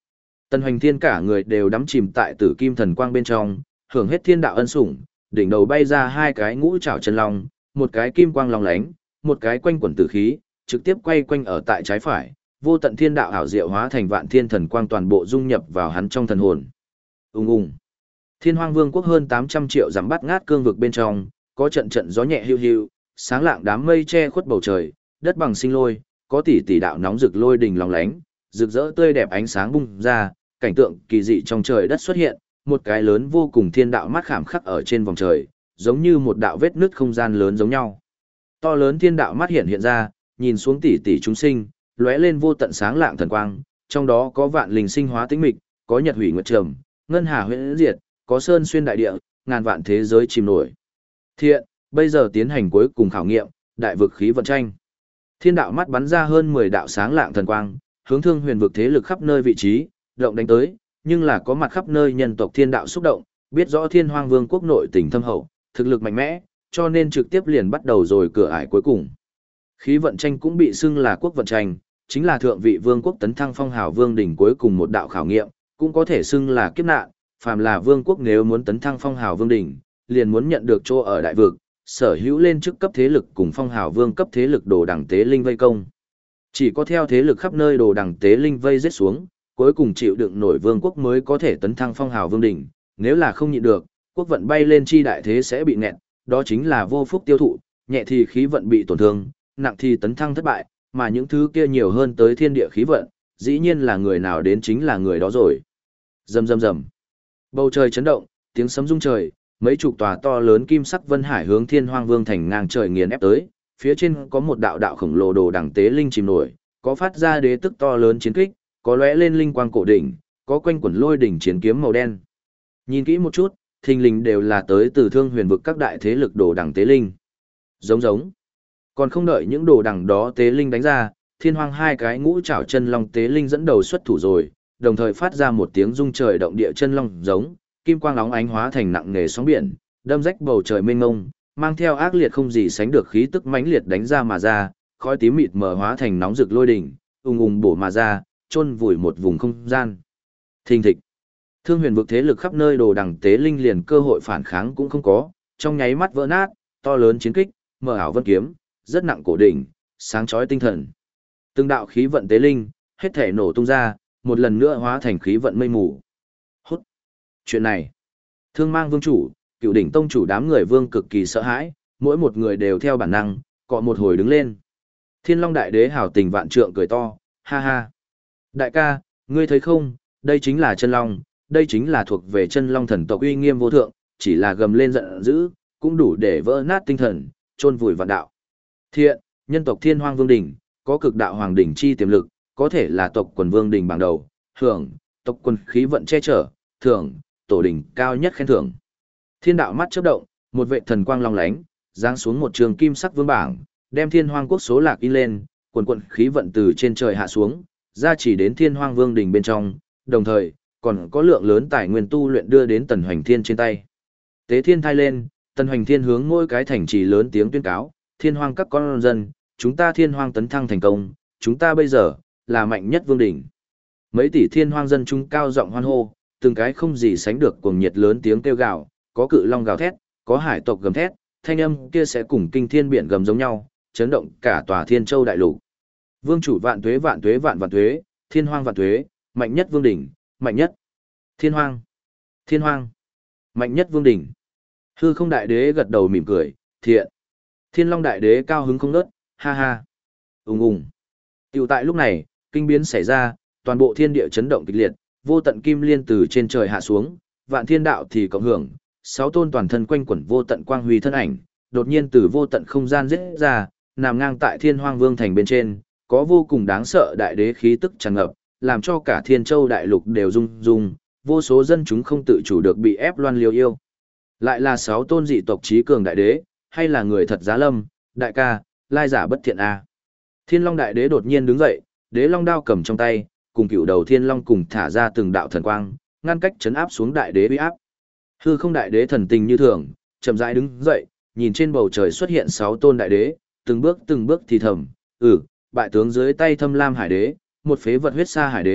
Tần Hoành Thiên cả người đều đắm chìm tại Tử Kim Thần Quang bên trong, hưởng hết thiên đạo ân sủng, đỉnh đầu bay ra hai cái ngũ trảo chân long, một cái kim quang long lánh, một cái quanh quẩn tử khí, trực tiếp quay quanh ở tại trái phải, vô tận thiên đạo ảo diệu hóa thành vạn thiên thần quang toàn bộ dung nhập vào hắn trong thần hồn. Ùng ùng. Thiên Hoang Vương quốc hơn 800 triệu dặm bắt ngát cương vực bên trong, có trận trận gió nhẹ hiu hiu, sáng lạng đám mây che khuất bầu trời, đất bằng sinh lôi, có tỷ tỷ đạo nóng rực lôi đình long lánh, rực rỡ tươi đẹp ánh sáng bung ra, cảnh tượng kỳ dị trong trời đất xuất hiện, một cái lớn vô cùng thiên đạo mắt khảm khắc ở trên vòng trời, giống như một đạo vết nứt không gian lớn giống nhau. To lớn thiên đạo mắt hiện ra, nhìn xuống tỷ tỷ chúng sinh, lóe lên vô tận sáng lạng thần quang, trong đó có vạn linh sinh hóa tĩnh mịch, có nhật hủy nguyệt trầm, ngân hà huyễn diệt, có sơn xuyên đại địa, ngàn vạn thế giới chìm nổi. Thiện, bây giờ tiến hành cuối cùng khảo nghiệm, đại vực khí vận tranh. Thiên đạo mắt bắn ra hơn 10 đạo sáng lạng thần quang, hướng Thương Huyền vực thế lực khắp nơi vị trí, động đánh tới, nhưng là có mặt khắp nơi nhân tộc thiên đạo xúc động, biết rõ Thiên Hoang Vương quốc nội tình thâm hậu, thực lực mạnh mẽ, cho nên trực tiếp liền bắt đầu rồi cửa ải cuối cùng. Khí vận tranh cũng bị xưng là quốc vận tranh, chính là thượng vị vương quốc tấn thăng phong hào vương đỉnh cuối cùng một đạo khảo nghiệm, cũng có thể xưng là kiếp nạn, phàm là vương quốc nếu muốn tấn thăng phong hào vương đỉnh, liền muốn nhận được chỗ ở đại vực, sở hữu lên chức cấp thế lực cùng phong hào vương cấp thế lực đồ đẳng tế linh vây công. Chỉ có theo thế lực khắp nơi đồ đẳng tế linh vây giết xuống, cuối cùng chịu đựng nổi vương quốc mới có thể tấn thăng phong hào vương đỉnh, nếu là không nhịn được, quốc vận bay lên chi đại thế sẽ bị nghẹt, đó chính là vô phúc tiêu thụ, nhẹ thì khí vận bị tổn thương, nặng thì tấn thăng thất bại, mà những thứ kia nhiều hơn tới thiên địa khí vận, dĩ nhiên là người nào đến chính là người đó rồi. Rầm rầm rầm. Bầu trời chấn động, tiếng sấm rung trời, mấy chục tòa to lớn kim sắc vân hải hướng Thiên Hoang Vương thành ngang trời nghiền ép tới, phía trên có một đạo đạo khổng lồ đồ đẳng tế linh chìm nổi, có phát ra đế tức to lớn chiến kích, có lóe lên linh quang cổ đỉnh, có quanh quẩn lôi đỉnh chiến kiếm màu đen. Nhìn kỹ một chút, thình lình đều là tới từ Thương Huyền vực các đại thế lực đồ đẳng tế linh. Giống giống. Còn không đợi những đồ đẳng đó tế linh đánh ra, Thiên Hoang hai cái ngũ trảo chân long tế linh dẫn đầu xuất thủ rồi, đồng thời phát ra một tiếng rung trời động địa chân long giống, kim quang óng ánh hóa thành nặng nề sóng biển, đâm rách bầu trời mênh mông, mang theo ác liệt không gì sánh được khí tức mãnh liệt đánh ra mà ra, khói tím mịt mờ hóa thành nóng rực lôi đỉnh, ùng ùng bổ mà ra, chôn vùi một vùng không gian. Thình thịch. Thương Huyền vực thế lực khắp nơi đồ đằng tế linh liền cơ hội phản kháng cũng không có, trong nháy mắt vỡ nát, to lớn chiến kích, mờ ảo vân kiếm, rất nặng cổ đỉnh, sáng chói tinh thần. Từng đạo khí vận tế linh, hết thể nổ tung ra, một lần nữa hóa thành khí vận mây mù. Hút. Chuyện này, Thương Mang Vương chủ, Cựu Đỉnh tông chủ đám người vương cực kỳ sợ hãi, mỗi một người đều theo bản năng, cọ một hồi đứng lên. Thiên Long Đại Đế hào tình vạn trượng cười to, ha ha. Đại ca, ngươi thấy không, đây chính là chân long, đây chính là thuộc về chân long thần tộc uy nghiêm vô thượng, chỉ là gầm lên giận dữ, cũng đủ để vỡ nát tinh thần, chôn vùi vạn đạo. Thiện, nhân tộc Thiên Hoang Vương đỉnh, có cực đạo hoàng đỉnh chi tiềm lực, có thể là tộc quần vương đỉnh bảng đầu, hưởng, tộc quần khí vận che chở, thưởng, tổ đỉnh cao nhất khen thưởng. Thiên đạo mắt chớp động, một vệ thần quang long lánh, giáng xuống một trường kim sắc vương bảng, đem Thiên Hoang quốc số lạc in lên, quần khí vận từ trên trời hạ xuống, ra chỉ đến Thiên Hoang Vương đỉnh bên trong, đồng thời còn có lượng lớn tài nguyên tu luyện đưa đến Tần Hoành Thiên trên tay. Tế thiên thai lên, Tần Hoành Thiên hướng mỗi cái thành trì lớn tiếng tuyên cáo, Thiên Hoang các con dân, chúng ta Thiên Hoang tấn thăng thành công, chúng ta bây giờ là mạnh nhất vương đỉnh. Mấy tỷ Thiên Hoang dân chúng cao giọng hoan hô, từng cái không gì sánh được cuồng nhiệt lớn tiếng kêu gào, có cự long gào thét, có hải tộc gầm thét, thanh âm kia sẽ cùng kinh thiên biển gầm giống nhau, chấn động cả tòa Thiên Châu đại lục. Vương chủ vạn tuế vạn tuế vạn vạn tuế, Thiên Hoang vạn tuế, mạnh nhất vương đỉnh, mạnh nhất. Thiên Hoang, Thiên Hoang, mạnh nhất vương đỉnh. Hư Không Đại Đế gật đầu mỉm cười, thiện. Thiên Long Đại Đế cao hứng không ngớt, ha ha. Ùng ùng. Tiểu tại lúc này, kinh biến xảy ra, toàn bộ thiên địa chấn động kịch liệt, vô tận kim liên từ trên trời hạ xuống, vạn thiên đạo thì cộng hưởng, sáu tôn toàn thân quanh quẩn vô tận quang huy thân ảnh, đột nhiên từ vô tận không gian giết ra, nằm ngang tại Thiên Hoang Vương thành bên trên, có vô cùng đáng sợ đại đế khí tức tràn ngập, làm cho cả Thiên Châu đại lục đều rung rung, vô số dân chúng không tự chủ được bị ép loan liều yêu. Lại là sáu tôn dị tộc trí cường đại đế, hay là người thật giá lâm, đại ca, lai giả bất thiện a. Thiên Long Đại Đế đột nhiên đứng dậy, đế long đao cầm trong tay, cùng cựu đầu Thiên Long cùng thả ra từng đạo thần quang, ngăn cách chấn áp xuống đại đế uy áp. Hư Không Đại Đế thần tình như thường, chậm rãi đứng dậy, nhìn trên bầu trời xuất hiện sáu tôn đại đế, từng bước thì thầm, bại tướng dưới tay Thâm Lam Hải Đế, một phế vật huyết sa Hải Đế,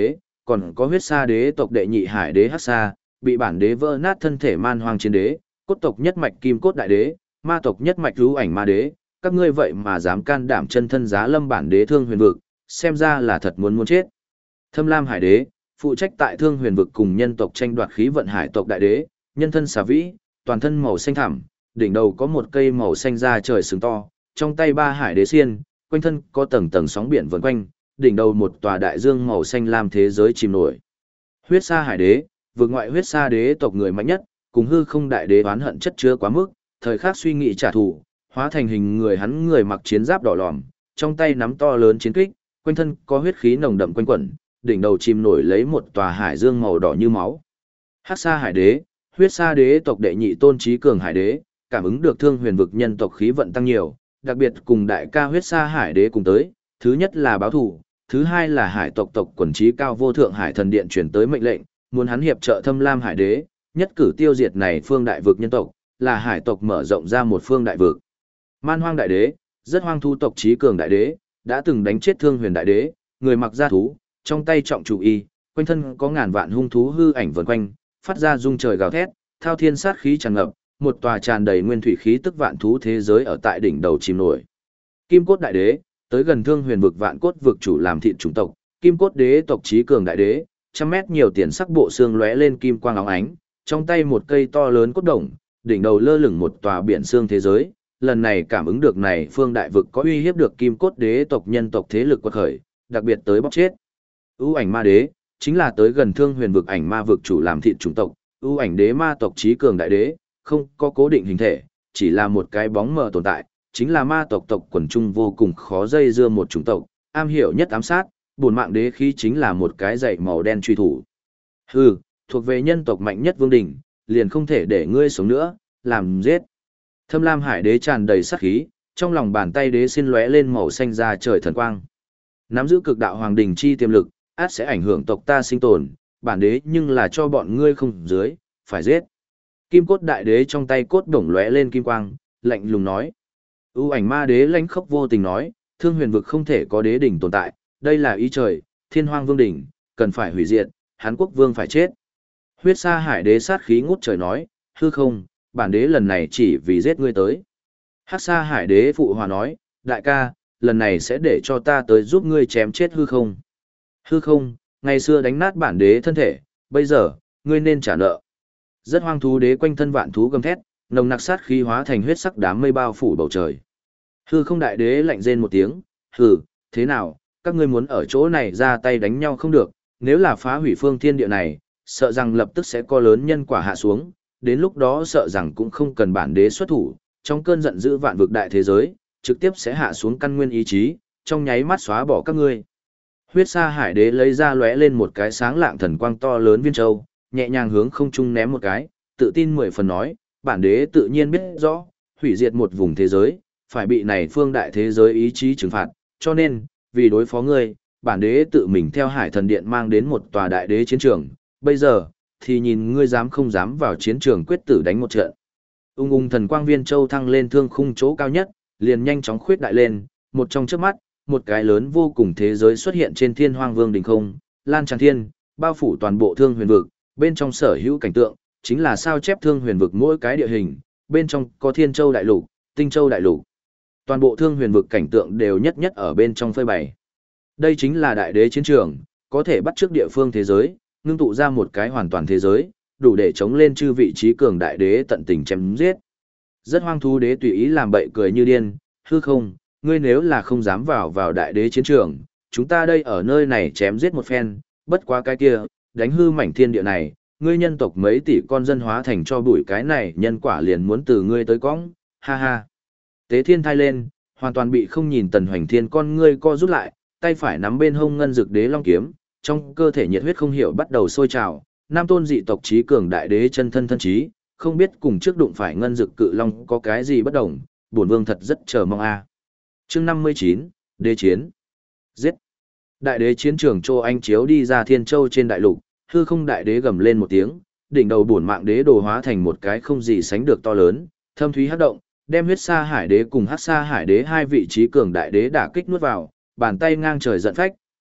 còn có huyết sa đế tộc đệ nhị hải đế Hắc Sa, bị bản đế vỡ nát thân thể man hoang chiến đế, cốt tộc nhất mạch kim cốt đại đế, ma tộc nhất mạch rú ảnh ma đế, các ngươi vậy mà dám can đảm chân thân giá lâm bản đế Thương Huyền vực, xem ra là thật muốn chết. Thâm Lam hải đế, phụ trách tại Thương Huyền vực cùng nhân tộc tranh đoạt khí vận hải tộc đại đế, nhân thân xà vĩ, toàn thân màu xanh thẳm, đỉnh đầu có một cây màu xanh da trời sừng to, trong tay ba hải đế xiên, quanh thân có tầng tầng sóng biển vần quanh, đỉnh đầu một tòa đại dương màu xanh lam thế giới chìm nổi. Huyết sa hải đế, vực ngoại huyết sa đế tộc người mạnh nhất, cùng hư không đại đế oán hận chất chứa quá mức, thời khắc suy nghĩ trả thù, hóa thành hình người hắn người mặc chiến giáp đỏ lòm, trong tay nắm to lớn chiến kích, quanh thân có huyết khí nồng đậm quanh quẩn, đỉnh đầu chìm nổi lấy một tòa hải dương màu đỏ như máu. Hắc sa hải đế, huyết sa đế tộc đệ nhị tôn trí cường hải đế, cảm ứng được Thương Huyền vực nhân tộc khí vận tăng nhiều, đặc biệt cùng đại ca huyết sa hải đế cùng tới, thứ nhất là báo thù, thứ hai là hải tộc tộc quần trí cao vô thượng hải thần điện chuyển tới mệnh lệnh, muốn hắn hiệp trợ Thâm Lam hải đế, nhất cử tiêu diệt này phương đại vực nhân tộc, là hải tộc mở rộng ra một phương đại vực. Man hoang đại đế, rất hoang thú tộc trí cường đại đế, đã từng đánh chết Thương Huyền đại đế, người mặc da thú, trong tay trọng chủ y, quanh thân có ngàn vạn hung thú hư ảnh vần quanh, phát ra rung trời gào thét, thao thiên sát khí tràn ngập, một tòa tràn đầy nguyên thủy khí tức vạn thú thế giới ở tại đỉnh đầu chìm nổi. Kim cốt đại đế, tới gần Thương Huyền vực vạn cốt vực chủ làm thịt chủng tộc, kim cốt đế tộc trí cường đại đế, trăm mét nhiều tiền sắc bộ xương lóe lên kim quang óng ánh, trong tay một cây to lớn cốt đồng, đỉnh đầu lơ lửng một tòa biển xương thế giới. Lần này cảm ứng được này phương đại vực có uy hiếp được kim cốt đế tộc nhân tộc thế lực quật khởi, đặc biệt tới bóc chết. ưu ảnh ma đế, chính là tới gần Thương Huyền vực ảnh ma vực chủ làm thịt chủng tộc, ưu ảnh đế ma tộc trí cường đại đế, không có cố định hình thể, chỉ là một cái bóng mờ tồn tại, chính là ma tộc tộc quần trung vô cùng khó dây dưa một chủng tộc, am hiểu nhất ám sát, bổn mạng đế khí chính là một cái dạy màu đen truy thủ. Hừ, thuộc về nhân tộc mạnh nhất vương đỉnh, liền không thể để ngươi sống nữa, làm giết. Thâm Lam hải đế tràn đầy sát khí, trong lòng bàn tay đế xin lóe lên màu xanh ra trời thần quang. Nắm giữ cực đạo hoàng đỉnh chi tiềm lực, át sẽ ảnh hưởng tộc ta sinh tồn, bản đế nhưng là cho bọn ngươi không dưới, phải giết. Kim cốt đại đế trong tay cốt đồng lóe lên kim quang, lạnh lùng nói. ưu ảnh ma đế lãnh khốc vô tình nói, Thương Huyền vực không thể có đế đỉnh tồn tại, đây là ý trời, thiên hoang vương đỉnh, cần phải hủy diệt, Hán quốc vương phải chết. Huyết sa hải đế sát khí ngút trời nói, hư không, bản đế lần này chỉ vì giết ngươi tới. Hắc sa hải đế phụ hòa nói, đại ca, lần này sẽ để cho ta tới giúp ngươi chém chết hư không. Hư không, ngày xưa đánh nát bản đế thân thể, bây giờ, ngươi nên trả nợ. Rất hoang thú đế quanh thân vạn thú gầm thét, nồng nặc sát khí hóa thành huyết sắc đám mây bao phủ bầu trời. Hư không đại đế lạnh rên một tiếng, hừ, thế nào, các ngươi muốn ở chỗ này ra tay đánh nhau không được, nếu là phá hủy phương thiên địa này, sợ rằng lập tức sẽ có lớn nhân quả hạ xuống, đến lúc đó sợ rằng cũng không cần bản đế xuất thủ, trong cơn giận dữ vạn vực đại thế giới, trực tiếp sẽ hạ xuống căn nguyên ý chí, trong nháy mắt xóa bỏ các ngươi. Huyết sa hải đế lấy ra lóe lên một cái sáng lạng thần quang to lớn viên châu, nhẹ nhàng hướng không trung ném một cái, tự tin 10 phần nói, bản đế tự nhiên biết rõ, hủy diệt một vùng thế giới, phải bị này phương đại thế giới ý chí trừng phạt, cho nên, vì đối phó ngươi, bản đế tự mình theo hải thần điện mang đến một tòa đại đế chiến trường, bây giờ, thì nhìn ngươi dám không dám vào chiến trường quyết tử đánh một trận. Ung thần quang viên châu thăng lên thương khung chỗ cao nhất, liền nhanh chóng khuyết đại lên, một trong chớp mắt, một cái lớn vô cùng thế giới xuất hiện trên thiên hoang vương đỉnh không, lan tràn thiên, bao phủ toàn bộ Thương Huyền vực, bên trong sở hữu cảnh tượng, chính là sao chép Thương Huyền vực mỗi cái địa hình, bên trong có Thiên Châu đại lục, Tinh Châu đại lục. Toàn bộ Thương Huyền vực cảnh tượng đều nhất nhất ở bên trong phơi bày. Đây chính là đại đế chiến trường, có thể bắt trước địa phương thế giới, ngưng tụ ra một cái hoàn toàn thế giới, đủ để chống lên chư vị trí cường đại đế tận tình chém giết. Rất hoang thú đế tùy ý làm bậy cười như điên, hư không, ngươi nếu là không dám vào đại đế chiến trường, chúng ta đây ở nơi này chém giết một phen, bất quá cái kia, đánh hư mảnh thiên địa này, ngươi nhân tộc mấy tỷ con dân hóa thành cho bụi, cái này nhân quả liền muốn từ ngươi tới cõng, ha ha. Tế thiên thai lên, hoàn toàn bị không nhìn Tần Hoành Thiên con ngươi co rút lại, tay phải nắm bên hông ngân dực đế long kiếm, trong cơ thể nhiệt huyết không hiểu bắt đầu sôi trào, nam tôn dị tộc trí cường đại đế chân thân thân trí, không biết cùng trước đụng phải ngân dực cự long có cái gì bất đồng, bổn vương thật rất chờ mong a. Chương 59, đế chiến. Giết. Đại đế chiến trường Châu Anh chiếu đi ra Thiên Châu trên đại lục, hư không đại đế gầm lên một tiếng, đỉnh đầu bổn mạng đế đồ hóa thành một cái không gì sánh được to lớn, thâm thúy hắc động, đem huyết sa hải đế cùng hắc sa hải đế hai vị trí cường đại đế đả kích nuốt vào, bàn tay ngang trời giận phách,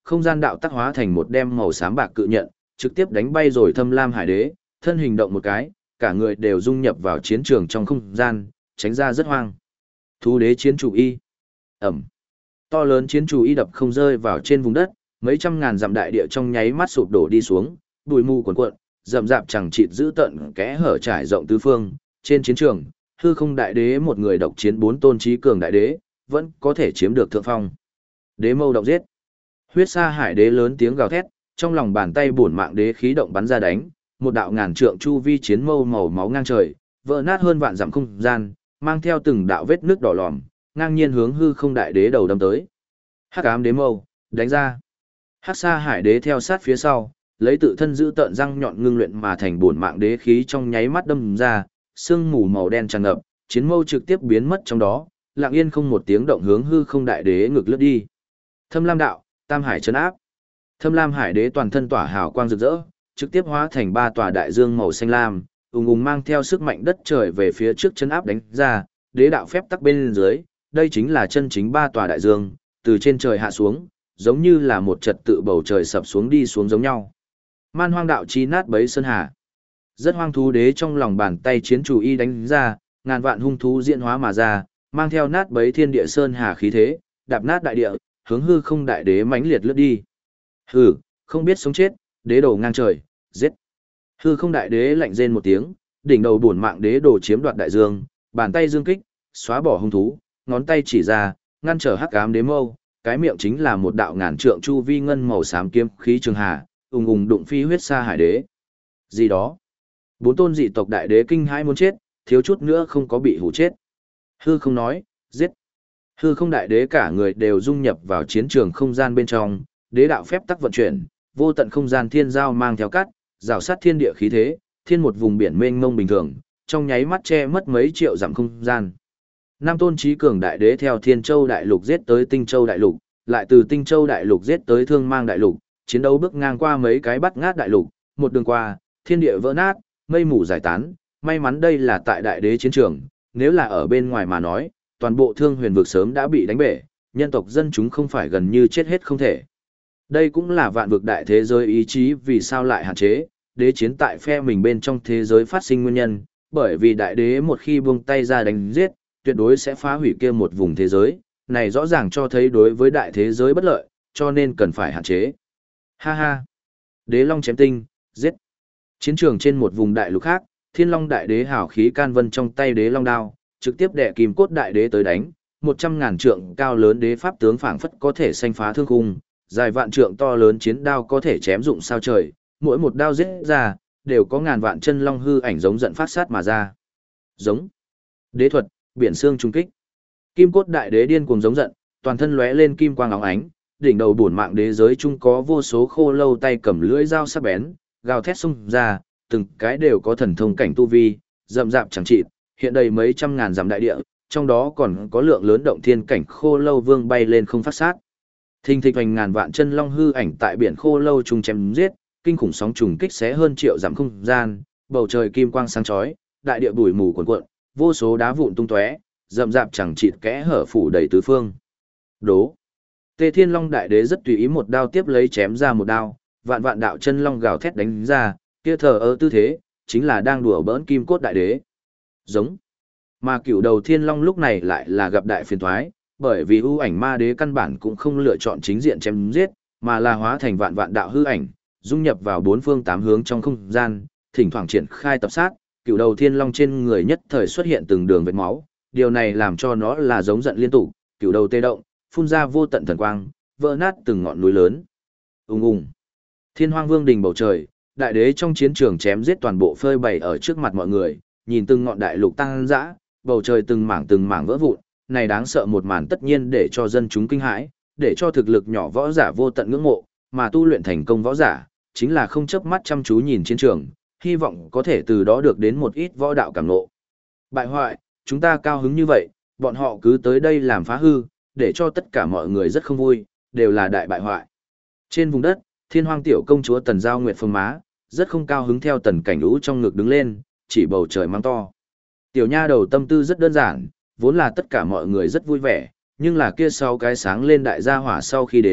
không gian đạo tác hóa thành một đem màu xám bạc cự nhận, trực tiếp đánh bay rồi Thâm Lam Hải Đế, thân hình động một cái, cả người đều dung nhập vào chiến trường trong không gian, tránh ra rất hoang. Thú đế chiến chủ y. Ẩm. To lớn chiến chủ y đập không rơi vào trên vùng đất, mấy trăm ngàn dặm đại địa trong nháy mắt sụp đổ đi xuống, bụi mù cuồn cuộn, rậm rạp chẳng chịt giữ tận kẽ hở trải rộng tứ phương. Trên chiến trường, hư không đại đế một người độc chiến 4 tôn trí cường đại đế, vẫn có thể chiếm được thượng phong. Đế mâu động giết. Huyết sa hải đế lớn tiếng gào thét, trong lòng bàn tay bổn mạng đế khí động bắn ra đánh, một đạo ngàn trượng chu vi chiến mâu màu máu ngang trời, vỡ nát hơn vạn dặm không gian, mang theo từng đạo vết nước đỏ lòm, ngang nhiên hướng hư không đại đế đầu đâm tới. Hắc ám đế mâu, đánh ra. Hắc sa hải đế theo sát phía sau, lấy tự thân giữ tợn răng nhọn ngưng luyện mà thành bổn mạng đế khí trong nháy mắt đâm ra, sương mù màu đen tràn ngập, chiến mâu trực tiếp biến mất trong đó, lặng yên không một tiếng động hướng hư không đại đế ngược lướt đi. Thâm Lam đạo, Tam Hải trấn áp. Thâm Lam Hải Đế toàn thân tỏa hào quang rực rỡ, trực tiếp hóa thành 3 tòa đại dương màu xanh lam, ùng ùng mang theo sức mạnh đất trời về phía trước trấn áp đánh ra, đế đạo phép tắc bên dưới, đây chính là chân chính 3 tòa đại dương, từ trên trời hạ xuống, giống như là một trật tự bầu trời sập xuống đi xuống giống nhau. Man Hoang đạo chi nát bấy sơn hà. Rất hoang thú đế trong lòng bàn tay chiến chủ y đánh ra, ngàn vạn hung thú diễn hóa mà ra, mang theo nát bấy thiên địa sơn hà khí thế, đạp nát đại địa, hướng hư không đại đế mãnh liệt lướt đi. Hừ, không biết sống chết, đế đồ ngang trời, giết. Hư không đại đế lạnh rên một tiếng, đỉnh đầu bổn mạng đế đồ chiếm đoạt đại dương, bàn tay dương kích, xóa bỏ hung thú, ngón tay chỉ ra, ngăn trở hắc ám đế mâu, cái miệng chính là một đạo ngàn trượng chu vi ngân màu xám kiếm khí trường hà, ùng ùng đụng phi huyết sa hải đế. Gì đó? 4 tôn dị tộc đại đế kinh hãi muốn chết, thiếu chút nữa không có bị hủ chết. Hư không nói, giết. Hư không đại đế cả người đều dung nhập vào chiến trường không gian bên trong, đế đạo phép tắc vận chuyển, vô tận không gian thiên giao mang theo cắt, rào sát thiên địa khí thế, thiên một vùng biển mênh mông bình thường, trong nháy mắt che mất mấy triệu dặm không gian. Nam tôn trí cường đại đế theo Thiên Châu đại lục giết tới Tinh Châu đại lục, lại từ Tinh Châu đại lục giết tới Thương Mang đại lục, chiến đấu bước ngang qua mấy cái bắt ngát đại lục, một đường qua, thiên địa vỡ nát, mây mù giải tán, may mắn đây là tại đại đế chiến trường, nếu là ở bên ngoài mà nói, toàn bộ Thương Huyền vực sớm đã bị đánh bể, nhân tộc dân chúng không phải gần như chết hết không thể. Đây cũng là vạn vực đại thế giới ý chí vì sao lại hạn chế, đế chiến tại phe mình bên trong thế giới phát sinh nguyên nhân, bởi vì đại đế một khi buông tay ra đánh giết, tuyệt đối sẽ phá hủy kia một vùng thế giới, này rõ ràng cho thấy đối với đại thế giới bất lợi, cho nên cần phải hạn chế. Ha ha! Đế long chém tinh, giết! Chiến trường trên một vùng đại lục khác, Thiên Long đại đế hào khí can vân trong tay đế long đao, trực tiếp đè kim cốt đại đế tới đánh, 100.000 trượng cao lớn đế pháp tướng phảng phất có thể xanh phá thương khung, dài vạn trượng to lớn chiến đao có thể chém dụng sao trời, mỗi một đao giết ra, đều có ngàn vạn chân long hư ảnh giống giận phát sát mà ra. Giống. Đế thuật, biển xương trung kích. Kim cốt đại đế điên cuồng giống giận, toàn thân lóe lên kim quang óng ánh, đỉnh đầu bổn mạng đế giới chung có vô số khô lâu tay cầm lưỡi dao sắc bén, gào thét xung ra, từng cái đều có thần thông cảnh tu vi, rậm rạp chẳng chịt, hiện đầy mấy trăm ngàn dặm đại địa, trong đó còn có lượng lớn động thiên cảnh khô lâu vương bay lên không phát sát. Thình thịch hoành ngàn vạn chân long hư ảnh tại biển khô lâu trùng chém giết, kinh khủng sóng trùng kích xé hơn triệu dặm không gian, bầu trời kim quang sáng chói, đại địa bụi mù cuồn cuộn, vô số đá vụn tung tóe, rậm rạp chẳng chịt kẽ hở phủ đầy tứ phương. Đố. Tề Thiên Long đại đế rất tùy ý một đao tiếp lấy chém ra một đao, vạn vạn đạo chân long gào thét đánh ra, kia thờ ơ tư thế, chính là đang đùa bỡn kim cốt đại đế. Giống. Mà cửu đầu Thiên Long lúc này lại là gặp đại phiền toái, bởi vì ưu ảnh ma đế căn bản cũng không lựa chọn chính diện chém giết, mà là hóa thành vạn vạn đạo hư ảnh, dung nhập vào bốn phương tám hướng trong không gian, thỉnh thoảng triển khai tập sát, cửu đầu Thiên Long trên người nhất thời xuất hiện từng đường vết máu, điều này làm cho nó là giống giận liên tục, cửu đầu tê động, phun ra vô tận thần quang, vỡ nát từng ngọn núi lớn. Ùng ùng. Thiên Hoang Vương đình bầu trời, đại đế trong chiến trường chém giết toàn bộ phơi bày ở trước mặt mọi người, nhìn từng ngọn đại lục tăng dã, bầu trời từng mảng vỡ vụn, này đáng sợ một màn tất nhiên để cho dân chúng kinh hãi, để cho thực lực nhỏ võ giả vô tận ngưỡng mộ, mà tu luyện thành công võ giả, chính là không chớp mắt chăm chú nhìn chiến trường, hy vọng có thể từ đó được đến một ít võ đạo cảm ngộ. Bại hoại, chúng ta cao hứng như vậy, bọn họ cứ tới đây làm phá hư, để cho tất cả mọi người rất không vui, đều là đại bại hoại. Trên vùng đất, Thiên Hoang tiểu công chúa Tần Giao Nguyệt phương má, rất không cao hứng theo Tần Cảnh Vũ trong ngực đứng lên, chỉ bầu trời mang to. Tiểu nha đầu tâm tư rất đơn giản, vốn là tất cả mọi người rất vui vẻ, nhưng là kia sau cái sáng lên đại gia hỏa sau khi đến,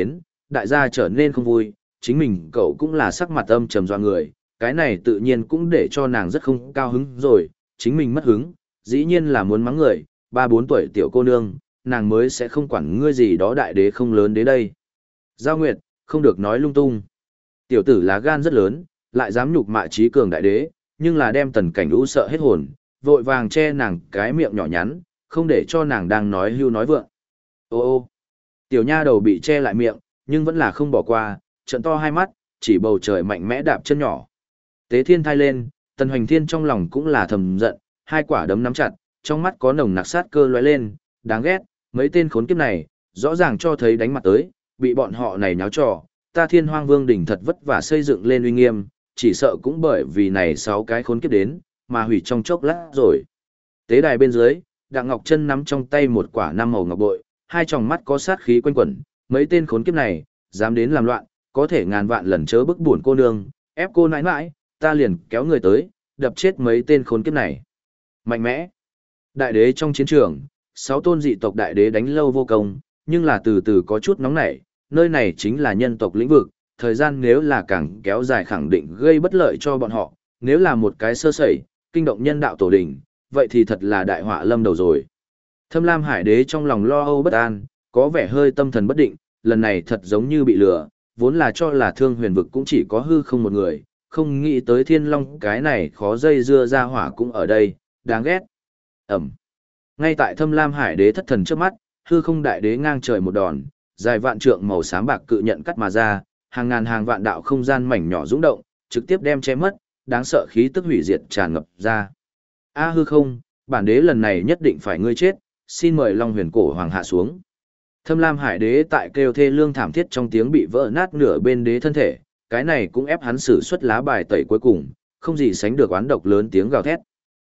đại gia trở nên không vui, chính mình cậu cũng là sắc mặt âm trầm dọa người, cái này tự nhiên cũng để cho nàng rất không cao hứng rồi, chính mình mất hứng, dĩ nhiên là muốn mắng người, 3-4 tuổi tiểu cô nương, nàng mới sẽ không quản ngươi gì đó đại đế không lớn đến đây. Giao Nguyệt, không được nói lung tung. Tiểu tử lá gan rất lớn, lại dám nhục mạ trí cường đại đế, nhưng là đem Tần Cảnh Vũ sợ hết hồn, vội vàng che nàng cái miệng nhỏ nhắn, không để cho nàng đang nói hưu nói vượng. Ô ô, tiểu nha đầu bị che lại miệng, nhưng vẫn là không bỏ qua, trợn to hai mắt, chỉ bầu trời mạnh mẽ đạp chân nhỏ. Tế thiên thai lên, Tần Hoành Thiên trong lòng cũng là thầm giận, hai quả đấm nắm chặt, trong mắt có nồng nặc sát cơ lóe lên, đáng ghét, mấy tên khốn kiếp này, rõ ràng cho thấy đánh mặt tới, bị bọn họ này nháo trò, ta Thiên Hoang Vương đỉnh thật vất vả xây dựng lên uy nghiêm, chỉ sợ cũng bởi vì này 6 cái khốn kiếp đến, mà hủy trong chốc lát rồi. Tế đài bên dưới, Đặng Ngọc Chân nắm trong tay một quả 5 màu ngọc bội, hai tròng mắt có sát khí quanh quẩn, mấy tên khốn kiếp này, dám đến làm loạn, có thể ngàn vạn lần chớ bức buồn cô nương, ép cô nãi nãi, ta liền kéo người tới, đập chết mấy tên khốn kiếp này. Mạnh mẽ. Đại đế trong chiến trường, 6 tôn dị tộc đại đế đánh lâu vô công, nhưng là từ từ có chút nóng nảy, nơi này chính là nhân tộc lĩnh vực, thời gian nếu là càng kéo dài khẳng định gây bất lợi cho bọn họ, nếu là một cái sơ sẩy, kinh động nhân đạo tổ đình, vậy thì thật là đại họa lâm đầu rồi. Thâm Lam Hải đế trong lòng lo âu bất an, có vẻ hơi tâm thần bất định, lần này thật giống như bị lừa, vốn là cho là Thương Huyền vực cũng chỉ có hư không một người, không nghĩ tới Thiên Long cái này khó dây dưa ra hỏa cũng ở đây, đáng ghét. Ẩm. Ngay tại Thâm Lam Hải đế thất thần trước mắt, hư không đại đế ngang trời một đòn, dài vạn trượng màu xám bạc cự nhận cắt mà ra, hàng ngàn hàng vạn đạo không gian mảnh nhỏ rung động, trực tiếp đem che mất, đáng sợ khí tức hủy diệt tràn ngập ra. A hư không, bản đế lần này nhất định phải ngươi chết, xin mời Long Huyền cổ hoàng hạ xuống. Thâm Lam Hải đế tại kêu thê lương thảm thiết trong tiếng bị vỡ nát nửa bên đế thân thể, cái này cũng ép hắn sử xuất lá bài tẩy cuối cùng, không gì sánh được oán độc lớn tiếng gào thét.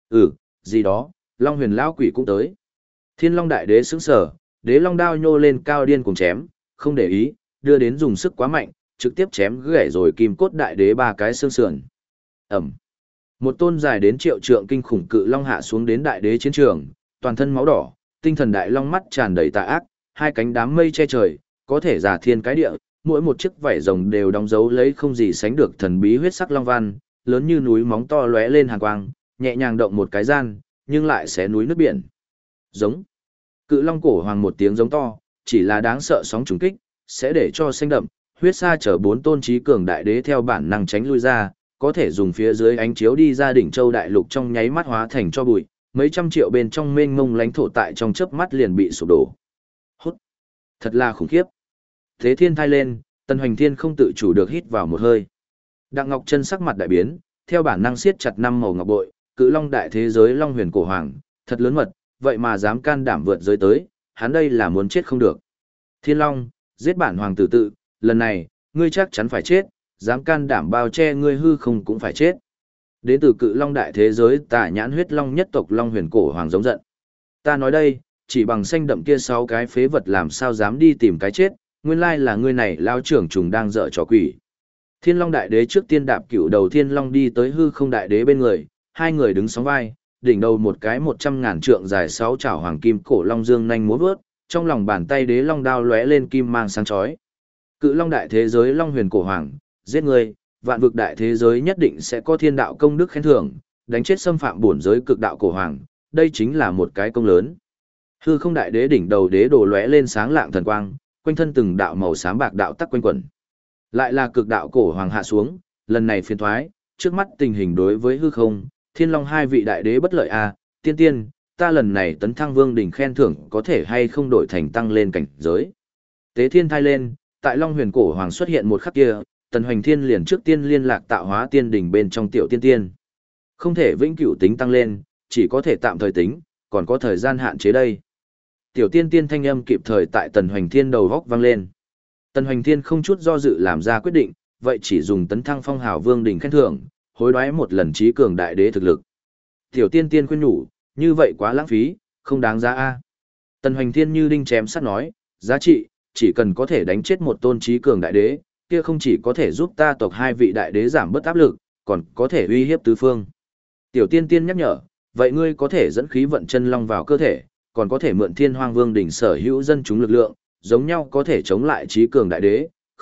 Gì đó, Long Huyền lão quỷ cũng tới. Thiên Long đại đế sững sờ, đế long đao nhô lên cao điên cùng chém, không để ý, đưa đến dùng sức quá mạnh, trực tiếp chém gãy rồi kim cốt đại đế 3 cái xương sườn. Ẩm. Một tôn dài đến triệu trượng kinh khủng cự long hạ xuống đến đại đế chiến trường, toàn thân máu đỏ, tinh thần đại long mắt tràn đầy tà ác, hai cánh đám mây che trời, có thể giả thiên cái địa, mỗi một chiếc vảy rồng đều đóng dấu lấy không gì sánh được thần bí huyết sắc long văn, lớn như núi móng to lóe lên hàn quang, nhẹ nhàng động một cái gian, nhưng lại xé núi nước biển. Giống. Cự long cổ hoàng một tiếng giống to, chỉ là đáng sợ sóng trùng kích, sẽ để cho xanh đậm, huyết sa chở 4 tôn trí cường đại đế theo bản năng tránh lui ra, có thể dùng phía dưới ánh chiếu đi ra đỉnh châu đại lục trong nháy mắt hóa thành cho bụi, mấy trăm triệu bên trong mênh mông lãnh thổ tại trong chớp mắt liền bị sụp đổ. Hút. Thật là khủng khiếp. Thế thiên thai lên, Tần Hoành Thiên không tự chủ được hít vào một hơi. Đặng Ngọc Chân sắc mặt đại biến, theo bản năng siết chặt 5 màu ngọc bội, cự long đại thế giới Long Huyền cổ hoàng, thật lớn mật, vậy mà dám can đảm vượt giới tới, hắn đây là muốn chết không được. Thiên Long, giết bản hoàng tử tự, lần này, ngươi chắc chắn phải chết, dám can đảm bao che ngươi hư không cũng phải chết. Đến từ cự long đại thế giới Tả Nhãn huyết long nhất tộc Long Huyền cổ hoàng giống giận. Ta nói đây, chỉ bằng xanh đậm kia 6 cái phế vật làm sao dám đi tìm cái chết, nguyên lai là ngươi này lao trưởng trùng đang dở trò quỷ. Thiên Long đại đế trước tiên đạp cửu đầu Thiên Long đi tới hư không đại đế bên người, hai người đứng sóng vai, đỉnh đầu một cái 100.000 trượng dài 6 chảo hoàng kim cổ long dương nhanh múa vớt, trong lòng bàn tay đế long đao lóe lên kim mang sáng chói. Cự long đại thế giới Long Huyền cổ hoàng, giết người, vạn vực đại thế giới nhất định sẽ có thiên đạo công đức khen thưởng, đánh chết xâm phạm bổn giới cực đạo cổ hoàng, đây chính là một cái công lớn. Hư không đại đế đỉnh đầu đế đồ lóe lên sáng lạng thần quang, quanh thân từng đạo màu xám bạc đạo tắc quanh quẩn. Lại là cực đạo cổ hoàng hạ xuống, lần này phiền thoái, trước mắt tình hình đối với hư không, Thiên Long hai vị đại đế bất lợi a, tiên tiên, ta lần này tấn thăng vương đỉnh khen thưởng có thể hay không đổi thành tăng lên cảnh giới. Tế thiên thai lên, tại Long Huyền cổ hoàng xuất hiện một khắc kia, Tần Hoành Thiên liền trước tiên liên lạc tạo hóa tiên đỉnh bên trong tiểu tiên tiên. Không thể vĩnh cửu tính tăng lên, chỉ có thể tạm thời tính, còn có thời gian hạn chế đây. Tiểu tiên tiên thanh âm kịp thời tại Tần Hoành Thiên đầu góc vang lên. Tần Hoành Thiên không chút do dự làm ra quyết định, vậy chỉ dùng tấn thăng phong hào vương đỉnh khen thưởng, hối đoái một lần trí cường đại đế thực lực. Tiểu tiên tiên khuyên nhủ, như vậy quá lãng phí, không đáng giá a. Tần Hoành Thiên như đinh chém sắt nói, giá trị, chỉ cần có thể đánh chết một tôn trí cường đại đế, kia không chỉ có thể giúp ta tộc hai vị đại đế giảm bớt áp lực, còn có thể uy hiếp tứ phương. Tiểu tiên tiên nhắc nhở, vậy ngươi có thể dẫn khí vận chân long vào cơ thể, còn có thể mượn Thiên Hoang Vương đỉnh sở hữu dân chúng lực lượng, giống nhau có thể chống lại trí cường đại đế,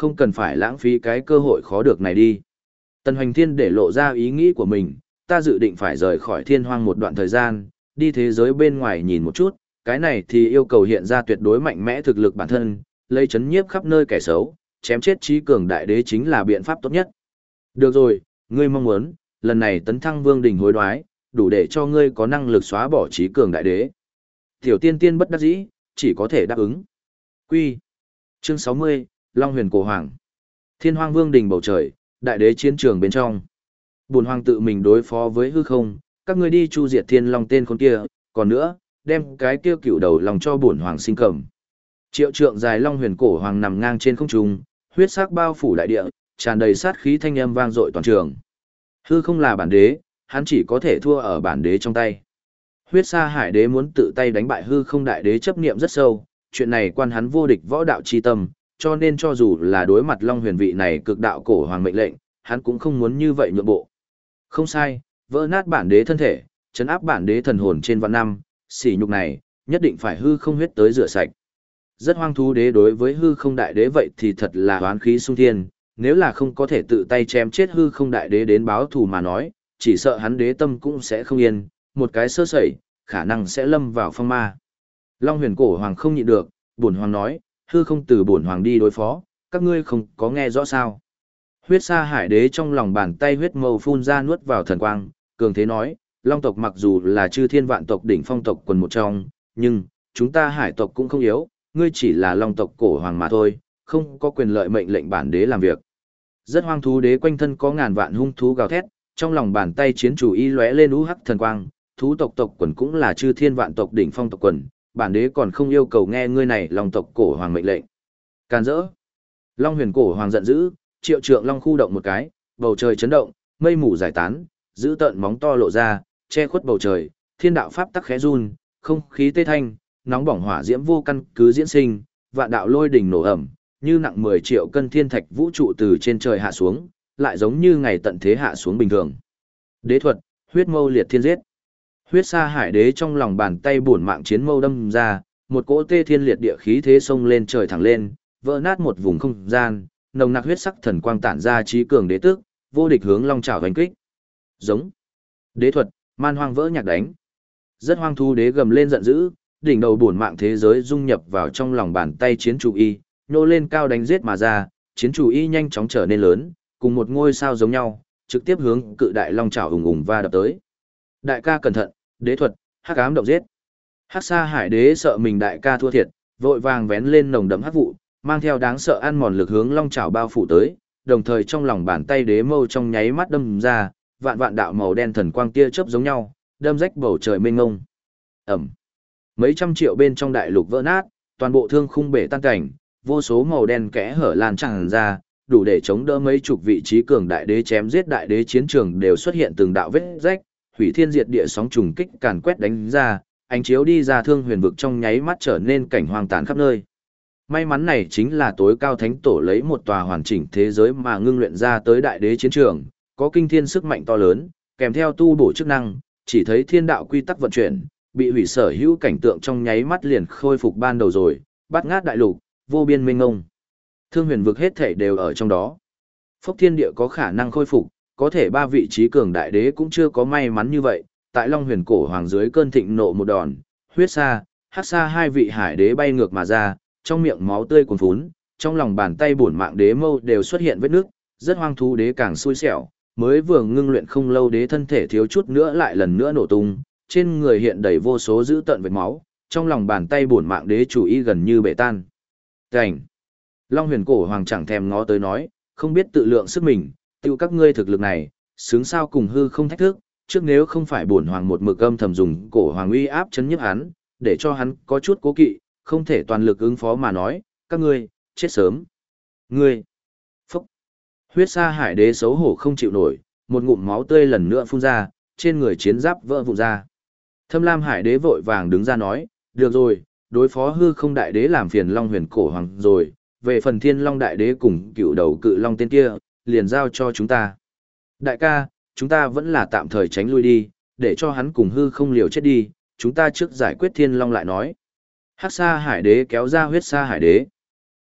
không cần phải lãng phí cái cơ hội khó được này đi. Tần Hoành Thiên để lộ ra ý nghĩ của mình, ta dự định phải rời khỏi thiên hoang một đoạn thời gian, đi thế giới bên ngoài nhìn một chút, cái này thì yêu cầu hiện ra tuyệt đối mạnh mẽ thực lực bản thân, lấy chấn nhiếp khắp nơi kẻ xấu, chém chết trí cường đại đế chính là biện pháp tốt nhất. Được rồi, ngươi mong muốn, lần này tấn thăng vương đình hối đoái, đủ để cho ngươi có năng lực xóa bỏ trí cường đại đế. Tiểu tiên tiên bất đắc dĩ, chỉ có thể đáp ứng. Quy. Chương 60, Long Huyền Cổ Hoàng. Thiên hoang vương đình bầu trời, đại đế chiến trường bên trong. Bổn hoàng tự mình đối phó với hư không, các ngươi đi chu diệt thiên long tên con kia, còn nữa, đem cái kia cựu đầu lòng cho bổn hoàng sinh cầm. Triệu trượng dài Long Huyền Cổ Hoàng nằm ngang trên không trung, huyết sắc bao phủ đại địa, tràn đầy sát khí thanh âm vang dội toàn trường. Hư không là bản đế, hắn chỉ có thể thua ở bản đế trong tay. Huyết Sa Hải Đế muốn tự tay đánh bại hư không đại đế chấp niệm rất sâu, chuyện này quan hắn vô địch võ đạo chi tâm, cho nên cho dù là đối mặt Long Huyền vị này cực đạo cổ hoàng mệnh lệnh, hắn cũng không muốn như vậy nhượng bộ. Không sai, vỡ nát bản đế thân thể, chấn áp bản đế thần hồn trên vạn năm, sỉ nhục này, nhất định phải hư không huyết tới rửa sạch. Rất hoang thú đế đối với hư không đại đế vậy thì thật là oán khí sung thiên, nếu là không có thể tự tay chém chết hư không đại đế đến báo thù mà nói, chỉ sợ hắn đế tâm cũng sẽ không yên, một cái sơ sẩy, khả năng sẽ lâm vào phong ma. Long Huyền Cổ Hoàng không nhịn được, bổn hoàng nói, hư không từ bổn hoàng đi đối phó, các ngươi không có nghe rõ sao. Huyết Sa Hải Đế trong lòng bàn tay huyết mâu phun ra nuốt vào thần quang, cường thế nói, Long tộc mặc dù là chư thiên vạn tộc đỉnh phong tộc quần một trong, nhưng, chúng ta hải tộc cũng không yếu, ngươi chỉ là Long tộc cổ hoàng mà thôi, không có quyền lợi mệnh lệnh bản đế làm việc. Rất hoang thú đế quanh thân có ngàn vạn hung thú gào thét, trong lòng bàn tay chiến chủ y lóe lên u hắc thần quang, thú tộc tộc quần cũng là chư thiên vạn tộc đỉnh phong tộc quần, bản đế còn không yêu cầu nghe ngươi này Long tộc cổ hoàng mệnh lệnh. Càn rỡ. Long Huyền Cổ Hoàng giận dữ, triệu trượng long khu động một cái, bầu trời chấn động, mây mù giải tán, giữ tợn móng to lộ ra, che khuất bầu trời, thiên đạo pháp tắc khẽ run, không khí tê thanh, nóng bỏng hỏa diễm vô căn cứ diễn sinh, vạn đạo lôi đỉnh nổ ẩm, như nặng 10 triệu cân thiên thạch vũ trụ từ trên trời hạ xuống, lại giống như ngày tận thế hạ xuống bình thường. Đế thuật, huyết mâu liệt thiên giết. Huyết Sa Hải Đế trong lòng bàn tay bổn mạng chiến mâu đâm ra, một cỗ tê thiên liệt địa khí thế xông lên trời thẳng lên, vỡ nát một vùng không gian, nồng nặc huyết sắc thần quang tản ra trí cường đế tức, vô địch hướng long chảo đánh kích. Giống. Đế thuật, man hoang vỡ nhạc đánh. Rất hoang thú đế gầm lên giận dữ, đỉnh đầu bổn mạng thế giới dung nhập vào trong lòng bàn tay chiến chủ y, nô lên cao đánh giết mà ra, chiến chủ y nhanh chóng trở nên lớn, cùng một ngôi sao giống nhau, trực tiếp hướng cự đại long chảo ùng ùng va đập tới. Đại ca cẩn thận, đế thuật, hắc ám động giết. Hắc Sa Hải Đế sợ mình đại ca thua thiệt, vội vàng vén lên nồng đậm hắc vụ, mang theo đáng sợ ăn mòn lực hướng long chảo bao phủ tới, đồng thời trong lòng bàn tay đế mâu trong nháy mắt đâm ra, vạn vạn đạo màu đen thần quang tia chớp giống nhau, đâm rách bầu trời mênh mông. Ẩm. Mấy trăm triệu bên trong đại lục vỡ nát, toàn bộ thương khung bể tan cảnh, vô số màu đen kẽ hở lan tràn ra, đủ để chống đỡ mấy chục vị trí cường đại đế chém giết đại đế chiến trường đều xuất hiện từng đạo vết rách, hủy thiên diệt địa sóng trùng kích càn quét đánh ra, ánh chiếu đi ra thương huyền vực trong nháy mắt trở nên cảnh hoang tàn khắp nơi. May mắn này chính là tối cao thánh tổ lấy một tòa hoàn chỉnh thế giới mà ngưng luyện ra tới đại đế chiến trường, có kinh thiên sức mạnh to lớn, kèm theo tu bổ chức năng, chỉ thấy thiên đạo quy tắc vận chuyển, bị hủy sở hữu cảnh tượng trong nháy mắt liền khôi phục ban đầu rồi, bát ngát đại lục, vô biên mênh mông. Thương huyền vực hết thảy đều ở trong đó. Phốc thiên địa có khả năng khôi phục, có thể ba vị trí cường đại đế cũng chưa có may mắn như vậy, tại Long Huyền Cổ Hoàng dưới cơn thịnh nộ một đòn, huyết sa, hắc sa hai vị hải đế bay ngược mà ra, trong miệng máu tươi cuồn phún, trong lòng bàn tay bổn mạng đế mâu đều xuất hiện vết nước, rất hoang thú đế càng xui xẻo, mới vừa ngưng luyện không lâu đế thân thể thiếu chút nữa lại lần nữa nổ tung, trên người hiện đầy vô số dữ tợn vết máu, trong lòng bàn tay bổn mạng đế chủ ý gần như bể tan. Cảnh. Long Huyền Cổ Hoàng chẳng thèm ngó tới nói, không biết tự lượng sức mình, tiêu các ngươi thực lực này, xứng sao cùng hư không thách thức, trước nếu không phải bổn hoàng một mực âm thầm dùng cổ hoàng uy áp chấn nhức hắn, để cho hắn có chút cố kỵ, không thể toàn lực ứng phó mà nói, các ngươi, chết sớm. Ngươi. Phúc. Huyết sa hải đế xấu hổ không chịu nổi, một ngụm máu tươi lần nữa phun ra, trên người chiến giáp vỡ vụn ra. Thâm Lam hải đế vội vàng đứng ra nói, được rồi, đối phó hư không đại đế làm phiền Long Huyền Cổ Hoàng rồi, về phần Thiên Long đại đế cùng cựu đầu cự long tên kia, liền giao cho chúng ta. Đại ca, chúng ta vẫn là tạm thời tránh lui đi, để cho hắn cùng hư không liều chết đi, chúng ta trước giải quyết Thiên Long lại nói. Hắc sa hải đế kéo ra huyết sa hải đế.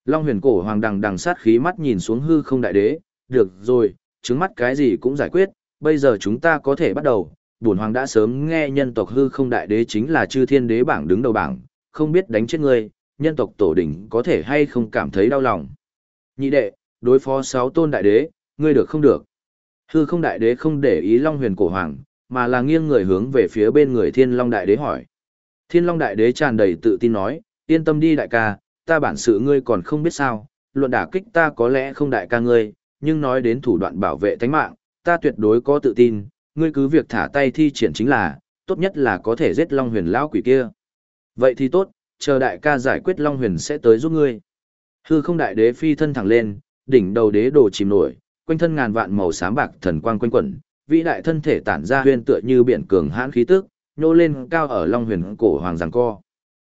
Long huyền cổ hoàng đằng đằng sát khí mắt nhìn xuống hư không đại đế, được rồi, trứng mắt cái gì cũng giải quyết, bây giờ chúng ta có thể bắt đầu. Bổn hoàng đã sớm nghe nhân tộc hư không đại đế chính là chư thiên đế bảng đứng đầu bảng, không biết đánh chết ngươi, nhân tộc tổ đỉnh có thể hay không cảm thấy đau lòng. Nhị đệ, đối phó 6 tôn đại đế, ngươi được không được? Hư không đại đế không để ý Long huyền cổ hoàng, mà là nghiêng người hướng về phía bên người Thiên Long đại đế hỏi. Thiên Long đại đế tràn đầy tự tin nói, yên tâm đi đại ca, ta bản sự ngươi còn không biết sao, luận đả kích ta có lẽ không đại ca ngươi, nhưng nói đến thủ đoạn bảo vệ tánh mạng, ta tuyệt đối có tự tin, ngươi cứ việc thả tay thi triển chính là, tốt nhất là có thể giết Long huyền lão quỷ kia. Vậy thì tốt, chờ đại ca giải quyết Long huyền sẽ tới giúp ngươi. Hư không đại đế phi thân thẳng lên, đỉnh đầu đế đồ chìm nổi, quanh thân ngàn vạn màu xám bạc thần quang quanh quẩn, vĩ đại thân thể tản ra huyền tựa như biển cường hãn khí tức, nhô lên cao ở Long huyền cổ hoàng giằng co.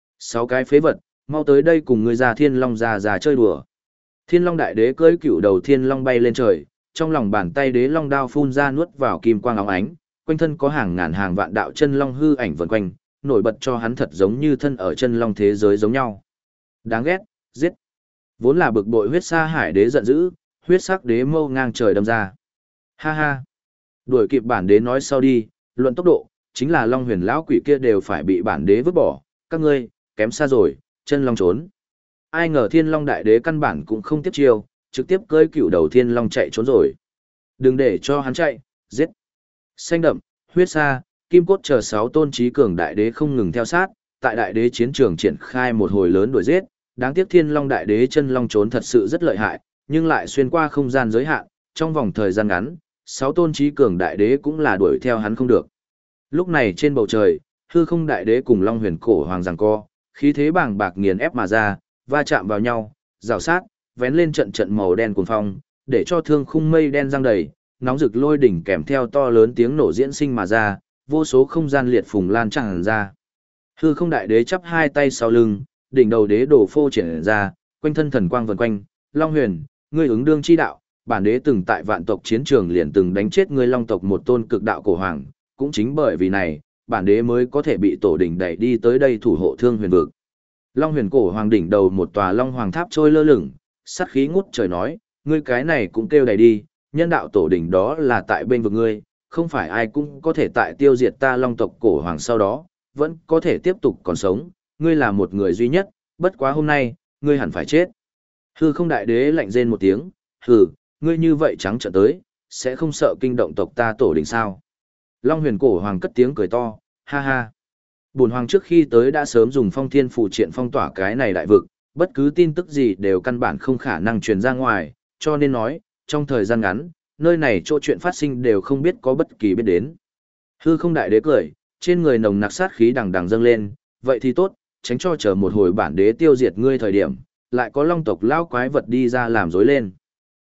6 cái phế vật, mau tới đây cùng ngươi già Thiên Long già chơi đùa. Thiên Long đại đế cưỡi cựu đầu Thiên Long bay lên trời, trong lòng bàn tay đế long đao phun ra nuốt vào kim quang óng ánh, quanh thân có hàng ngàn hàng vạn đạo chân long hư ảnh vần quanh, nổi bật cho hắn thật giống như thân ở chân long thế giới giống nhau. Đáng ghét, giết. Vốn là bực bội huyết sa hải đế giận dữ, huyết sắc đế mâu ngang trời đâm ra. Ha ha. Đuổi kịp bản đế nói sau đi, luận tốc độ, chính là Long huyền lão quỷ kia đều phải bị bản đế vứt bỏ, các ngươi, kém xa rồi, chân long trốn. Ai ngờ Thiên Long đại đế căn bản cũng không tiếp chiêu, trực tiếp cưỡi cựu đầu Thiên Long chạy trốn rồi. Đừng để cho hắn chạy, giết. Xanh đậm, huyết sa, kim cốt chờ 6 tôn trí cường đại đế không ngừng theo sát, tại đại đế chiến trường triển khai một hồi lớn đuổi giết, đáng tiếc Thiên Long đại đế chân long trốn thật sự rất lợi hại, nhưng lại xuyên qua không gian giới hạn, trong vòng thời gian ngắn, 6 tôn trí cường đại đế cũng là đuổi theo hắn không được. Lúc này trên bầu trời, hư không đại đế cùng Long huyền cổ hoàng giằng co, khí thế bàng bạc nghiền ép mà ra, va chạm vào nhau, rào sát, vén lên trận trận màu đen cuồng phong, để cho thương khung mây đen giăng đầy, nóng rực lôi đỉnh kèm theo to lớn tiếng nổ diễn sinh mà ra, vô số không gian liệt phùng lan tràn ra. Hư không đại đế chắp hai tay sau lưng, đỉnh đầu đế đổ phô triển ra, quanh thân thần quang vần quanh, Long huyền, ngươi ứng đương chi đạo, bản đế từng tại vạn tộc chiến trường liền từng đánh chết ngươi Long tộc một tôn cực đạo cổ hoàng, cũng chính bởi vì này, bản đế mới có thể bị tổ đỉnh đẩy đi tới đây thủ hộ thương huyền vực. Long huyền cổ hoàng đỉnh đầu một tòa long hoàng tháp trôi lơ lửng, sát khí ngút trời nói, ngươi cái này cũng kêu đầy đi, nhân đạo tổ đỉnh đó là tại bên vực ngươi, không phải ai cũng có thể tại tiêu diệt ta Long tộc cổ hoàng sau đó, vẫn có thể tiếp tục còn sống, ngươi là một người duy nhất, bất quá hôm nay, ngươi hẳn phải chết. Hư không đại đế lạnh rên một tiếng, hừ, ngươi như vậy trắng trợn tới, sẽ không sợ kinh động tộc ta tổ đỉnh sao? Long huyền cổ hoàng cất tiếng cười to, ha ha. Bổn hoàng trước khi tới đã sớm dùng phong thiên phù triện phong tỏa cái này đại vực, bất cứ tin tức gì đều căn bản không khả năng truyền ra ngoài, cho nên nói, trong thời gian ngắn, nơi này chỗ chuyện phát sinh đều không biết có bất kỳ biết đến. Hư không đại đế cười, trên người nồng nặc sát khí đằng đằng dâng lên, vậy thì tốt, tránh cho chờ một hồi bản đế tiêu diệt ngươi thời điểm, lại có long tộc lao quái vật đi ra làm rối lên.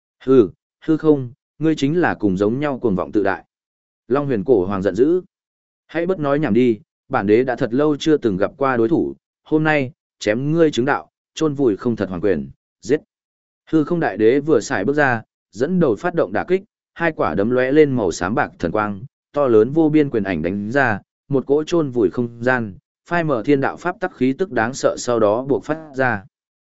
Hư không, ngươi chính là cùng giống nhau cuồng vọng tự đại. Long huyền cổ hoàng giận dữ. Hãy bất nói nhảm đi, bản đế đã thật lâu chưa từng gặp qua đối thủ, hôm nay, chém ngươi chứng đạo, chôn vùi không thật hoàng quyền, giết. Hư không đại đế vừa xài bước ra, dẫn đầu phát động đả kích, hai quả đấm lóe lên màu xám bạc thần quang, to lớn vô biên quyền ảnh đánh ra, một cỗ chôn vùi không gian, phai mở thiên đạo pháp tắc khí tức đáng sợ sau đó buộc phát ra.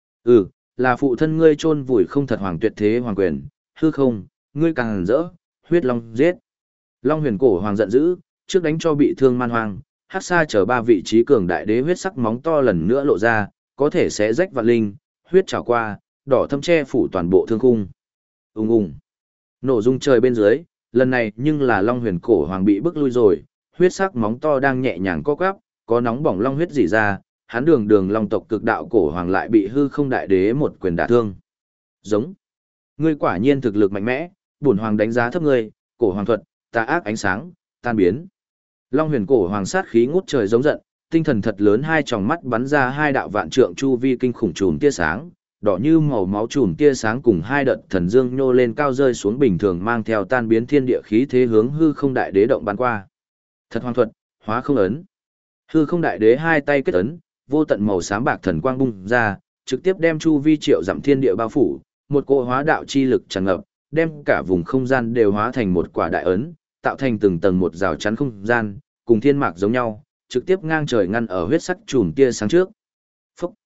Là phụ thân ngươi chôn vùi không thật hoàng tuyệt thế hoàng quyền, hư không, ngươi càng rỡ, huyết long giết. Long huyền cổ hoàng giận dữ, trước đánh cho bị thương man hoang, hắc sa chở 3 vị trí cường đại đế huyết sắc móng to lần nữa lộ ra, có thể xé rách vạn linh, huyết trào qua, đỏ thâm che phủ toàn bộ thương khung. Ùng ùng. Nổ rung trời bên dưới, lần này nhưng là Long huyền cổ hoàng bị bức lui rồi, huyết sắc móng to đang nhẹ nhàng co quắp, có nóng bỏng long huyết rỉ ra, hắn đường long tộc cực đạo cổ hoàng lại bị hư không đại đế một quyền đả thương. Giống. Ngươi quả nhiên thực lực mạnh mẽ, bổn hoàng đánh giá thấp ngươi, cổ hoàng thuật, tà ác ánh sáng, tan biến. Long huyền cổ hoàng sát khí ngút trời giống giận, tinh thần thật lớn hai tròng mắt bắn ra 2 đạo vạn trượng chu vi kinh khủng chùm tia sáng, đỏ như màu máu chùm tia sáng cùng 2 đợt thần dương nhô lên cao rơi xuống bình thường mang theo tan biến thiên địa khí thế hướng hư không đại đế động bắn qua. Thật hoàng thuật, hóa không ấn. Hư không đại đế hai tay kết ấn, vô tận màu xám bạc thần quang bung ra, trực tiếp đem chu vi triệu dặm thiên địa bao phủ, một cỗ hóa đạo chi lực tràn ngập, đem cả vùng không gian đều hóa thành một quả đại ấn, tạo thành từng tầng một rào chắn không gian, cùng thiên mạc giống nhau, trực tiếp ngang trời ngăn ở huyết sắc chùm tia sáng trước. Phúc!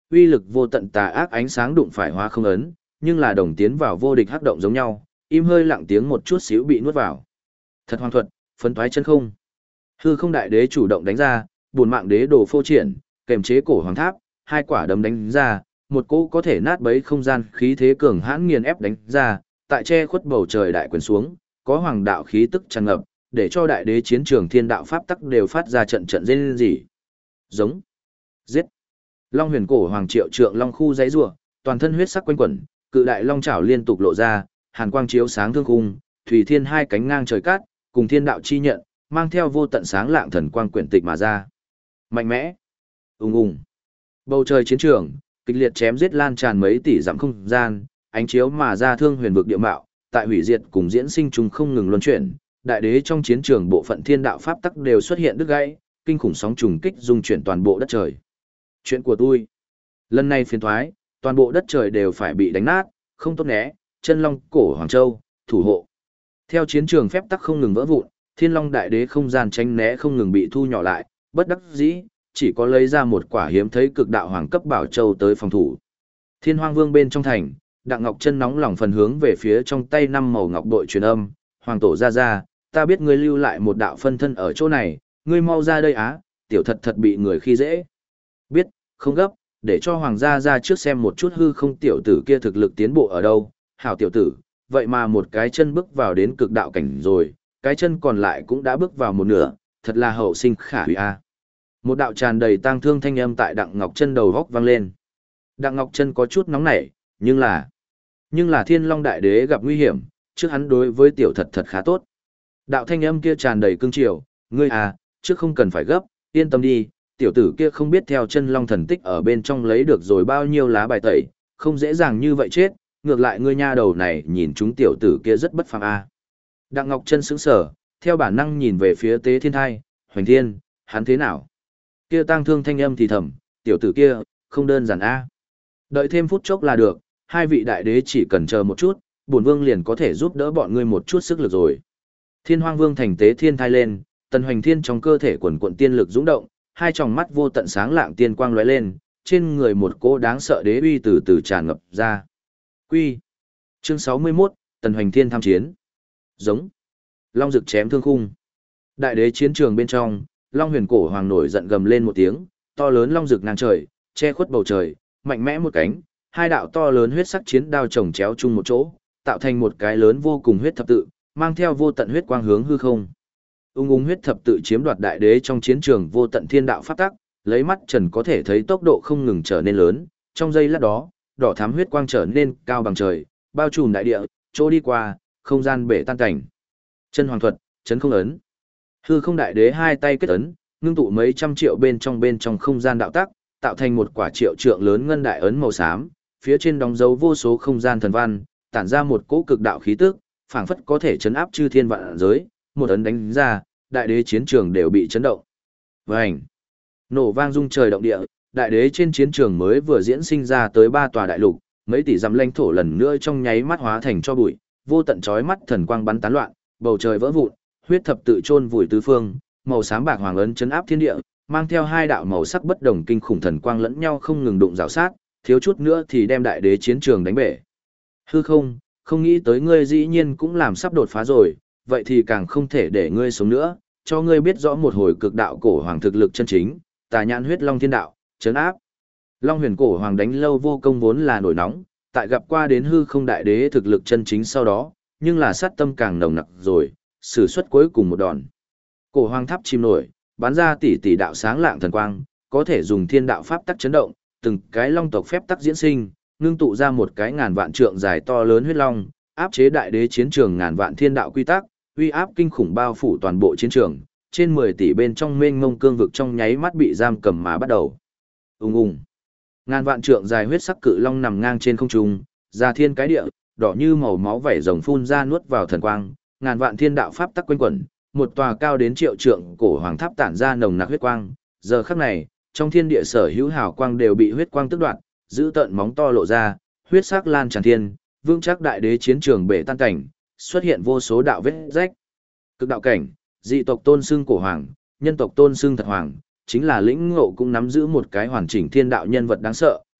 uy lực vô tận tà ác ánh sáng đụng phải hóa không ấn, nhưng là đồng tiến vào vô địch hắc động giống nhau, im hơi lặng tiếng một chút xíu bị nuốt vào. Thật hoàn thuật, phấn toái chân không. Hư không đại đế chủ động đánh ra, buồn mạng đế đồ phô triển, kềm chế cổ hoàng tháp, hai quả đấm đánh ra, một cỗ có thể nát bấy không gian khí thế cường hãn nghiền ép đánh ra, tại che khuất bầu trời đại quyền xuống, có hoàng đạo khí tức tràn ngập, để cho đại đế chiến trường thiên đạo pháp tắc đều phát ra trận trận rên rỉ. Giống, giết. Long huyền cổ hoàng triệu trượng long khu giãy giụa, toàn thân huyết sắc quanh quẩn, cự đại long chảo liên tục lộ ra, hàn quang chiếu sáng thương khung, thủy thiên hai cánh ngang trời cát, cùng thiên đạo chi nhận, mang theo vô tận sáng lạng thần quang quyển tịch mà ra. Mạnh mẽ. Ùng ùng. Bầu trời chiến trường, kịch liệt chém giết lan tràn mấy tỷ dặm không gian, ánh chiếu mà ra thương huyền vực địa mạo, tại hủy diệt cùng diễn sinh chúng không ngừng luân chuyển, đại đế trong chiến trường bộ phận thiên đạo pháp tắc đều xuất hiện đứt gãy, kinh khủng sóng trùng kích dung chuyển toàn bộ đất trời. Chuyện của tôi. Lần này phiền thoái, toàn bộ đất trời đều phải bị đánh nát, không tốt né, chân long cổ Hoàng Châu, thủ hộ. Theo chiến trường phép tắc không ngừng vỡ vụn, thiên long đại đế không gian tránh né không ngừng bị thu nhỏ lại, bất đắc dĩ, chỉ có lấy ra một quả hiếm thấy cực đạo hoàng cấp bảo châu tới phòng thủ. Thiên hoang vương bên trong thành, Đặng Ngọc Chân nóng lòng phần hướng về phía trong tay năm màu ngọc bội truyền âm, hoàng tổ ra, ta biết ngươi lưu lại một đạo phân thân ở chỗ này, ngươi mau ra đây á, tiểu thật bị người khi dễ. Biết, không gấp, để cho hoàng gia ra trước xem một chút hư không tiểu tử kia thực lực tiến bộ ở đâu, hảo tiểu tử, vậy mà một cái chân bước vào đến cực đạo cảnh rồi, cái chân còn lại cũng đã bước vào một nửa, thật là hậu sinh khả hủy a. Một đạo tràn đầy tang thương thanh âm tại Đặng Ngọc Chân đầu góc vang lên. Đặng Ngọc Chân có chút nóng nảy, nhưng là Thiên Long Đại Đế gặp nguy hiểm, trước hắn đối với tiểu thật khá tốt. Đạo thanh âm kia tràn đầy cương triều, ngươi à, trước không cần phải gấp, yên tâm đi, tiểu tử kia không biết theo chân long thần tích ở bên trong lấy được rồi bao nhiêu lá bài tẩy, không dễ dàng như vậy chết, ngược lại ngươi nha đầu này nhìn chúng tiểu tử kia rất bất phàm a. Đặng Ngọc Chân sững sờ, theo bản năng nhìn về phía Tế Thiên Thai, Hoành Thiên, hắn thế nào? Kia tang thương thanh âm thì thầm, tiểu tử kia, không đơn giản a. Đợi thêm phút chốc là được, hai vị đại đế chỉ cần chờ một chút, bổn vương liền có thể giúp đỡ bọn ngươi một chút sức lực rồi. Thiên Hoang Vương thành Tế Thiên Thai lên, Tần Hoành Thiên trong cơ thể quần quần tiên lực dũng động, hai tròng mắt vô tận sáng lạng tiên quang lóe lên, trên người một cỗ đáng sợ đế uy từ từ tràn ngập ra. Quy. Chương 61, Tần Hoành Thiên tham chiến. Giống. Long rực chém thương khung. Đại đế chiến trường bên trong, Long Huyền cổ hoàng nổi giận gầm lên một tiếng, to lớn long rực ngang trời, che khuất bầu trời, mạnh mẽ một cánh, hai đạo to lớn huyết sắc chiến đao chồng chéo chung một chỗ, tạo thành một cái lớn vô cùng huyết thập tự, mang theo vô tận huyết quang hướng hư không. Ung huyết thập tự chiếm đoạt đại đế trong chiến trường vô tận thiên đạo pháp tắc, lấy mắt trần có thể thấy tốc độ không ngừng trở nên lớn, trong giây lát đó, đỏ thắm huyết quang trở nên cao bằng trời, bao trùm đại địa, chỗ đi qua, không gian bể tan cảnh. Chân hoàng thuật, chấn không ấn. Hư không đại đế hai tay kết ấn, ngưng tụ mấy trăm triệu bên trong không gian đạo tắc, tạo thành một quả triệu trượng lớn ngân đại ấn màu xám, phía trên đóng dấu vô số không gian thần văn, tản ra một cỗ cực đạo khí tức, phảng phất có thể chấn áp chư thiên vạn giới, một ấn đánh ra, đại đế chiến trường đều bị chấn động. Vành! Nổ vang rung trời động địa, đại đế trên chiến trường mới vừa diễn sinh ra tới 3 tòa đại lục, mấy tỷ dặm lãnh thổ lần nữa trong nháy mắt hóa thành cho bụi, vô tận chói mắt thần quang bắn tán loạn, bầu trời vỡ vụn, huyết thập tự chôn vùi tứ phương, màu xám bạc hoàng ấn chấn áp thiên địa, mang theo hai đạo màu sắc bất đồng kinh khủng thần quang lẫn nhau không ngừng đụng rào sát, thiếu chút nữa thì đem đại đế chiến trường đánh bể. Hư không nghĩ tới ngươi dĩ nhiên cũng làm sắp đột phá rồi, vậy thì càng không thể để ngươi sống nữa, cho ngươi biết rõ một hồi cực đạo cổ hoàng thực lực chân chính, tà nhãn huyết long thiên đạo, chấn áp. Long huyền cổ hoàng đánh lâu vô công vốn là nổi nóng, tại gặp qua đến hư không đại đế thực lực chân chính sau đó, nhưng là sát tâm càng nồng nặc rồi, sử xuất cuối cùng một đòn. Cổ hoàng tháp chìm nổi, bắn ra tỷ tỷ đạo sáng lạng thần quang, có thể dùng thiên đạo pháp tắc chấn động, từng cái long tộc phép tắc diễn sinh, ngưng tụ ra một cái ngàn vạn trượng dài to lớn huyết long, áp chế đại đế chiến trường ngàn vạn thiên đạo quy tắc, uy áp kinh khủng bao phủ toàn bộ chiến trường, trên 10 tỷ bên trong mênh mông cương vực trong nháy mắt bị giam cầm mà bắt đầu. Ùng. Ngàn vạn trượng dài huyết sắc cự long nằm ngang trên không trung, ra thiên cái địa, đỏ như màu máu vảy rồng phun ra nuốt vào thần quang, ngàn vạn thiên đạo pháp tắc quanh quẩn, một tòa cao đến triệu trượng cổ hoàng tháp tản ra nồng nặc huyết quang, giờ khắc này, trong thiên địa sở hữu hào quang đều bị huyết quang tước đoạt, giữ tận móng to lộ ra, huyết sắc lan tràn thiên, vương chắc đại đế chiến trường bể tan cảnh, xuất hiện vô số đạo vết rách. Cực đạo cảnh, dị tộc tôn xưng cổ hoàng, nhân tộc tôn xưng thật hoàng, chính là lĩnh ngộ cũng nắm giữ một cái hoàn chỉnh thiên đạo nhân vật đáng sợ,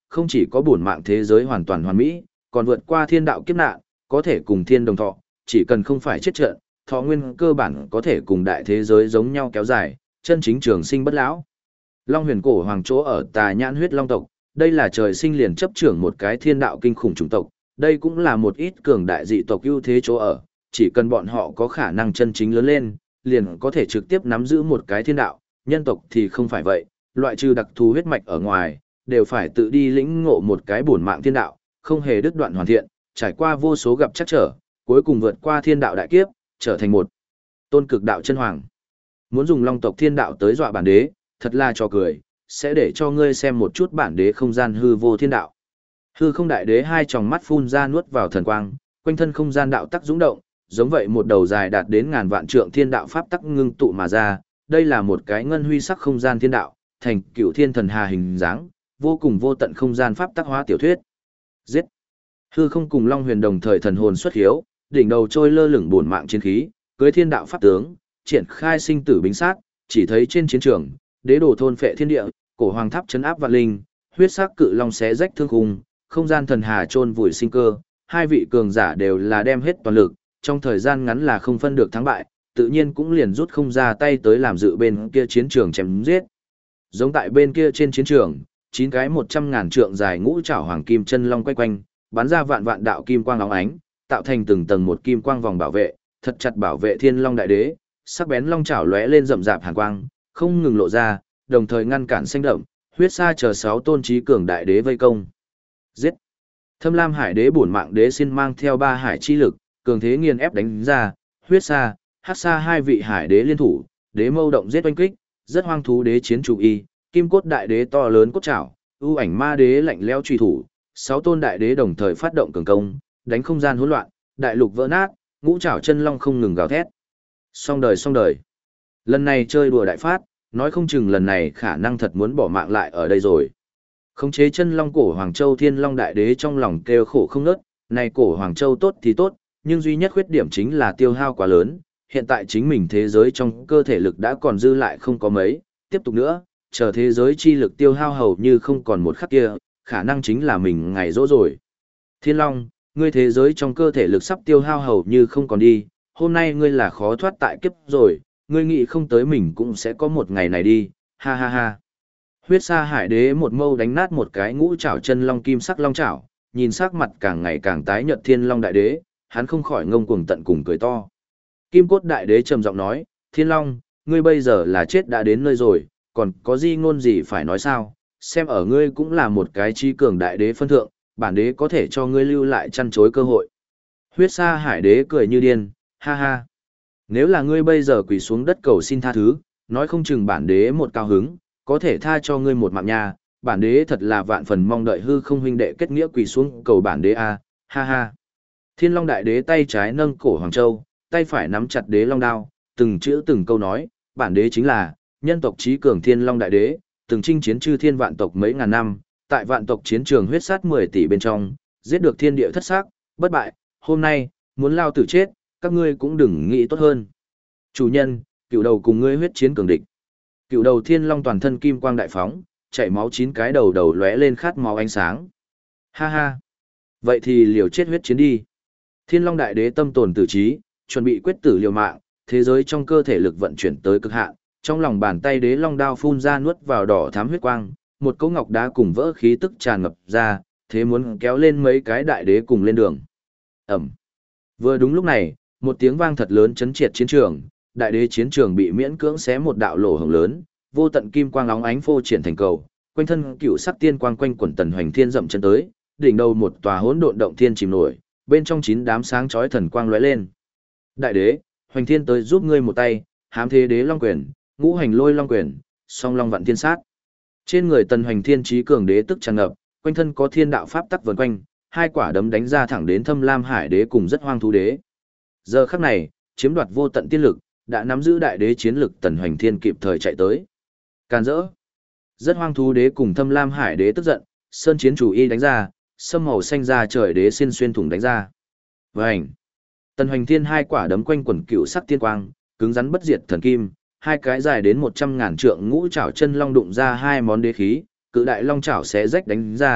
không chỉ có bổn mạng thế giới hoàn toàn hoàn mỹ, còn vượt qua thiên đạo kiếp nạn, có thể cùng thiên đồng thọ, chỉ cần không phải chết trận, thọ nguyên cơ bản có thể cùng đại thế giới giống nhau kéo dài, chân chính trường sinh bất lão. Long Huyền cổ hoàng chỗ ở Tà Nhãn huyết long tộc, đây là trời sinh liền chấp trưởng một cái thiên đạo kinh khủng chủng tộc, đây cũng là một ít cường đại dị tộc ưu thế chỗ ở, chỉ cần bọn họ có khả năng chân chính lớn lên, liền có thể trực tiếp nắm giữ một cái thiên đạo, nhân tộc thì không phải vậy, loại trừ đặc thù huyết mạch ở ngoài, đều phải tự đi lĩnh ngộ một cái bổn mạng thiên đạo, không hề đứt đoạn hoàn thiện, trải qua vô số gặp chắc trở, cuối cùng vượt qua thiên đạo đại kiếp, trở thành một tôn cực đạo chân hoàng. Muốn dùng long tộc thiên đạo tới dọa bản đế, thật là trò cười, sẽ để cho ngươi xem một chút bản đế không gian hư vô thiên đạo. Hư không đại đế hai tròng mắt phun ra nuốt vào thần quang, quanh thân không gian đạo tắc dũng động, giống vậy một đầu dài đạt đến ngàn vạn trượng thiên đạo pháp tắc ngưng tụ mà ra, đây là một cái ngân huy sắc không gian thiên đạo, thành cựu thiên thần hà hình dáng, vô cùng vô tận không gian pháp tắc hóa tiểu thuyết. Giết! Hư không cùng Long Huyền đồng thời thần hồn xuất hiếu, đỉnh đầu trôi lơ lửng bổn mạng chiến khí, cưới thiên đạo pháp tướng, triển khai sinh tử bính sát, chỉ thấy trên chiến trường, đế đồ thôn phệ thiên địa, cổ hoàng tháp trấn áp vạn linh, huyết sắc cự long xé rách thương khung, không gian thần hà chôn vùi sinh cơ, hai vị cường giả đều là đem hết toàn lực, trong thời gian ngắn là không phân được thắng bại, tự nhiên cũng liền rút không ra tay tới làm dự bên kia chiến trường chém giết. Giống tại bên kia trên chiến trường, 9 cái 100.000 trượng dài ngũ trảo hoàng kim chân long quay quanh, bắn ra vạn vạn đạo kim quang óng ánh, tạo thành từng tầng một kim quang vòng bảo vệ, thật chặt bảo vệ Thiên Long đại đế, sắc bén long chảo lóe lên rậm rạp hàn quang, không ngừng lộ ra, đồng thời ngăn cản xanh đậm, huyết sa chờ 6 tôn trí cường đại đế vây công. Giết! Thâm Lam Hải Đế bổn mạng đế xin mang theo 3 hải chi lực, cường thế nghiền ép đánh ra, huyết sa, hắc sa hai vị hải đế liên thủ, đế mâu động giết oanh kích, rất hoang thú đế chiến chủ y, kim cốt đại đế to lớn cốt chảo, ưu ảnh ma đế lạnh lẽo truy thủ, 6 tôn đại đế đồng thời phát động cường công, đánh không gian hỗn loạn, đại lục vỡ nát, ngũ trảo chân long không ngừng gào thét. Xong đời xong đời. Lần này chơi đùa đại phát, nói không chừng lần này khả năng thật muốn bỏ mạng lại ở đây rồi. Khống chế chân long cổ Hoàng Châu Thiên Long đại đế trong lòng kêu khổ không ngớt, này cổ Hoàng Châu tốt thì tốt, nhưng duy nhất khuyết điểm chính là tiêu hao quá lớn, hiện tại chính mình thế giới trong cơ thể lực đã còn dư lại không có mấy, tiếp tục nữa, chờ thế giới chi lực tiêu hao hầu như không còn một khắc kia, khả năng chính là mình ngày rỗ rồi. Thiên Long, ngươi thế giới trong cơ thể lực sắp tiêu hao hầu như không còn đi, hôm nay ngươi là khó thoát tại kiếp rồi, ngươi nghĩ không tới mình cũng sẽ có một ngày này đi, ha ha ha. Huyết sa hải đế một mâu đánh nát một cái ngũ trảo chân long kim sắc long trảo, nhìn sắc mặt càng ngày càng tái nhợt Thiên Long đại đế, hắn không khỏi ngông cuồng tận cùng cười to. Kim cốt đại đế trầm giọng nói, Thiên Long, ngươi bây giờ là chết đã đến nơi rồi, còn có gì ngôn gì phải nói sao, xem ở ngươi cũng là một cái chi cường đại đế phân thượng, bản đế có thể cho ngươi lưu lại chăn chối cơ hội. Huyết sa hải đế cười như điên, ha ha. Nếu là ngươi bây giờ quỳ xuống đất cầu xin tha thứ, nói không chừng bản đế một cao hứng, có thể tha cho ngươi một mạng nha, bản đế thật là vạn phần mong đợi hư không huynh đệ kết nghĩa quỳ xuống cầu bản đế a, ha ha. Thiên Long đại đế tay trái nâng cổ Hoàng Châu, tay phải nắm chặt đế long đao, từng chữ từng câu nói, bản đế chính là nhân tộc trí cường Thiên Long đại đế, từng chinh chiến chư thiên vạn tộc mấy ngàn năm, tại vạn tộc chiến trường huyết sát 10 tỷ bên trong, giết được thiên địa thất xác, bất bại, hôm nay, muốn lao tử chết, các ngươi cũng đừng nghĩ tốt hơn. Chủ nhân, cựu đầu cùng ngươi huyết chiến cường địch. Cựu đầu Thiên Long toàn thân kim quang đại phóng, chảy máu 9 cái đầu đầu lóe lên khát máu ánh sáng. Ha ha. Vậy thì liều chết huyết chiến đi. Thiên Long đại đế tâm tồn tử trí, chuẩn bị quyết tử liều mạng, thế giới trong cơ thể lực vận chuyển tới cực hạn, trong lòng bàn tay đế long đao phun ra nuốt vào đỏ thắm huyết quang, một cỗ ngọc đá cùng vỡ khí tức tràn ngập ra, thế muốn kéo lên mấy cái đại đế cùng lên đường. Ẩm. Vừa đúng lúc này, một tiếng vang thật lớn chấn triệt chiến trường, đại đế chiến trường bị miễn cưỡng xé một đạo lỗ hổng lớn, vô tận kim quang óng ánh phô triển thành cầu, quanh thân cựu sắc tiên quang quanh quẩn tần hoành thiên dậm chân tới, đỉnh đầu một tòa hỗn độn động thiên chìm nổi, bên trong 9 đám sáng chói thần quang lóe lên. Đại đế, hoành thiên tới giúp ngươi một tay, hám thế đế long quyền, ngũ hành lôi long quyền, song long vạn thiên sát. Trên người tần hoành thiên trí cường đế tức tràn ngập, quanh thân có thiên đạo pháp tắc vần quanh, hai quả đấm đánh ra thẳng đến Thâm Lam Hải đế cùng rất hoang thú đế. Giờ khắc này, chiếm đoạt vô tận tiên lực, đã nắm giữ đại đế chiến lực tần hoành thiên kịp thời chạy tới. Càn rỡ. Rất hoang thú đế cùng Thâm Lam Hải đế tức giận, sơn chiến chủ y đánh ra, sâm màu xanh ra trời đế xin xuyên thủng đánh ra. Vành. Tần hoành thiên hai quả đấm quanh quần cựu sắc tiên quang, cứng rắn bất diệt thần kim, hai cái dài đến 100.000 trượng ngũ trảo chân long đụng ra hai món đế khí, cự đại long trảo xé rách đánh ra,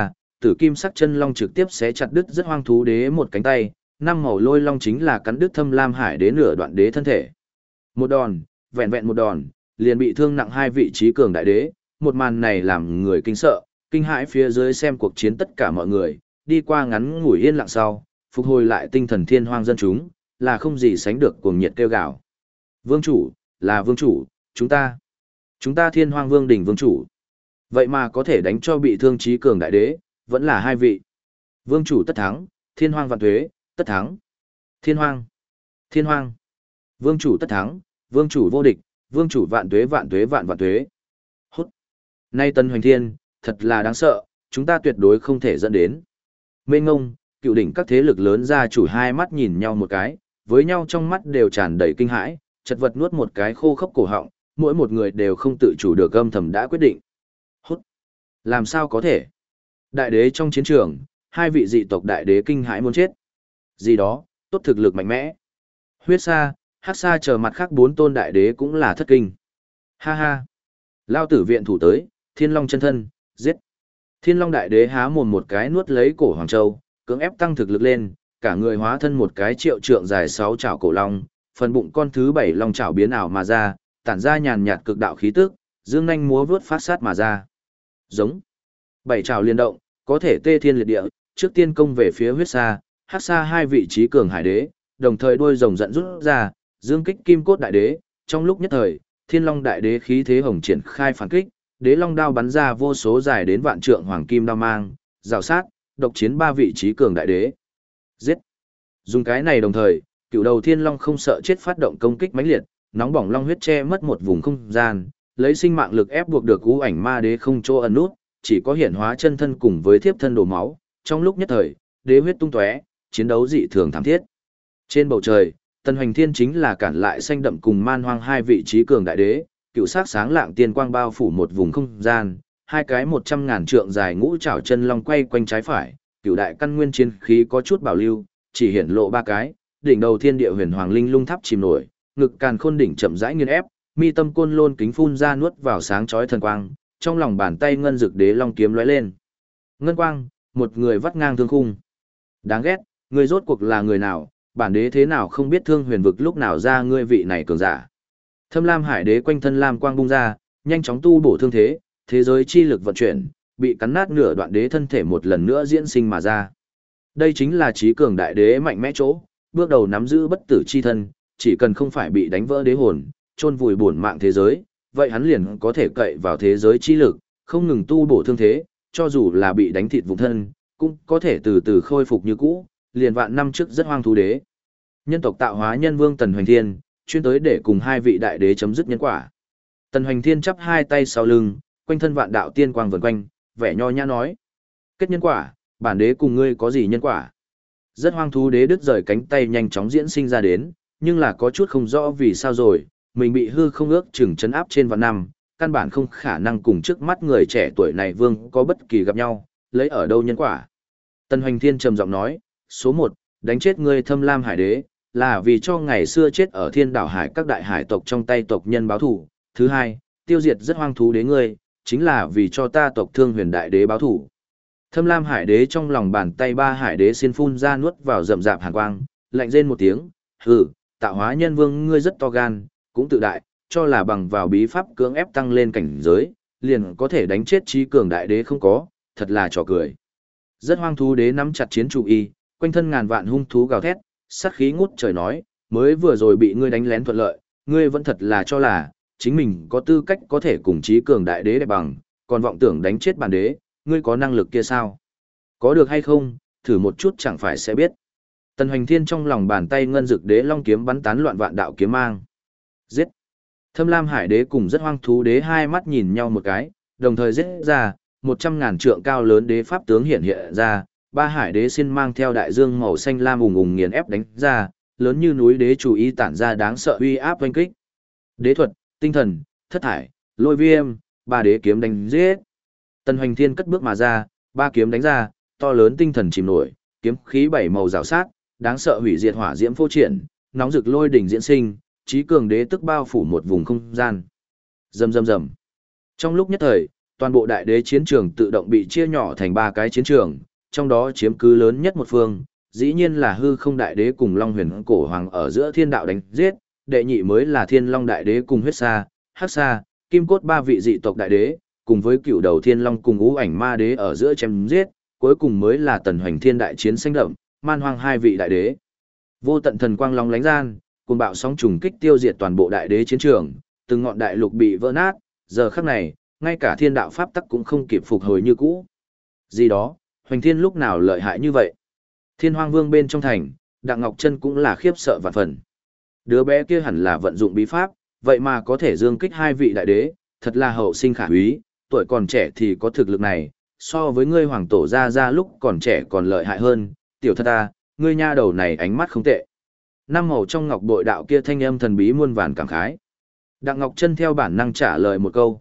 tử kim sắc chân long trực tiếp xé chặt đứt rất hoang thú đế một cánh tay, năm màu lôi long chính là cắn đứt Thâm Lam Hải đế nửa đoạn đế thân thể. Một đòn, vẹn vẹn một đòn, liền bị thương nặng hai vị trí cường đại đế, một màn này làm người kinh sợ, kinh hãi phía dưới xem cuộc chiến tất cả mọi người, đi qua ngắn ngủi yên lặng sau, phục hồi lại tinh thần thiên hoang dân chúng, là không gì sánh được cuồng nhiệt kêu gào. Vương chủ, là vương chủ, chúng ta thiên hoang vương đỉnh vương chủ. Vậy mà có thể đánh cho bị thương trí cường đại đế, vẫn là hai vị. Vương chủ tất thắng, thiên hoang vạn tuế, tất thắng. Thiên hoang. Vương chủ tất thắng, vương chủ vô địch, vương chủ vạn tuế vạn tuế vạn vạn tuế. Hút. Nay Tân Hoành Thiên, thật là đáng sợ, chúng ta tuyệt đối không thể dẫn đến. Mênh ngông, cựu đỉnh các thế lực lớn gia chủ hai mắt nhìn nhau một cái, với nhau trong mắt đều tràn đầy kinh hãi, chật vật nuốt một cái khô khốc cổ họng, mỗi một người đều không tự chủ được âm thầm đã quyết định. Hút. Làm sao có thể? Đại đế trong chiến trường, hai vị dị tộc đại đế kinh hãi muốn chết. Gì đó, tốt thực lực mạnh mẽ. Huyết Sa, Hắc Sa chờ mặt khác bốn tôn đại đế cũng là thất kinh. Ha ha. Lao tử viện thủ tới, Thiên Long chân thân, giết. Thiên Long đại đế há mồm một cái nuốt lấy cổ Hoàng Châu, cưỡng ép tăng thực lực lên, cả người hóa thân một cái triệu trượng dài 6 chảo cổ long, phần bụng con thứ 7 long chảo biến ảo mà ra, tản ra nhàn nhạt cực đạo khí tức, dương nhanh múa vướt phát sát mà ra. Giống. 7 chảo liên động, có thể tê thiên liệt địa, trước tiên công về phía Huyết Sa, Hắc Sa hai vị trí cường hải đế, đồng thời đuôi rồng giận rút ra, dương kích kim cốt đại đế, trong lúc nhất thời, Thiên Long đại đế khí thế hồng triển khai phản kích, đế long đao bắn ra vô số dài đến vạn trượng hoàng kim đao mang, rào sát, độc chiến ba vị trí cường đại đế. Giết. Dùng cái này đồng thời, cựu đầu Thiên Long không sợ chết phát động công kích mãnh liệt, nóng bỏng long huyết che mất một vùng không gian, lấy sinh mạng lực ép buộc được U Ảnh Ma đế không chỗ ẩn nút, chỉ có hiển hóa chân thân cùng với thiếp thân đổ máu, trong lúc nhất thời, đế huyết tung tóe, chiến đấu dị thường thảm thiết. Trên bầu trời, Tần Hoành Thiên chính là cản lại xanh đậm cùng Man Hoang hai vị trí cường đại đế, cựu sắc sáng lạng tiên quang bao phủ một vùng không gian, hai cái 100.000 trượng dài ngũ trảo chân long quay quanh trái phải, cựu đại căn nguyên chiến khí có chút bảo lưu, chỉ hiển lộ ba cái, đỉnh đầu thiên địa huyền hoàng linh lung tháp chìm nổi, ngực càn khôn đỉnh chậm rãi nghiền ép, mi tâm côn lôn kính phun ra nuốt vào sáng chói thần quang, trong lòng bàn tay ngân dực đế long kiếm lóe lên. Ngân quang, một người vắt ngang thương khung. Đáng ghét, người rốt cuộc là người nào, bản đế thế nào không biết thương huyền vực lúc nào ra ngươi vị này cường giả. Thâm Lam Hải đế quanh thân lam quang bung ra, nhanh chóng tu bổ thương thế, thế giới chi lực vận chuyển, bị cắn nát nửa đoạn đế thân thể một lần nữa diễn sinh mà ra. Đây chính là trí cường đại đế mạnh mẽ chỗ, bước đầu nắm giữ bất tử chi thân, chỉ cần không phải bị đánh vỡ đế hồn, chôn vùi bổn mạng thế giới, vậy hắn liền có thể cậy vào thế giới chi lực, không ngừng tu bổ thương thế, cho dù là bị đánh thịt vùng thân, cũng có thể từ từ khôi phục như cũ, liền vạn năm trước rất hoang thú đế. Nhân tộc tạo hóa nhân vương Tần Hoành Thiên, chuyên tới để cùng hai vị đại đế chấm dứt nhân quả. Tần Hoành Thiên chắp hai tay sau lưng, quanh thân vạn đạo tiên quang vần quanh, vẻ nho nhã nói: "Kết nhân quả, bản đế cùng ngươi có gì nhân quả?" Rất hoang thú đế đứt rời cánh tay nhanh chóng diễn sinh ra đến, nhưng là có chút không rõ vì sao rồi, mình bị hư không ước chừng chấn áp trên vạn năm, căn bản không khả năng cùng trước mắt người trẻ tuổi này vương có bất kỳ gặp nhau, lấy ở đâu nhân quả. Tần Hoành Thiên trầm giọng nói: "Số 1, đánh chết ngươi Thâm Lam Hải đế, là vì cho ngày xưa chết ở Thiên Đảo Hải các đại hải tộc trong tay tộc nhân báo thù. Thứ 2, tiêu diệt rất hoang thú đế ngươi, chính là vì cho ta tộc Thương Huyền đại đế báo thù." Thâm Lam Hải đế trong lòng bàn tay ba hải đế xin phun ra nuốt vào rậm rạp hàn quang, lạnh rên một tiếng: "Hừ, tạo hóa nhân vương ngươi rất to gan, cũng tự đại, cho là bằng vào bí pháp cưỡng ép tăng lên cảnh giới, liền có thể đánh chết trí cường đại đế không có, thật là trò cười." Rất hoang thú đế nắm chặt chiến trụ y, quanh thân ngàn vạn hung thú gào thét, sát khí ngút trời nói: "Mới vừa rồi bị ngươi đánh lén thuận lợi, ngươi vẫn thật là cho là chính mình có tư cách có thể cùng trí cường đại đế đẹp bằng, còn vọng tưởng đánh chết bản đế, ngươi có năng lực kia sao? Có được hay không, thử một chút chẳng phải sẽ biết." Tần Hoành Thiên trong lòng bàn tay ngân dực đế long kiếm bắn tán loạn vạn đạo kiếm mang. Giết! Thâm Lam Hải đế cùng rất hoang thú đế hai mắt nhìn nhau một cái, đồng thời giết ra, 100.000 trượng cao lớn đế pháp tướng hiện hiện ra, ba hải đế xin mang theo đại dương màu xanh lam ùng ùng nghiền ép đánh ra, lớn như núi đế chủ ý tản ra đáng sợ uy áp oanh kích. Đế thuật, tinh thần, thất thải, lôi viêm, ba đế kiếm đánh giết. Tần Hoành Thiên cất bước mà ra, ba kiếm đánh ra, to lớn tinh thần chìm nổi, kiếm khí bảy màu rào sát, đáng sợ hủy diệt hỏa diễm phô triển, nóng rực lôi đỉnh diễn sinh, trí cường đế tức bao phủ một vùng không gian. Rầm rầm rầm. Trong lúc nhất thời, Toàn bộ đại đế chiến trường tự động bị chia nhỏ thành 3 cái chiến trường, trong đó chiếm cứ lớn nhất một phương, dĩ nhiên là hư không đại đế cùng Long Huyền cổ hoàng ở giữa thiên đạo đánh giết, đệ nhị mới là Thiên Long đại đế cùng huyết sa, hắc sa, kim cốt 3 vị dị tộc đại đế, cùng với cựu đầu Thiên Long cùng ngũ ảnh ma đế ở giữa chém giết, cuối cùng mới là Tần Hoành Thiên đại chiến xanh đậm, man hoang 2 vị đại đế. Vô tận thần quang long lánh gian, cùng bạo sóng trùng kích tiêu diệt toàn bộ đại đế chiến trường, từng ngọn đại lục bị vỡ nát, giờ khắc này, ngay cả thiên đạo pháp tắc cũng không kịp phục hồi như cũ. Gì đó, Hoành Thiên lúc nào lợi hại như vậy? Thiên Hoang Vương bên trong thành, Đặng Ngọc Chân cũng là khiếp sợ vạn phần. Đứa bé kia hẳn là vận dụng bí pháp, vậy mà có thể dương kích 2 vị đại đế, thật là hậu sinh khả úy, tuổi còn trẻ thì có thực lực này, so với ngươi hoàng tổ ra lúc còn trẻ còn lợi hại hơn, tiểu thật ta, ngươi nha đầu này ánh mắt không tệ. Năm màu trong ngọc bội đạo kia thanh âm thần bí muôn vàn cảm khái. Đặng Ngọc Chân theo bản năng trả lời một câu,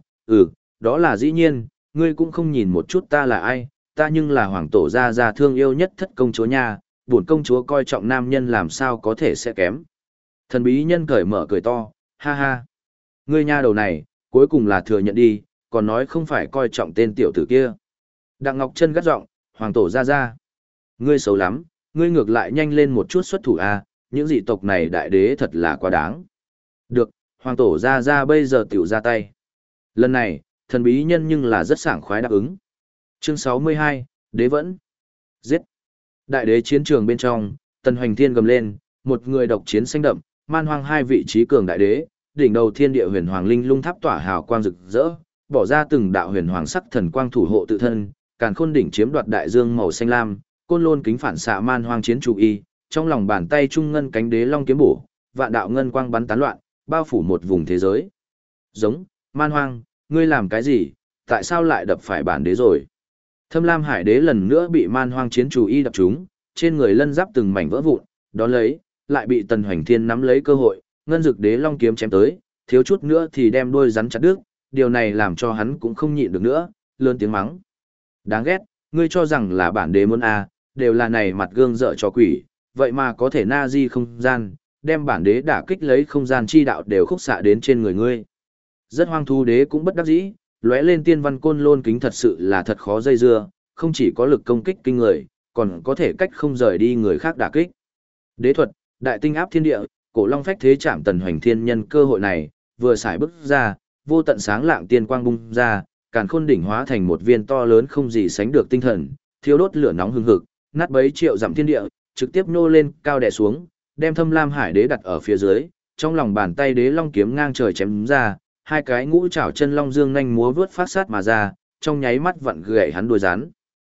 đó là dĩ nhiên, ngươi cũng không nhìn một chút ta là ai, ta nhưng là hoàng tổ gia thương yêu nhất thất công chúa nha, bổn công chúa coi trọng nam nhân làm sao có thể sẽ kém. Thần bí nhân cởi mở cười to, ha ha. Ngươi nha đầu này, cuối cùng là thừa nhận đi, còn nói không phải coi trọng tên tiểu tử kia. Đặng Ngọc Chân gắt giọng, hoàng tổ gia. Ngươi xấu lắm, ngươi ngược lại nhanh lên một chút xuất thủ a, những dị tộc này đại đế thật là quá đáng. Được, hoàng tổ gia bây giờ tiểu ra tay. Lần này, thần bí nhân nhưng là rất sảng khoái đáp ứng. Chương 62, Đế vẫn. Giết. Đại đế chiến trường bên trong, Tần Hoành Thiên gầm lên, một người độc chiến xanh đậm, man hoang 2 vị trí cường đại đế, đỉnh đầu thiên địa huyền hoàng linh lung tháp tỏa hào quang rực rỡ, bỏ ra từng đạo huyền hoàng sắc thần quang thủ hộ tự thân, càn khôn đỉnh chiếm đoạt đại dương màu xanh lam, côn lôn kính phản xạ man hoang chiến trụ y, trong lòng bàn tay trung ngân cánh đế long kiếm bổ, vạn đạo ngân quang bắn tán loạn, bao phủ một vùng thế giới. Giống, man hoang, ngươi làm cái gì, tại sao lại đập phải bản đế rồi? Thâm Lam Hải đế lần nữa bị man hoang chiến chủ y đập trúng, trên người lân giáp từng mảnh vỡ vụn, đón lấy, lại bị Tần Hoành Thiên nắm lấy cơ hội, ngân dực đế long kiếm chém tới, thiếu chút nữa thì đem đuôi rắn chặt đứt, điều này làm cho hắn cũng không nhịn được nữa, lớn tiếng mắng. Đáng ghét, ngươi cho rằng là bản đế muốn đều là này mặt gương dở cho quỷ, vậy mà có thể na di không gian, đem bản đế đả kích lấy không gian chi đạo đều khúc xạ đến trên người ngươi. Rất hoang thú đế cũng bất đắc dĩ, lóe lên tiên văn côn lôn kính thật sự là thật khó dây dưa, không chỉ có lực công kích kinh người, còn có thể cách không rời đi người khác đả kích. Đế thuật, đại tinh áp thiên địa, cổ long phách thế chạm Tần Hoành Thiên nhân cơ hội này, vừa xài bước ra, vô tận sáng lạng tiên quang bung ra, càn khôn đỉnh hóa thành một viên to lớn không gì sánh được tinh thần, thiêu đốt lửa nóng hừng hực, nát bấy triệu dặm thiên địa, trực tiếp nô lên cao đè xuống, đem Thâm Lam Hải đế đặt ở phía dưới, trong lòng bàn tay đế long kiếm ngang trời chém ra, 2 cái ngũ trảo chân long dương nhanh múa vướt phát sát mà ra, trong nháy mắt vặn gãy hắn đuôi rắn.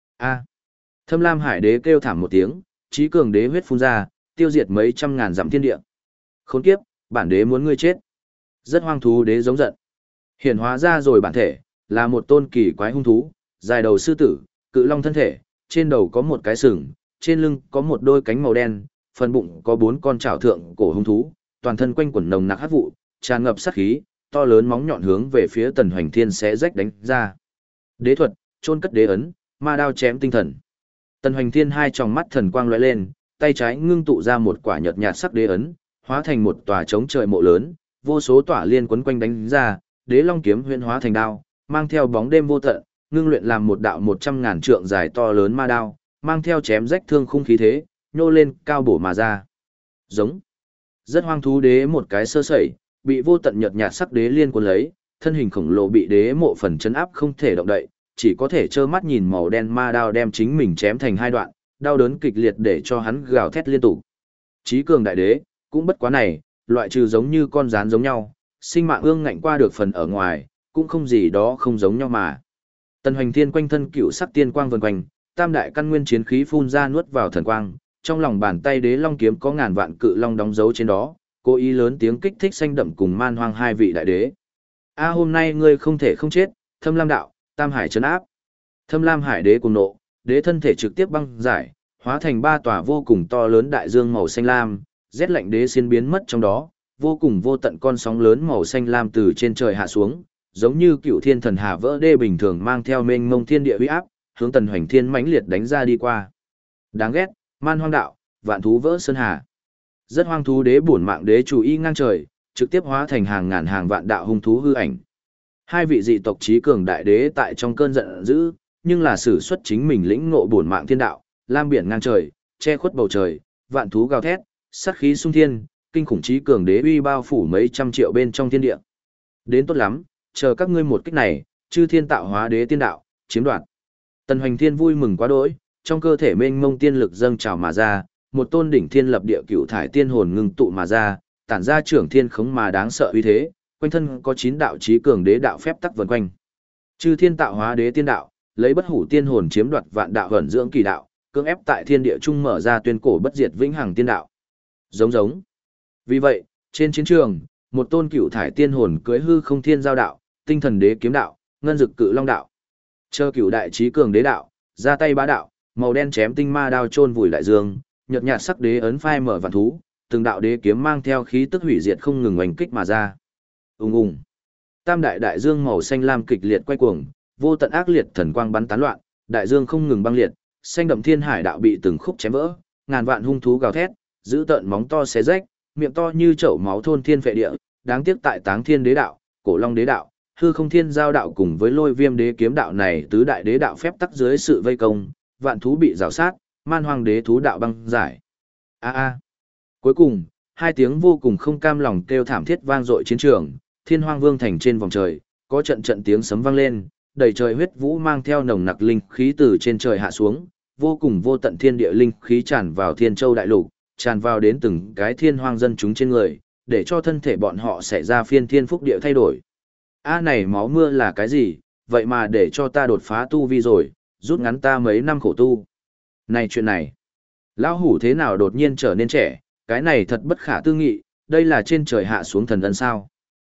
Thâm Lam Hải đế kêu thảm một tiếng, chí cường đế huyết phun ra, tiêu diệt mấy trăm ngàn dặm thiên địa. Khốn kiếp, bản đế muốn ngươi chết. Rất hoang thú đế giống giận. Hiển hóa ra rồi bản thể, là một tôn kỳ quái hung thú, dài đầu sư tử, cự long thân thể, trên đầu có một cái sừng, trên lưng có một đôi cánh màu đen, phần bụng có 4 con trảo thượng cổ hung thú, toàn thân quanh quẩn nồng nặc hắc vụ, tràn ngập sát khí, to lớn móng nhọn hướng về phía Tần Hoành Thiên xé rách đánh ra. Đế thuật, chôn cất đế ấn, ma đao chém tinh thần. Tần Hoành Thiên 2 tròng mắt thần quang lóe lên, tay trái ngưng tụ ra một quả nhợt nhạt sắc đế ấn, hóa thành một tòa chống trời mộ lớn, vô số tỏa liên quấn quanh đánh ra, đế long kiếm huyễn hóa thành đao, mang theo bóng đêm vô tận, ngưng luyện làm một đạo 100.000 trượng dài to lớn ma đao, mang theo chém rách thương khung khí thế, nhô lên cao bổ mà ra. Giống. Rất hoang thú đế một cái sơ sẩy, bị vô tận nhợt nhạt sắc đế liên cuốn lấy, thân hình khổng lồ bị đế mộ phần chấn áp không thể động đậy, chỉ có thể trơ mắt nhìn màu đen ma đao đem chính mình chém thành 2 đoạn, đau đớn kịch liệt để cho hắn gào thét liên tục. Chí cường đại đế, cũng bất quá này, loại trừ giống như con rán giống nhau, sinh mạng ương ngạnh qua được phần ở ngoài, cũng không gì đó không giống nhau mà. Tần Hoành Thiên quanh thân cựu sắc tiên quang vần quanh, tam đại căn nguyên chiến khí phun ra nuốt vào thần quang, trong lòng bàn tay đế long kiếm có ngàn vạn cự long đóng dấu trên đó, cố ý lớn tiếng kích thích xanh đậm cùng man hoang 2 vị đại đế. Hôm nay ngươi không thể không chết, Thâm Lam đạo, Tam Hải trấn áp. Thâm Lam Hải đế cùng nộ, đế thân thể trực tiếp băng giải, hóa thành 3 tòa vô cùng to lớn đại dương màu xanh lam, rét lạnh đế xiên biến mất trong đó, vô cùng vô tận con sóng lớn màu xanh lam từ trên trời hạ xuống, giống như cựu thiên thần hà vỡ đê bình thường mang theo mênh mông thiên địa uy áp, hướng Tần Hoành Thiên mãnh liệt đánh ra đi qua. Đáng ghét, man hoang đạo, vạn thú vỡ sơn hà. Rất hoang thú đế bổn mạng đế chủ y ngang trời, trực tiếp hóa thành hàng ngàn hàng vạn đạo hung thú hư ảnh. Hai vị dị tộc trí cường đại đế tại trong cơn giận dữ, nhưng là sử xuất chính mình lĩnh ngộ bổn mạng thiên đạo, lam biển ngang trời, che khuất bầu trời, vạn thú gào thét, sát khí xung thiên, kinh khủng trí cường đế uy bao phủ mấy trăm triệu bên trong thiên địa. Đến tốt lắm, chờ các ngươi một kích này, chư thiên tạo hóa đế tiên đạo, chiếm đoạt. Tần Hoành Thiên vui mừng quá đỗi, trong cơ thể mênh mông tiên lực dâng trào mà ra, một tôn đỉnh thiên lập địa cựu thải tiên hồn ngưng tụ mà ra, tản ra trưởng thiên khống mà đáng sợ uy thế, quanh thân có 9 đạo chí cường đế đạo phép tắc vần quanh. Chư thiên tạo hóa đế tiên đạo, lấy bất hủ tiên hồn chiếm đoạt vạn đạo ẩn dưỡng kỳ đạo, cưỡng ép tại thiên địa trung mở ra tuyên cổ bất diệt vĩnh hằng tiên đạo. Giống giống. Vì vậy, trên chiến trường, một tôn cựu thải tiên hồn cưới hư không thiên giao đạo, tinh thần đế kiếm đạo, ngân dực cự long đạo. Chờ cựu đại chí cường đế đạo, ra tay bá đạo, màu đen chém tinh ma đao chôn vùi đại dương, nhợt nhạt sắc đế ấn phai mở vạn thú, từng đạo đế kiếm mang theo khí tức hủy diệt không ngừng oanh kích mà ra. Ùng ùng. Tam đại đại dương màu xanh lam kịch liệt quay cuồng, vô tận ác liệt thần quang bắn tán loạn, đại dương không ngừng băng liệt, xanh đậm thiên hải đạo bị từng khúc chém vỡ, ngàn vạn hung thú gào thét, giữ tợn móng to xé rách, miệng to như chậu máu thôn thiên phệ địa, đáng tiếc tại Táng Thiên Đế đạo, Cổ Long Đế đạo, Hư Không Thiên Giao đạo cùng với Lôi Viêm Đế kiếm đạo này tứ đại đế đạo phép tắc dưới sự vây công, vạn thú bị rào sát, Man Hoang Đế thú đạo băng giải. A a. Cuối cùng, hai tiếng vô cùng không cam lòng kêu thảm thiết vang dội chiến trường, Thiên Hoang Vương thành trên vòng trời, có trận trận tiếng sấm vang lên, đầy trời huyết vũ mang theo nồng nặc linh khí từ trên trời hạ xuống, vô cùng vô tận thiên địa linh khí tràn vào Thiên Châu đại lục, tràn vào đến từng cái thiên hoang dân chúng trên người, để cho thân thể bọn họ xảy ra phiên thiên phúc địa thay đổi. A này máu mưa là cái gì, vậy mà để cho ta đột phá tu vi rồi, rút ngắn ta mấy năm khổ tu. Này chuyện này, lão hủ thế nào đột nhiên trở nên trẻ, cái này thật bất khả tư nghị, đây là trên trời hạ xuống thần ân sao.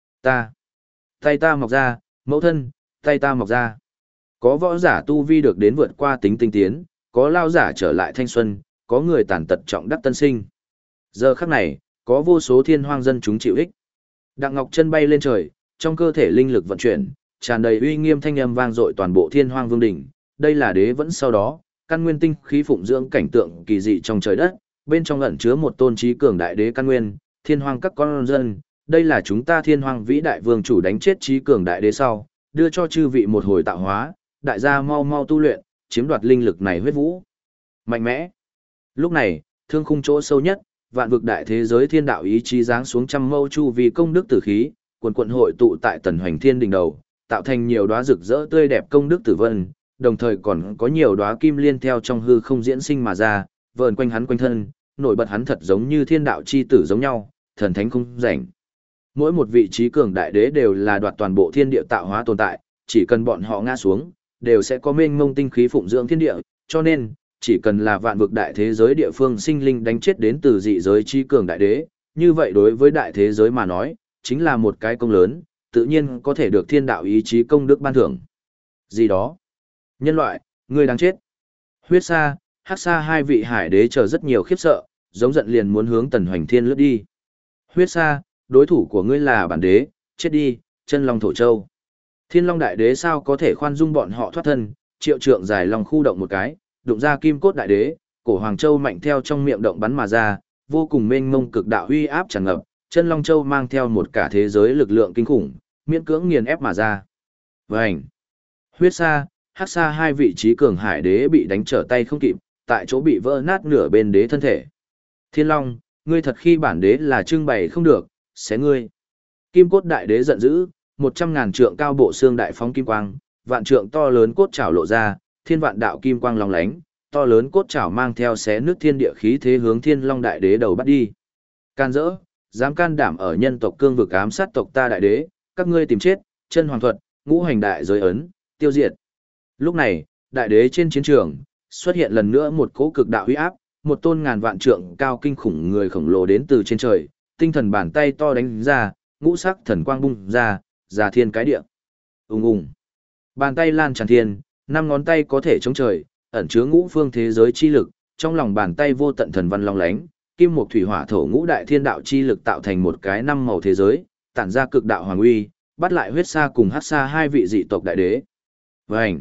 Tay ta mọc ra, mẫu thân, tay ta mọc ra. Có võ giả tu vi được đến vượt qua tính tinh tiến, có lao giả trở lại thanh xuân, có người tàn tật trọng đắc tân sinh. Giờ khắc này, có vô số thiên hoang dân chúng chịu ích. Đặng Ngọc Chân bay lên trời, trong cơ thể linh lực vận chuyển, tràn đầy uy nghiêm thanh âm vang dội toàn bộ thiên hoang vương đỉnh. Đây là đế vẫn sau đó, căn nguyên tinh khí phụng dưỡng cảnh tượng kỳ dị trong trời đất, bên trong ẩn chứa một tôn trí cường đại đế căn nguyên, thiên hoang các con dân. Đây là chúng ta thiên hoang vĩ đại vương chủ đánh chết trí cường đại đế sau, đưa cho chư vị một hồi tạo hóa, đại gia mau mau tu luyện, chiếm đoạt linh lực này huyết vũ. Mạnh mẽ. Lúc này, thương khung chỗ sâu nhất, vạn vực đại thế giới thiên đạo ý chí giáng xuống trăm mâu chu vì công đức tử khí, quần quận hội tụ tại Tần Hoành Thiên đỉnh đầu, tạo thành nhiều đóa rực rỡ tươi đẹp công đức tử vân, đồng thời còn có nhiều đóa kim liên theo trong hư không diễn sinh mà ra, vờn quanh hắn quanh thân, nổi bật hắn thật giống như thiên đạo chi tử giống nhau, thần thánh không rảnh. Mỗi một vị trí cường đại đế đều là đoạt toàn bộ thiên địa tạo hóa tồn tại, chỉ cần bọn họ ngã xuống, đều sẽ có mênh mông tinh khí phụng dưỡng thiên địa, cho nên chỉ cần là vạn vực đại thế giới địa phương sinh linh đánh chết đến từ dị giới chi cường đại đế, như vậy đối với đại thế giới mà nói, chính là một cái công lớn, tự nhiên có thể được thiên đạo ý chí công đức ban thưởng. Gì đó? Nhân loại, ngươi đáng chết. Huyết Sa, Hắc Sa hai vị hải đế chờ rất nhiều khiếp sợ, giống giận liền muốn hướng Tần Hoành Thiên lướt đi. Huyết Sa, đối thủ của ngươi là bản đế, chết đi, chân long thổ châu. Thiên Long đại đế sao có thể khoan dung bọn họ thoát thân, triệu trượng dài long khu động một cái, đụng ra kim cốt đại đế, cổ Hoàng Châu mạnh theo trong miệng động bắn mà ra, vô cùng mênh mông cực đạo uy áp tràn ngập, chân Long Châu mang theo một cả thế giới lực lượng kinh khủng, miễn cưỡng nghiền ép mà ra. Vành! Huyết Sa, Hắc Sa hai vị trí cường hải đế bị đánh trở tay không kịp, tại chỗ bị vỡ nát nửa bên đế thân thể. Thiên Long, ngươi thật khi bản đế là trưng bày không được, xé ngươi. Kim cốt đại đế giận dữ, 100.000 trượng cao bộ xương đại phóng kim quang, vạn trượng to lớn cốt trảo lộ ra, thiên vạn đạo kim quang long lánh, to lớn cốt trảo mang theo xé nước thiên địa khí thế hướng Thiên Long đại đế đầu bắt đi. Can dỡ, dám can đảm ở nhân tộc cương vực ám sát tộc ta đại đế, các ngươi tìm chết, chân hoàng thuật, ngũ hành đại giới ấn, tiêu diệt. Lúc này, đại đế trên chiến trường, xuất hiện lần nữa một cỗ cực đạo uy áp, một tôn ngàn vạn trượng cao kinh khủng người khổng lồ đến từ trên trời, tinh thần bàn tay to đánh ra, ngũ sắc thần quang bung ra, già thiên cái địa. Ùng ùng. Bàn tay lan tràn thiên, 5 ngón tay có thể chống trời, ẩn chứa ngũ phương thế giới chi lực, trong lòng bàn tay vô tận thần văn long lánh, kim mộc thủy hỏa thổ ngũ đại thiên đạo chi lực tạo thành một cái 5 màu thế giới, tản ra cực đạo hoàng uy, bắt lại Huyết Sa cùng Hắc Sa hai vị dị tộc đại đế. Vành.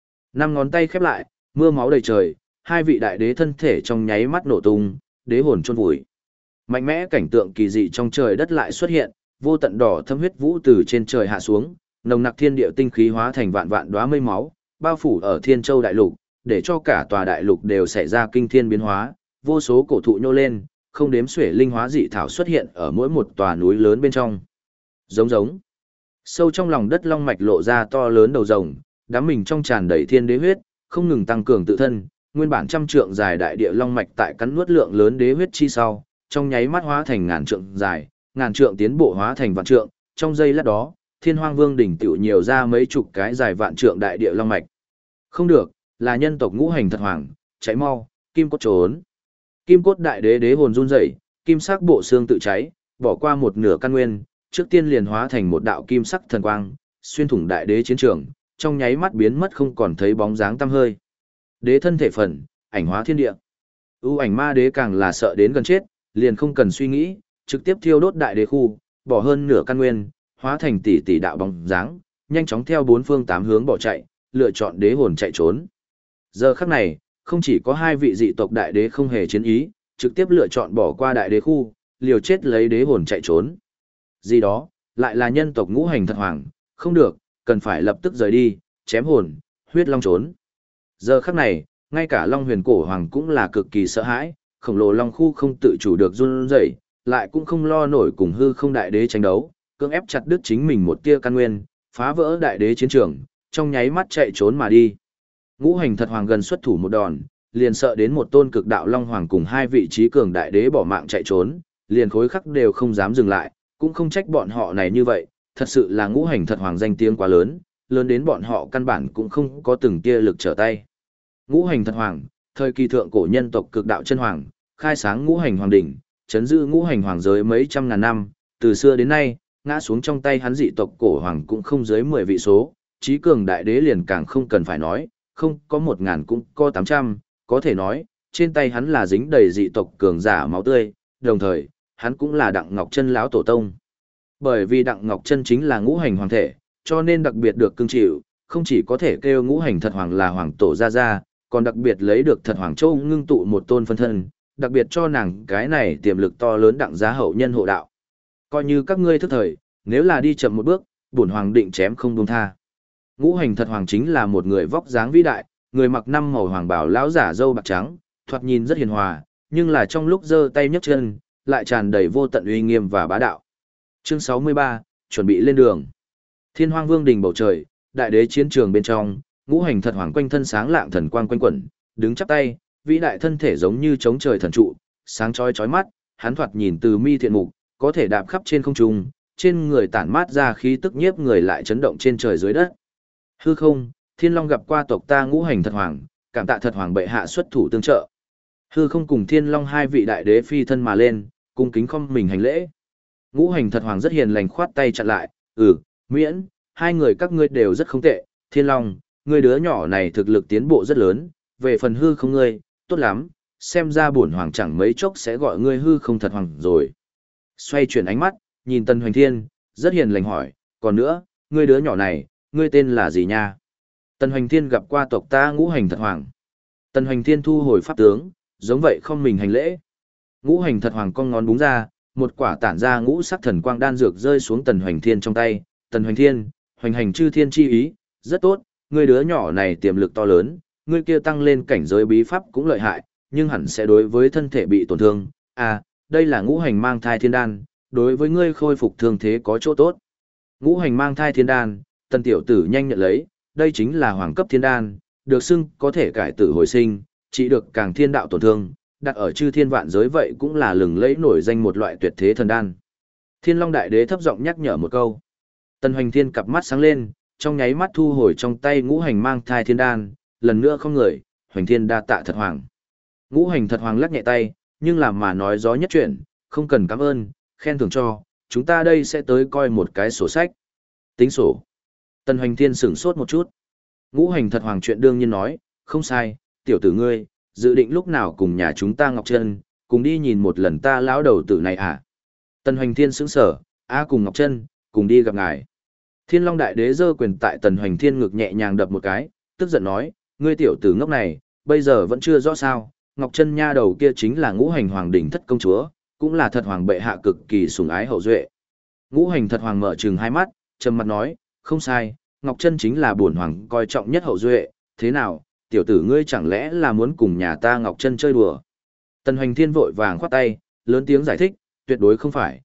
5 ngón tay khép lại, mưa máu đầy trời, hai vị đại đế thân thể trong nháy mắt nổ tung, đế hồn chôn vùi. Mạnh mẽ cảnh tượng kỳ dị trong trời đất lại xuất hiện, vô tận đỏ thâm huyết vũ từ trên trời hạ xuống, Nồng nặc thiên địa tinh khí hóa thành vạn vạn đóa mây máu, bao phủ ở Thiên Châu đại lục, để cho cả tòa đại lục đều xảy ra kinh thiên biến hóa, vô số cổ thụ nhô lên, không đếm xuể linh hóa dị thảo xuất hiện ở mỗi một tòa núi lớn bên trong. Giống giống. Sâu trong lòng đất long mạch lộ ra to lớn đầu rồng, đám mình trong tràn đầy thiên đế huyết, không ngừng tăng cường tự thân, nguyên bản trăm trượng dài đại địa long mạch tại cắn nuốt lượng lớn đế huyết chi sau, trong nháy mắt hóa thành ngàn trượng dài, ngàn trượng tiến bộ hóa thành vạn trượng, trong giây lát đó, Thiên Hoang Vương đỉnh tiểu nhiều ra mấy chục cái dài vạn trượng đại địa long mạch. Không được, là nhân tộc ngũ hành thật hoàng, cháy mau, kim cốt trốn. Kim cốt đại đế đế hồn run rẩy, kim sắc bộ xương tự cháy, bỏ qua một nửa căn nguyên, trước tiên liền hóa thành một đạo kim sắc thần quang, xuyên thủng đại đế chiến trường, trong nháy mắt biến mất không còn thấy bóng dáng tăm hơi. Đế thân thể phần, ảnh hóa thiên địa. U ảnh ma đế càng là sợ đến gần chết, liền không cần suy nghĩ, trực tiếp thiêu đốt đại đế khu, bỏ hơn nửa căn nguyên, hóa thành tỷ tỷ đạo bóng dáng, nhanh chóng theo bốn phương tám hướng bỏ chạy, lựa chọn đế hồn chạy trốn. Giờ khắc này, không chỉ có hai vị dị tộc đại đế không hề chiến ý, trực tiếp lựa chọn bỏ qua đại đế khu, liều chết lấy đế hồn chạy trốn. Gì đó, lại là nhân tộc ngũ hành thật hoàng, không được, cần phải lập tức rời đi, chém hồn, huyết long trốn. Giờ khắc này, ngay cả Long Huyền Cổ Hoàng cũng là cực kỳ sợ hãi, khổng lồ long khu không tự chủ được run rẩy, lại cũng không lo nổi cùng hư không đại đế tranh đấu, cưỡng ép chặt đứt chính mình một tia căn nguyên, phá vỡ đại đế chiến trường, trong nháy mắt chạy trốn mà đi. Ngũ hành thật hoàng gần xuất thủ một đòn, liền sợ đến một tôn cực đạo long hoàng cùng hai vị trí cường đại đế bỏ mạng chạy trốn, liền khối khắc đều không dám dừng lại, cũng không trách bọn họ này như vậy, thật sự là ngũ hành thật hoàng danh tiếng quá lớn, lớn đến bọn họ căn bản cũng không có từng tia lực trở tay. Ngũ hành thật hoàng, thời kỳ thượng cổ nhân tộc cực đạo chân hoàng, khai sáng ngũ hành hoàng đỉnh, chấn giữ ngũ hành hoàng giới mấy trăm ngàn năm, từ xưa đến nay, ngã xuống trong tay hắn dị tộc cổ hoàng cũng không dưới 10 vị số, trí cường đại đế liền càng không cần phải nói, không có 1000 cũng có 800, có thể nói, trên tay hắn là dính đầy dị tộc cường giả máu tươi, đồng thời, hắn cũng là Đặng Ngọc Chân lão tổ tông. Bởi vì Đặng Ngọc Chân chính là ngũ hành hoàng thể, cho nên đặc biệt được cưng chịu, không chỉ có thể kêu ngũ hành thật hoàng là hoàng tổ gia gia, còn đặc biệt lấy được thật hoàng châu ngưng tụ một tôn phân thân, đặc biệt cho nàng cái này tiềm lực to lớn đặng giá hậu nhân hộ đạo. Coi như các ngươi thức thời, nếu là đi chậm một bước, bổn hoàng định chém không buông tha. Ngũ hành thật hoàng chính là một người vóc dáng vĩ đại, người mặc năm màu hoàng bào lão giả râu bạc trắng, thoạt nhìn rất hiền hòa, nhưng là trong lúc giơ tay nhấc chân, lại tràn đầy vô tận uy nghiêm và bá đạo. Chương 63, chuẩn bị lên đường. Thiên Hoang Vương đình bầu trời, đại đế chiến trường bên trong, ngũ hành thật hoàng quanh thân sáng lạng thần quang quanh quẩn, đứng chắp tay, vĩ đại thân thể giống như chống trời thần trụ, sáng chói chói mắt, hắn thoạt nhìn từ mi thiện mục, có thể đạp khắp trên không trung, trên người tản mát ra khí tức nhiếp người lại chấn động trên trời dưới đất. Hư không, Thiên Long gặp qua tộc ta ngũ hành thật hoàng, cảm tạ thật hoàng bệ hạ xuất thủ tương trợ. Hư không cùng Thiên Long hai vị đại đế phi thân mà lên, cung kính không mình hành lễ. Ngũ hành thật hoàng rất hiền lành khoát tay chặn lại, miễn, hai người các ngươi đều rất không tệ, Thiên Long, ngươi đứa nhỏ này thực lực tiến bộ rất lớn, về phần hư không ngươi, tốt lắm, xem ra bổn hoàng chẳng mấy chốc sẽ gọi ngươi hư không thật hoàng rồi. Xoay chuyển ánh mắt, nhìn Tần Hoành Thiên, rất hiền lành hỏi, còn nữa, ngươi đứa nhỏ này, ngươi tên là gì nha? Tần Hoành Thiên gặp qua tộc ta ngũ hành thật hoàng. Tần Hoành Thiên thu hồi pháp tướng, giống vậy không mình hành lễ. Ngũ hành thật hoàng cong ngón búng ra, một quả tản ra ngũ sắc thần quang đan dược rơi xuống Tần Hoành Thiên trong tay. Tần Hoành Thiên, hoành hành chư thiên chi ý, rất tốt, ngươi đứa nhỏ này tiềm lực to lớn, ngươi kia tăng lên cảnh giới bí pháp cũng lợi hại, nhưng hẳn sẽ đối với thân thể bị tổn thương. À, đây là ngũ hành mang thai thiên đan, đối với ngươi khôi phục thương thế có chỗ tốt. Ngũ hành mang thai thiên đan, Tần tiểu tử nhanh nhận lấy, đây chính là hoàng cấp thiên đan, được xưng có thể cải tử hồi sinh, chỉ được càng thiên đạo tổn thương, đặt ở chư thiên vạn giới vậy cũng là lừng lẫy nổi danh một loại tuyệt thế thần đan. Thiên Long đại đế thấp giọng nhắc nhở một câu. Tần Hoành Thiên cặp mắt sáng lên, trong nháy mắt thu hồi trong tay ngũ hành mang thai thiên đan, lần nữa không người, Hoành Thiên đa tạ thật hoàng. Ngũ hành thật hoàng lắc nhẹ tay, nhưng làm mà nói gió nhất chuyện, không cần cảm ơn, khen thưởng cho, chúng ta đây sẽ tới coi một cái sổ sách. Tính sổ. Tần Hoành Thiên sửng sốt một chút. Ngũ hành thật hoàng chuyện đương nhiên nói, không sai, tiểu tử ngươi, dự định lúc nào cùng nhà chúng ta Ngọc Trân, cùng đi nhìn một lần ta lão đầu tử này à? Tần Hoành Thiên sững sở, cùng Ngọc Trân, cùng đi gặp ngài. Thiên Long đại đế giơ quyền tại Tần Hoành Thiên ngực nhẹ nhàng đập một cái, tức giận nói, ngươi tiểu tử ngốc này, bây giờ vẫn chưa rõ sao, Ngọc Trân nha đầu kia chính là ngũ hành hoàng đỉnh thất công chúa, cũng là thật hoàng bệ hạ cực kỳ sủng ái hậu duệ. Ngũ hành thật hoàng mở trừng hai mắt, trầm mặt nói, không sai, Ngọc Chân chính là bổn hoàng coi trọng nhất hậu duệ, thế nào, tiểu tử ngươi chẳng lẽ là muốn cùng nhà ta Ngọc Chân chơi đùa? Tần Hoành Thiên vội vàng khoát tay, lớn tiếng giải thích, tuyệt đối không phải,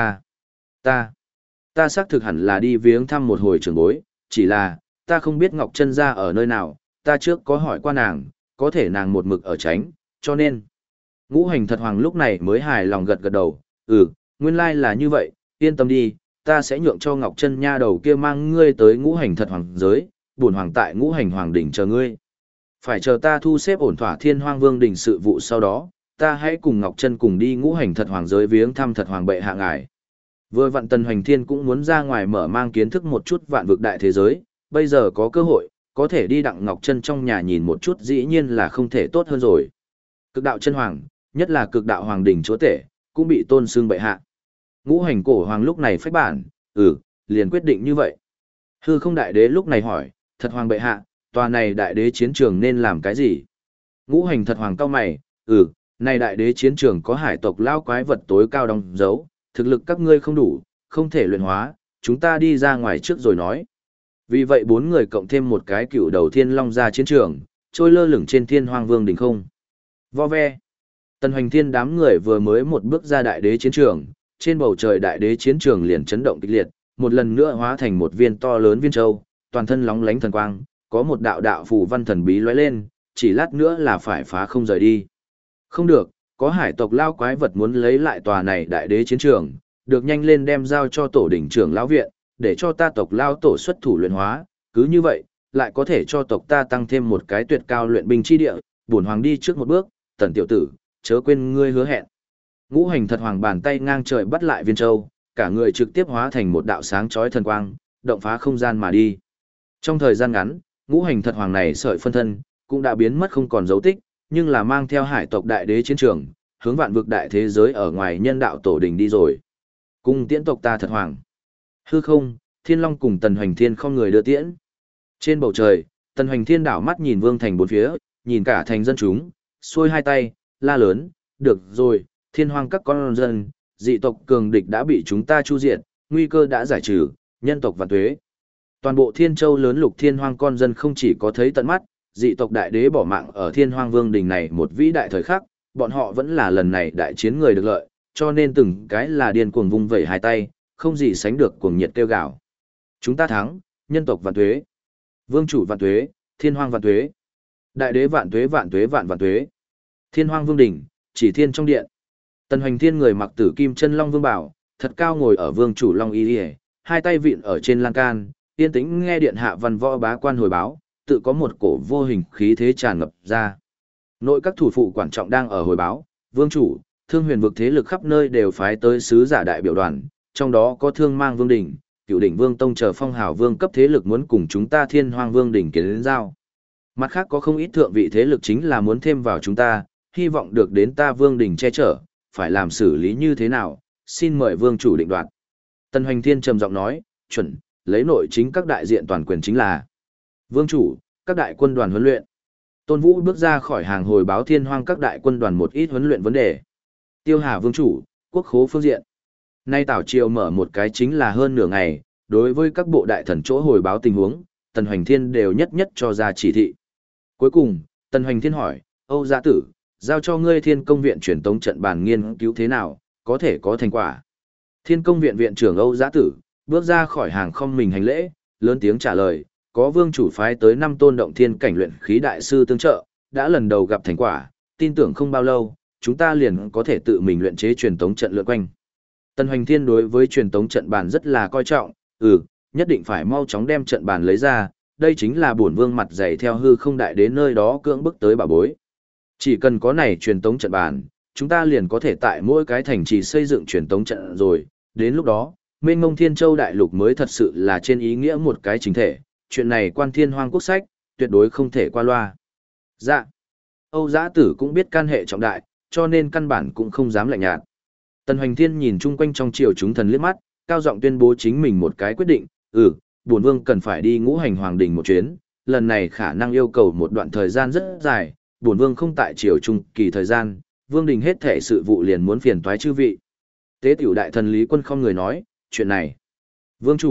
ta xác thực hẳn là đi viếng thăm một hồi trưởng bối, chỉ là, ta không biết Ngọc Chân gia ở nơi nào, ta trước có hỏi qua nàng, có thể nàng một mực ở tránh, cho nên. Ngũ Hành Thật Hoàng lúc này mới hài lòng gật gật đầu, nguyên lai là như vậy, yên tâm đi, ta sẽ nhượng cho Ngọc Chân nha đầu kia mang ngươi tới Ngũ Hành Thật Hoàng giới, bổn hoàng tại Ngũ Hành Hoàng đỉnh chờ ngươi. Phải chờ ta thu xếp ổn thỏa Thiên Hoang Vương đỉnh sự vụ sau đó, ta hãy cùng Ngọc Chân cùng đi Ngũ Hành Thật Hoàng giới viếng thăm Thật Hoàng bệ hạ ngài. Vừa vặn Tần Hoành Thiên cũng muốn ra ngoài mở mang kiến thức một chút vạn vực đại thế giới, bây giờ có cơ hội, có thể đi Đặng Ngọc Chân trong nhà nhìn một chút dĩ nhiên là không thể tốt hơn rồi. Cực đạo chân hoàng, nhất là cực đạo hoàng đỉnh chúa tể, cũng bị tôn xưng bệ hạ. Ngũ Hành cổ hoàng lúc này phách bản, liền quyết định như vậy. Hư Không đại đế lúc này hỏi, Thật Hoàng bệ hạ, tòa này đại đế chiến trường nên làm cái gì? Ngũ Hành Thật Hoàng cau mày, này đại đế chiến trường có hải tộc lao quái vật tối cao đóng dấu, thực lực các ngươi không đủ, không thể luyện hóa, chúng ta đi ra ngoài trước rồi nói. Vì vậy bốn người cộng thêm một cái cựu đầu thiên long ra chiến trường, trôi lơ lửng trên Thiên Hoang Vương đỉnh không. Vo ve. Tần Hoành Thiên đám người vừa mới một bước ra đại đế chiến trường, trên bầu trời đại đế chiến trường liền chấn động kịch liệt, một lần nữa hóa thành một viên to lớn viên châu, toàn thân lóng lánh thần quang, có một đạo đạo phù văn thần bí lóe lên, chỉ lát nữa là phải phá không rời đi. Không được, có hải tộc lao quái vật muốn lấy lại tòa này đại đế chiến trường, được nhanh lên đem giao cho tổ đỉnh trưởng lão viện, để cho ta tộc lao tổ xuất thủ luyện hóa, cứ như vậy, lại có thể cho tộc ta tăng thêm một cái tuyệt cao luyện binh chi địa, bổn hoàng đi trước một bước, Tần tiểu tử, chớ quên ngươi hứa hẹn. Ngũ Hành Thật Hoàng bàn tay ngang trời bắt lại viên châu, cả người trực tiếp hóa thành một đạo sáng chói thần quang, động phá không gian mà đi. Trong thời gian ngắn, Ngũ Hành Thật Hoàng này sợi phân thân cũng đã biến mất không còn dấu tích, nhưng là mang theo hải tộc đại đế chiến trường, hướng vạn vực đại thế giới ở ngoài nhân đạo tổ đình đi rồi. Cùng tiễn tộc ta Thật Hoàng. Hư Không, Thiên Long cùng Tần Hoành Thiên không người đưa tiễn. Trên bầu trời, Tần Hoành Thiên đảo mắt nhìn Vương thành bốn phía, nhìn cả thành dân chúng, xuôi hai tay, la lớn, được rồi, Thiên Hoang các con dân, dị tộc cường địch đã bị chúng ta chu diệt, nguy cơ đã giải trừ, nhân tộc vạn tuế. Toàn bộ Thiên Châu lớn lục Thiên Hoang con dân không chỉ có thấy tận mắt, dị tộc đại đế bỏ mạng ở Thiên Hoang Vương đình này một vĩ đại thời khắc, bọn họ vẫn là lần này đại chiến người được lợi, cho nên từng cái là điên cuồng vung vẩy hai tay, không gì sánh được cuồng nhiệt kêu gào. Chúng ta thắng, nhân tộc vạn tuế, vương chủ vạn tuế, Thiên Hoang vạn tuế, đại đế vạn tuế vạn tuế vạn vạn tuế. Thiên Hoang Vương đỉnh, chỉ thiên trong điện. Tần Hoành Thiên người mặc tử kim chân long vương bảo, thật cao ngồi ở vương chủ long y, hai tay vịn ở trên lan can, yên tĩnh nghe điện hạ văn võ bá quan hồi báo, tự có một cổ vô hình khí thế tràn ngập ra. Nội các thủ phụ quan trọng đang ở hồi báo, vương chủ, Thương Huyền vực thế lực khắp nơi đều phái tới sứ giả đại biểu đoàn, trong đó có Thương Mang Vương đỉnh, Cửu đỉnh Vương tông chờ phong hào vương cấp thế lực muốn cùng chúng ta Thiên Hoang Vương đỉnh kiến giao. Mặt khác có không ít thượng vị thế lực chính là muốn thêm vào chúng ta, hy vọng được đến ta Vương đỉnh che chở, phải làm xử lý như thế nào, xin mời vương chủ định đoạt. Tần Hoành Thiên trầm giọng nói, chuẩn, lấy nội chính các đại diện toàn quyền chính là vương chủ, các đại quân đoàn huấn luyện. Tôn Vũ bước ra khỏi hàng hồi báo Thiên Hoang các đại quân đoàn một ít huấn luyện vấn đề. Tiêu Hà vương chủ, quốc khố phương diện. Nay Tảo Triều mở một cái chính là hơn nửa ngày, đối với các bộ đại thần chỗ hồi báo tình huống, Tần Hoành Thiên đều nhất nhất cho ra chỉ thị. Cuối cùng, Tần Hoành Thiên hỏi, Âu Gia Tử, giao cho ngươi Thiên Công viện truyền tống trận bàn nghiên cứu thế nào, có thể có thành quả. Thiên Công viện viện trưởng Âu Giá Tử, bước ra khỏi hàng không mình hành lễ, lớn tiếng trả lời, có vương chủ phái tới 5 tôn động thiên cảnh luyện khí đại sư tương trợ, đã lần đầu gặp thành quả, tin tưởng không bao lâu, chúng ta liền có thể tự mình luyện chế truyền tống trận lượn quanh. Tần Hoành Thiên đối với truyền tống trận bàn rất là coi trọng, nhất định phải mau chóng đem trận bàn lấy ra, đây chính là bổn vương mặt dày theo hư không đại đến nơi đó cưỡng bức tới bà bối. Chỉ cần có này truyền tống trận bàn, chúng ta liền có thể tại mỗi cái thành trì xây dựng truyền tống trận rồi, đến lúc đó, mênh mông Thiên Châu đại lục mới thật sự là trên ý nghĩa một cái chính thể, chuyện này quan Thiên Hoang quốc sách, tuyệt đối không thể qua loa. Dạ, Âu Giá Tử cũng biết can hệ trọng đại, cho nên căn bản cũng không dám lạnh nhạt. Tần Hoành Thiên nhìn chung quanh trong triều chúng thần liếc mắt, cao giọng tuyên bố chính mình một cái quyết định, bổn vương cần phải đi Ngũ Hành Hoàng đỉnh một chuyến, lần này khả năng yêu cầu một đoạn thời gian rất dài, bổn vương không tại triều trung kỳ thời gian, vương đình hết thể sự vụ liền muốn phiền toái chư vị. Tế tiểu đại thần Lý Quân không người nói, chuyện này. Vương chủ,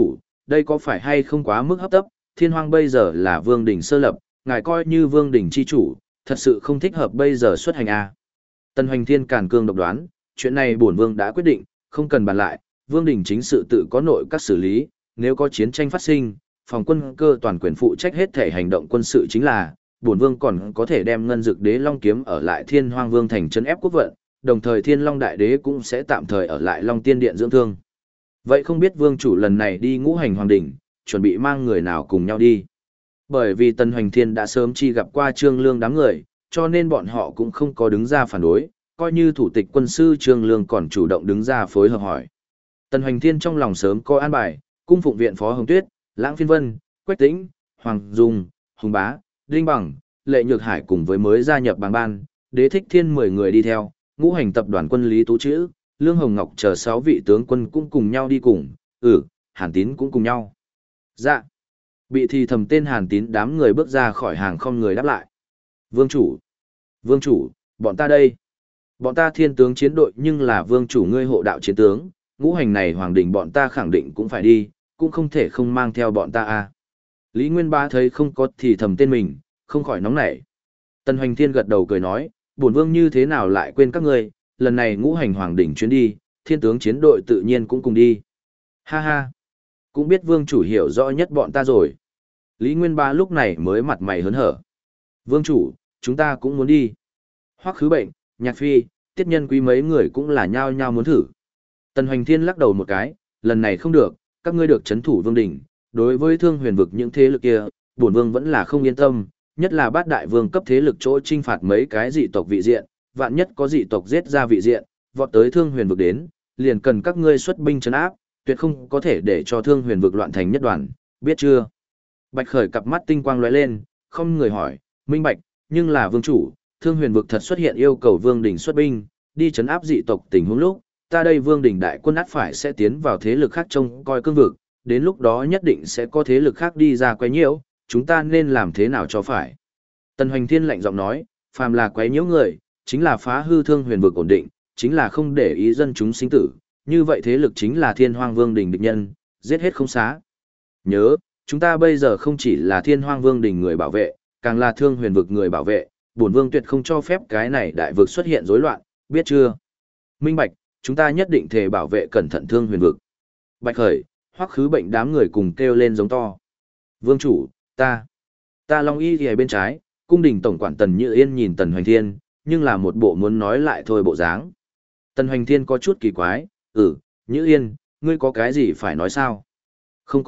đây có phải hay không quá mức hấp tấp, thiên hoang bây giờ là vương đỉnh sơ lập, ngài coi như vương đỉnh chi chủ, thật sự không thích hợp bây giờ xuất hành à. Tần Hoành Thiên càn cương độc đoán, chuyện này bổn vương đã quyết định, không cần bàn lại, vương đỉnh chính sự tự có nội các xử lý, nếu có chiến tranh phát sinh, phòng quân cơ toàn quyền phụ trách hết thể hành động quân sự chính là, bổn vương còn có thể đem ngân dực đế long kiếm ở lại thiên hoang vương thành trấn ép quốc vận, đồng thời thiên long đại đế cũng sẽ tạm thời ở lại long tiên điện dưỡng thương. Vậy không biết vương chủ lần này đi ngũ hành hoàng đỉnh, chuẩn bị mang người nào cùng nhau đi? Bởi vì Tần Hoành Thiên đã sớm chi gặp qua Trương Lương đám người, cho nên bọn họ cũng không có đứng ra phản đối, coi như thủ tịch quân sư Trương Lương còn chủ động đứng ra phối hợp hỏi. Tần Hoành Thiên trong lòng sớm có an bài, cung phụng viện Phó Hồng Tuyết, Lãng Phiên Vân, Quách Tĩnh, Hoàng Dung, Hùng Bá, Đinh Bằng, Lệ Nhược Hải cùng với mới gia nhập bảng ban, Đế Thích Thiên 10 người đi theo, ngũ hành tập đoàn quân Lý Tú Chữ, Lương Hồng Ngọc chờ 6 vị tướng quân cũng cùng nhau đi cùng, Hàn Tín cũng cùng nhau. Dạ. Bị thì thầm tên Hàn Tín đám người bước ra khỏi hàng không người đáp lại. Vương chủ, bọn ta đây. Bọn ta thiên tướng chiến đội nhưng là vương chủ ngươi hộ đạo chiến tướng, ngũ hành này hoàng đỉnh bọn ta khẳng định cũng phải đi, cũng không thể không mang theo bọn ta à. Lý Nguyên Bá thấy không có thì thầm tên mình, không khỏi nóng nảy. Tần Hoành Thiên gật đầu cười nói, bổn vương như thế nào lại quên các ngươi, lần này ngũ hành hoàng đỉnh chuyến đi, thiên tướng chiến đội tự nhiên cũng cùng đi. Ha ha, cũng biết vương chủ hiểu rõ nhất bọn ta rồi. Lý Nguyên Bá lúc này mới mặt mày hớn hở. Vương chủ, chúng ta cũng muốn đi. Hoắc Khứ Bệnh, Nhạc Phi, Tiết Nhân Quý mấy người cũng là nhao nhao muốn thử. Tần Hoành Thiên lắc đầu một cái, lần này không được, các ngươi được trấn thủ vương đỉnh, đối với Thương Huyền vực những thế lực kia, bổn vương vẫn là không yên tâm, nhất là bát đại vương cấp thế lực chỗ chinh phạt mấy cái dị tộc vị diện, vạn nhất có dị tộc giết ra vị diện, vọt tới Thương Huyền vực đến, liền cần các ngươi xuất binh trấn áp, tuyệt không có thể để cho Thương Huyền vực loạn thành nhất đoàn, biết chưa? Bạch Khởi cặp mắt tinh quang lóe lên, không người hỏi, minh bạch, nhưng là vương chủ, Thương Huyền vực thật xuất hiện yêu cầu vương đỉnh xuất binh, đi trấn áp dị tộc tình huống lúc, ta đây vương đỉnh đại quân ắt phải sẽ tiến vào thế lực khác trông coi cương vực, đến lúc đó nhất định sẽ có thế lực khác đi ra quấy nhiễu, chúng ta nên làm thế nào cho phải. Tần Hoành Thiên lạnh giọng nói, phàm là quấy nhiễu người, chính là phá hư Thương Huyền vực ổn định, chính là không để ý dân chúng sinh tử, như vậy thế lực chính là Thiên Hoang Vương đỉnh địch nhân, giết hết không xá. Nhớ, chúng ta bây giờ không chỉ là Thiên Hoang Vương đỉnh người bảo vệ, càng là Thương Huyền vực người bảo vệ, bổn vương tuyệt không cho phép cái này đại vực xuất hiện rối loạn, biết chưa? Minh bạch, chúng ta nhất định thể bảo vệ cẩn thận Thương Huyền vực. Bạch Khởi, Hoắc Khứ Bệnh đám người cùng kêu lên giống to. Vương chủ, ta Long Y thì bên trái, cung đình tổng quản Tần Như Yên nhìn Tần Hoành Thiên, nhưng là một bộ muốn nói lại thôi bộ dáng. Tần Hoành Thiên có chút kỳ quái, Như Yên, ngươi có cái gì phải nói sao? Không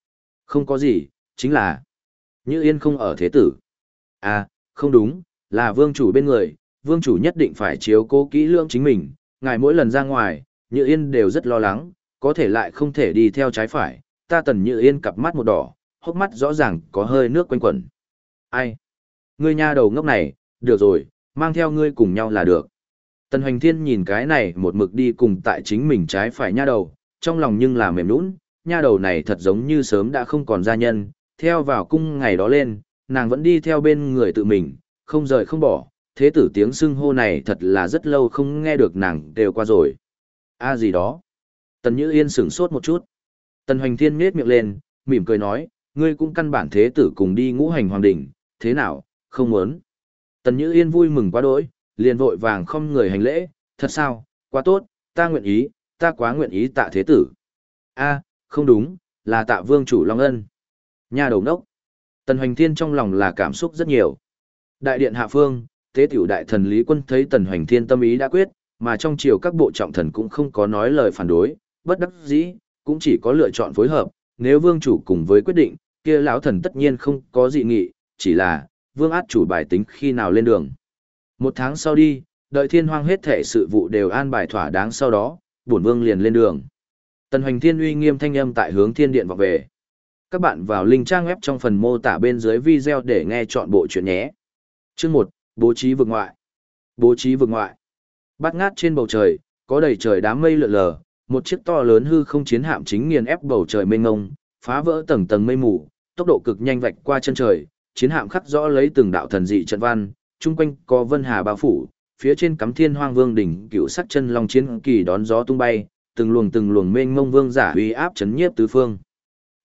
có gì, chính là Như Yên không ở thế tử. À, không đúng, là vương chủ bên người, vương chủ nhất định phải chiếu cố kỹ lưỡng chính mình, ngài mỗi lần ra ngoài, Như Yên đều rất lo lắng, có thể lại không thể đi theo trái phải, ta Tần Như Yên cặp mắt một đỏ, hốc mắt rõ ràng có hơi nước quanh quẩn. Ai? Ngươi nha đầu ngốc này, được rồi, mang theo ngươi cùng nhau là được. Tần Hoành Thiên nhìn cái này một mực đi cùng tại chính mình trái phải nha đầu, trong lòng nhưng là mềm nũng, nha đầu này thật giống như sớm đã không còn gia nhân, theo vào cung ngày đó lên, nàng vẫn đi theo bên người tự mình, không rời không bỏ, thế tử tiếng xưng hô này thật là rất lâu không nghe được nàng đều qua rồi. Gì đó. Tần Như Yên sửng sốt một chút. Tần Hoành Thiên nhếch miệng lên, mỉm cười nói, ngươi cũng căn bản thế tử cùng đi ngũ hành hoàng đỉnh, thế nào, không muốn. Tần Như Yên vui mừng quá đỗi, liền vội vàng không người hành lễ, thật sao, quá tốt, ta quá nguyện ý tạ thế tử. Không đúng, là tạ vương chủ Long Ân. Nha đầu đốc. Tần Hoành Thiên trong lòng là cảm xúc rất nhiều. Đại điện hạ phương, tế tiểu đại thần Lý Quân thấy Tần Hoành Thiên tâm ý đã quyết, mà trong triều các bộ trọng thần cũng không có nói lời phản đối, bất đắc dĩ, cũng chỉ có lựa chọn phối hợp, nếu vương chủ cùng với quyết định, kia lão thần tất nhiên không có dị nghị, chỉ là, vương át chủ bài tính khi nào lên đường. 1 tháng sau đi, đợi Thiên Hoang hết thể sự vụ đều an bài thỏa đáng sau đó, bổn vương liền lên đường. Tần Hoành Thiên uy nghiêm thanh âm tại hướng thiên điện vọng về. Các bạn vào link trang web trong phần mô tả bên dưới video để nghe chọn bộ chuyện nhé. Chương 1, bố trí vực ngoại. Bố trí vực ngoại. Bát ngát trên bầu trời, có đầy trời đám mây lượn lờ, một chiếc to lớn hư không chiến hạm chính nghiền ép bầu trời mênh mông, phá vỡ tầng tầng mây mù, tốc độ cực nhanh vạch qua chân trời, chiến hạm khắc rõ lấy từng đạo thần dị trận văn, chung quanh có vân hà bao phủ, phía trên cắm Thiên Hoang Vương đỉnh cựu sắc chân long chiến kỳ đón gió tung bay, từng luồng mênh mông vương giả uy áp chấn nhiếp tứ phương.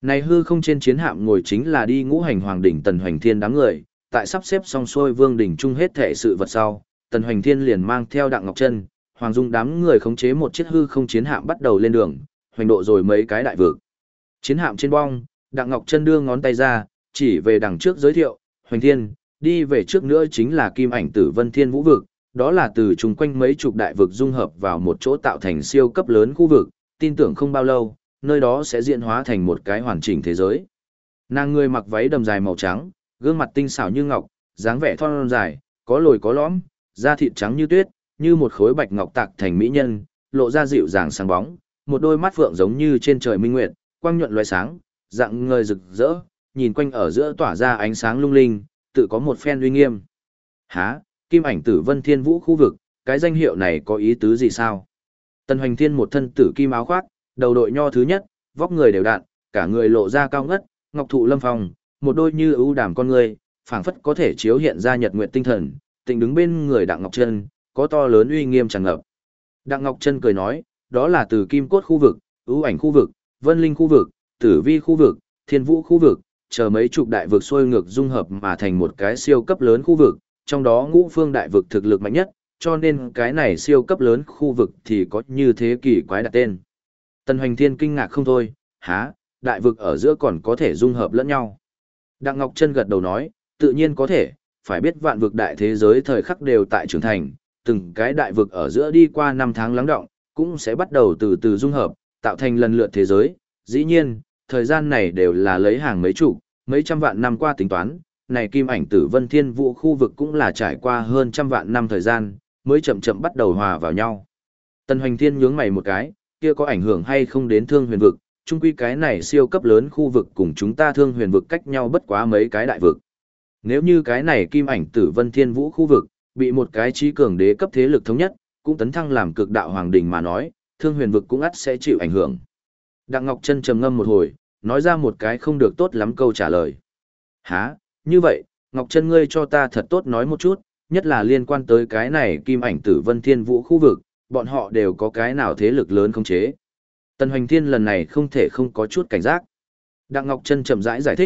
Này hư không trên chiến hạm ngồi chính là đi ngũ hành hoàng đỉnh Tần Hoành Thiên đám người, tại sắp xếp xong xuôi vương đỉnh chung hết thể sự vật sau, Tần Hoành Thiên liền mang theo Đặng Ngọc Trân, Hoàng Dung đám người khống chế một chiếc hư không chiến hạm bắt đầu lên đường, hoành độ rồi mấy cái đại vực. Chiến hạm trên bong, Đặng Ngọc Trân đưa ngón tay ra, chỉ về đằng trước giới thiệu, Hoành Thiên, đi về trước nữa chính là Kim Ảnh Tử Vân Thiên Vũ vực, đó là từ chung quanh mấy chục đại vực dung hợp vào một chỗ tạo thành siêu cấp lớn khu vực, tin tưởng không bao lâu, nơi đó sẽ diễn hóa thành một cái hoàn chỉnh thế giới. Nàng người mặc váy đầm dài màu trắng, gương mặt tinh xảo như ngọc, dáng vẻ thon dài, có lồi có lõm, da thịt trắng như tuyết, như một khối bạch ngọc tạc thành mỹ nhân, lộ ra dịu dàng sáng bóng, một đôi mắt phượng giống như trên trời minh nguyệt, quang nhuận loé sáng, dạng ngời rực rỡ, nhìn quanh ở giữa tỏa ra ánh sáng lung linh, tự có một phen uy nghiêm. Hả, Kim Ảnh Tử Vân Thiên Vũ khu vực, cái danh hiệu này có ý tứ gì sao? Tần Hoành Thiên một thân tử kim áo khoác, đầu đội nho thứ nhất, vóc người đều đặn, cả người lộ ra cao ngất, ngọc thụ lâm phong, một đôi như ưu đàm con người, phảng phất có thể chiếu hiện ra nhật nguyệt tinh thần, tịnh đứng bên người Đặng Ngọc Trân, có to lớn uy nghiêm tràn ngập. Đặng Ngọc Trân cười nói, đó là từ Kim Cốt khu vực, ưu ảnh khu vực, Vân Linh khu vực, Tử Vi khu vực, Thiên Vũ khu vực, chờ mấy chục đại vực xuôi ngược dung hợp mà thành một cái siêu cấp lớn khu vực, trong đó ngũ phương đại vực thực lực mạnh nhất, cho nên cái này siêu cấp lớn khu vực thì có như thế kỳ quái đặt tên. Tần Hoành Thiên kinh ngạc không thôi, há, đại vực ở giữa còn có thể dung hợp lẫn nhau. Đặng Ngọc Trân gật đầu nói, tự nhiên có thể, phải biết vạn vực đại thế giới thời khắc đều tại trưởng thành, từng cái đại vực ở giữa đi qua 5 tháng lắng đọng, cũng sẽ bắt đầu từ từ dung hợp, tạo thành lần lượt thế giới. Dĩ nhiên, thời gian này đều là lấy hàng mấy chục, mấy trăm vạn năm qua tính toán, này Kim Ảnh Tử Vân Thiên Vũ khu vực cũng là trải qua hơn trăm vạn năm thời gian, mới chậm chậm bắt đầu hòa vào nhau. Tần Hoành Thiên nhướng mày một cái, kia có ảnh hưởng hay không đến Thương Huyền vực, chung quy cái này siêu cấp lớn khu vực cùng chúng ta Thương Huyền vực cách nhau bất quá mấy cái đại vực. Nếu như cái này Kim Ảnh Tử Vân Thiên Vũ khu vực bị một cái trí cường đế cấp thế lực thống nhất, cũng tấn thăng làm cực đạo hoàng đỉnh mà nói, Thương Huyền vực cũng ắt sẽ chịu ảnh hưởng. Đặng Ngọc Trân trầm ngâm một hồi, nói ra một cái không được tốt lắm câu trả lời. Hả, như vậy, Ngọc Trân ngươi cho ta thật tốt nói một chút, nhất là liên quan tới cái này Kim Ảnh Tử Vân Thiên Vũ khu vực, bọn họ đều có cái nào thế lực lớn không chế. Tần Hoành Thiên lần này không thể không có chút cảnh giác. Đặng Ngọc Trân chậm rãi giải thích,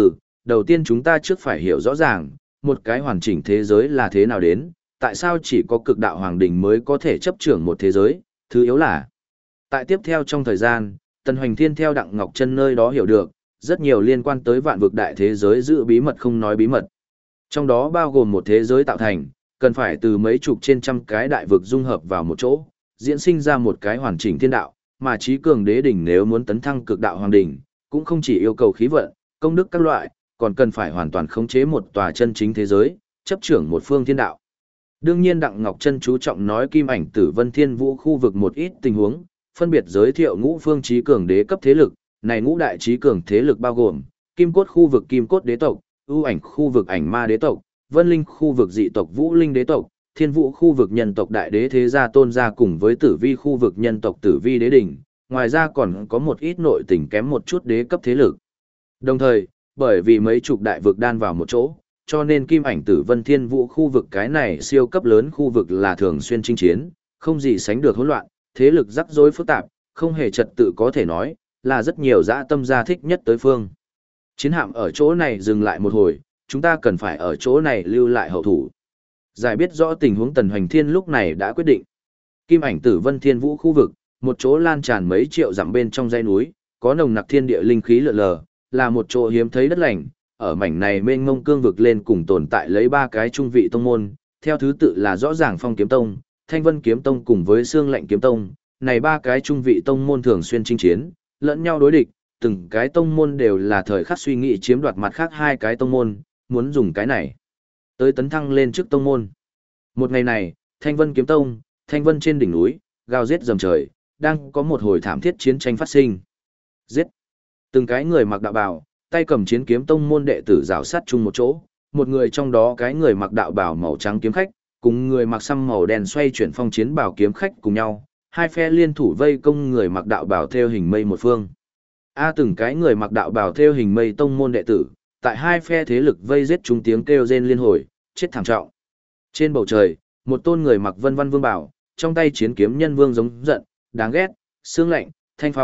đầu tiên chúng ta trước phải hiểu rõ ràng, một cái hoàn chỉnh thế giới là thế nào đến, tại sao chỉ có cực đạo hoàng đỉnh mới có thể chấp trưởng một thế giới, thứ yếu là. Tại tiếp theo trong thời gian, Tần Hoành Thiên theo Đặng Ngọc Trân nơi đó hiểu được, rất nhiều liên quan tới vạn vực đại thế giới giữ bí mật không nói bí mật. Trong đó bao gồm một thế giới tạo thành, cần phải từ mấy chục trên trăm cái đại vực dung hợp vào một chỗ, diễn sinh ra một cái hoàn chỉnh thiên đạo, mà trí cường đế đỉnh nếu muốn tấn thăng cực đạo hoàng đỉnh, cũng không chỉ yêu cầu khí vận, công đức các loại, còn cần phải hoàn toàn khống chế một tòa chân chính thế giới, chấp trưởng một phương thiên đạo. Đương nhiên Đặng Ngọc Trân chú trọng nói Kim Ảnh Tử Vân Thiên Vũ khu vực một ít tình huống, phân biệt giới thiệu ngũ phương trí cường đế cấp thế lực, này ngũ đại trí cường thế lực bao gồm Kim Cốt khu vực Kim Cốt đế tộc, ưu ảnh khu vực Ảnh Ma đế tộc, Vân Linh khu vực dị tộc Vũ Linh đế tộc, Thiên Vũ khu vực nhân tộc Đại đế thế gia Tôn gia cùng với Tử Vi khu vực nhân tộc Tử Vi đế đỉnh, ngoài ra còn có một ít nội tình kém một chút đế cấp thế lực. Đồng thời, bởi vì mấy chục đại vực đan vào một chỗ, cho nên Kim Ảnh Tử Vân Thiên Vũ khu vực cái này siêu cấp lớn khu vực là thường xuyên chinh chiến, không gì sánh được hỗn loạn, thế lực rắc rối phức tạp, không hề trật tự có thể nói, là rất nhiều dã tâm gia thích nhất tới phương. Chiến hạm ở chỗ này dừng lại một hồi, chúng ta cần phải ở chỗ này lưu lại hậu thủ. Giải biết rõ tình huống Tần Hoành Thiên lúc này đã quyết định. Kim Ảnh Tử Vân Thiên Vũ khu vực, một chỗ lan tràn mấy triệu dặm bên trong dãy núi, có nồng nặc thiên địa linh khí lượn lờ, là một chỗ hiếm thấy đất lành. Ở mảnh này mênh mông cương vực lên cùng tồn tại lấy 3 cái trung vị tông môn, theo thứ tự là rõ ràng Phong Kiếm Tông, Thanh Vân Kiếm Tông cùng với Xương Lạnh Kiếm Tông. Này 3 cái trung vị tông môn thường xuyên chinh chiến, lẫn nhau đối địch, từng cái tông môn đều là thời khắc suy nghĩ chiếm đoạt mặt khác 2 cái tông môn, muốn dùng cái này tới tấn thăng lên trước tông môn. Một ngày này, Thanh Vân Kiếm Tông, Thanh Vân trên đỉnh núi, gào giết rầm trời, đang có một hồi thảm thiết chiến tranh phát sinh. Giết! Từng cái người mặc đạo bào, tay cầm chiến kiếm tông môn đệ tử rào sát chung một chỗ, một người trong đó cái người mặc đạo bào màu trắng kiếm khách, cùng người mặc xăm màu đen xoay chuyển phong chiến bào kiếm khách cùng nhau, hai phe liên thủ vây công người mặc đạo bào theo hình mây một phương. Từng cái người mặc đạo bào theo hình mây tông môn đệ tử, tại hai phe thế lực vây giết chúng tiếng kêu rên liên hồi, chết thảm trọng. Trên bầu trời, một tôn người mặc vân vân vương bảo, trong tay chiến kiếm nhân vương giống giận, đáng ghét, xương lạnh, thanh phong,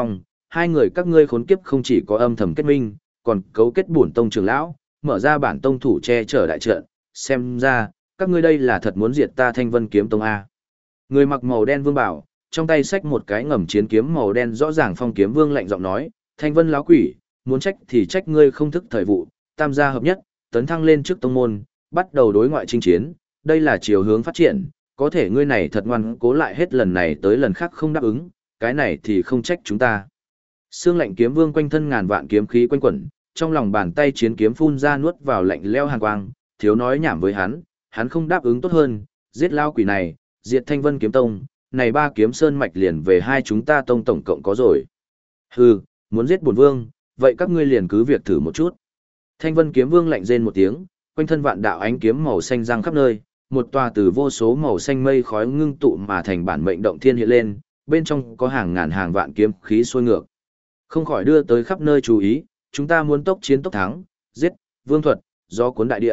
hai người các ngươi khốn kiếp không chỉ có âm thầm kết minh, còn cấu kết bổn tông trưởng lão, mở ra bản tông thủ che chở đại trận, xem ra, các ngươi đây là thật muốn diệt ta Thanh Vân kiếm tông a. Người mặc màu đen vương bảo, trong tay xách một cái ngầm chiến kiếm màu đen rõ ràng phong kiếm vương lạnh giọng nói, Thanh Vân lão quỷ, muốn trách thì trách ngươi không thức thời vụ, tam gia hợp nhất, tấn thăng lên trước tông môn, bắt đầu đối ngoại chinh chiến, đây là chiều hướng phát triển, có thể ngươi này thật ngoan cố lại hết lần này tới lần khác không đáp ứng, cái này thì không trách chúng ta. Xương lạnh kiếm vương quanh thân ngàn vạn kiếm khí quanh quẩn, trong lòng bàn tay chiến kiếm phun ra nuốt vào lạnh leo hàn quang, thiếu nói nhảm với hắn không đáp ứng tốt hơn, giết lao quỷ này, diệt Thanh Vân kiếm tông, này ba kiếm sơn mạch liền về hai chúng ta tông tổng cộng có rồi. Hừ, muốn giết bổn vương, vậy các ngươi liền cứ việc thử một chút. Thanh Vân kiếm vương lạnh rên một tiếng, quanh thân vạn đạo ánh kiếm màu xanh giăng khắp nơi, một tòa từ vô số màu xanh mây khói ngưng tụ mà thành bản mệnh động thiên hiện lên, bên trong có hàng ngàn hàng vạn kiếm khí xuôi ngược. Không khỏi đưa tới khắp nơi chú ý, chúng ta muốn tốc chiến tốc thắng, giết, vương thuật, gió cuốn đại địa.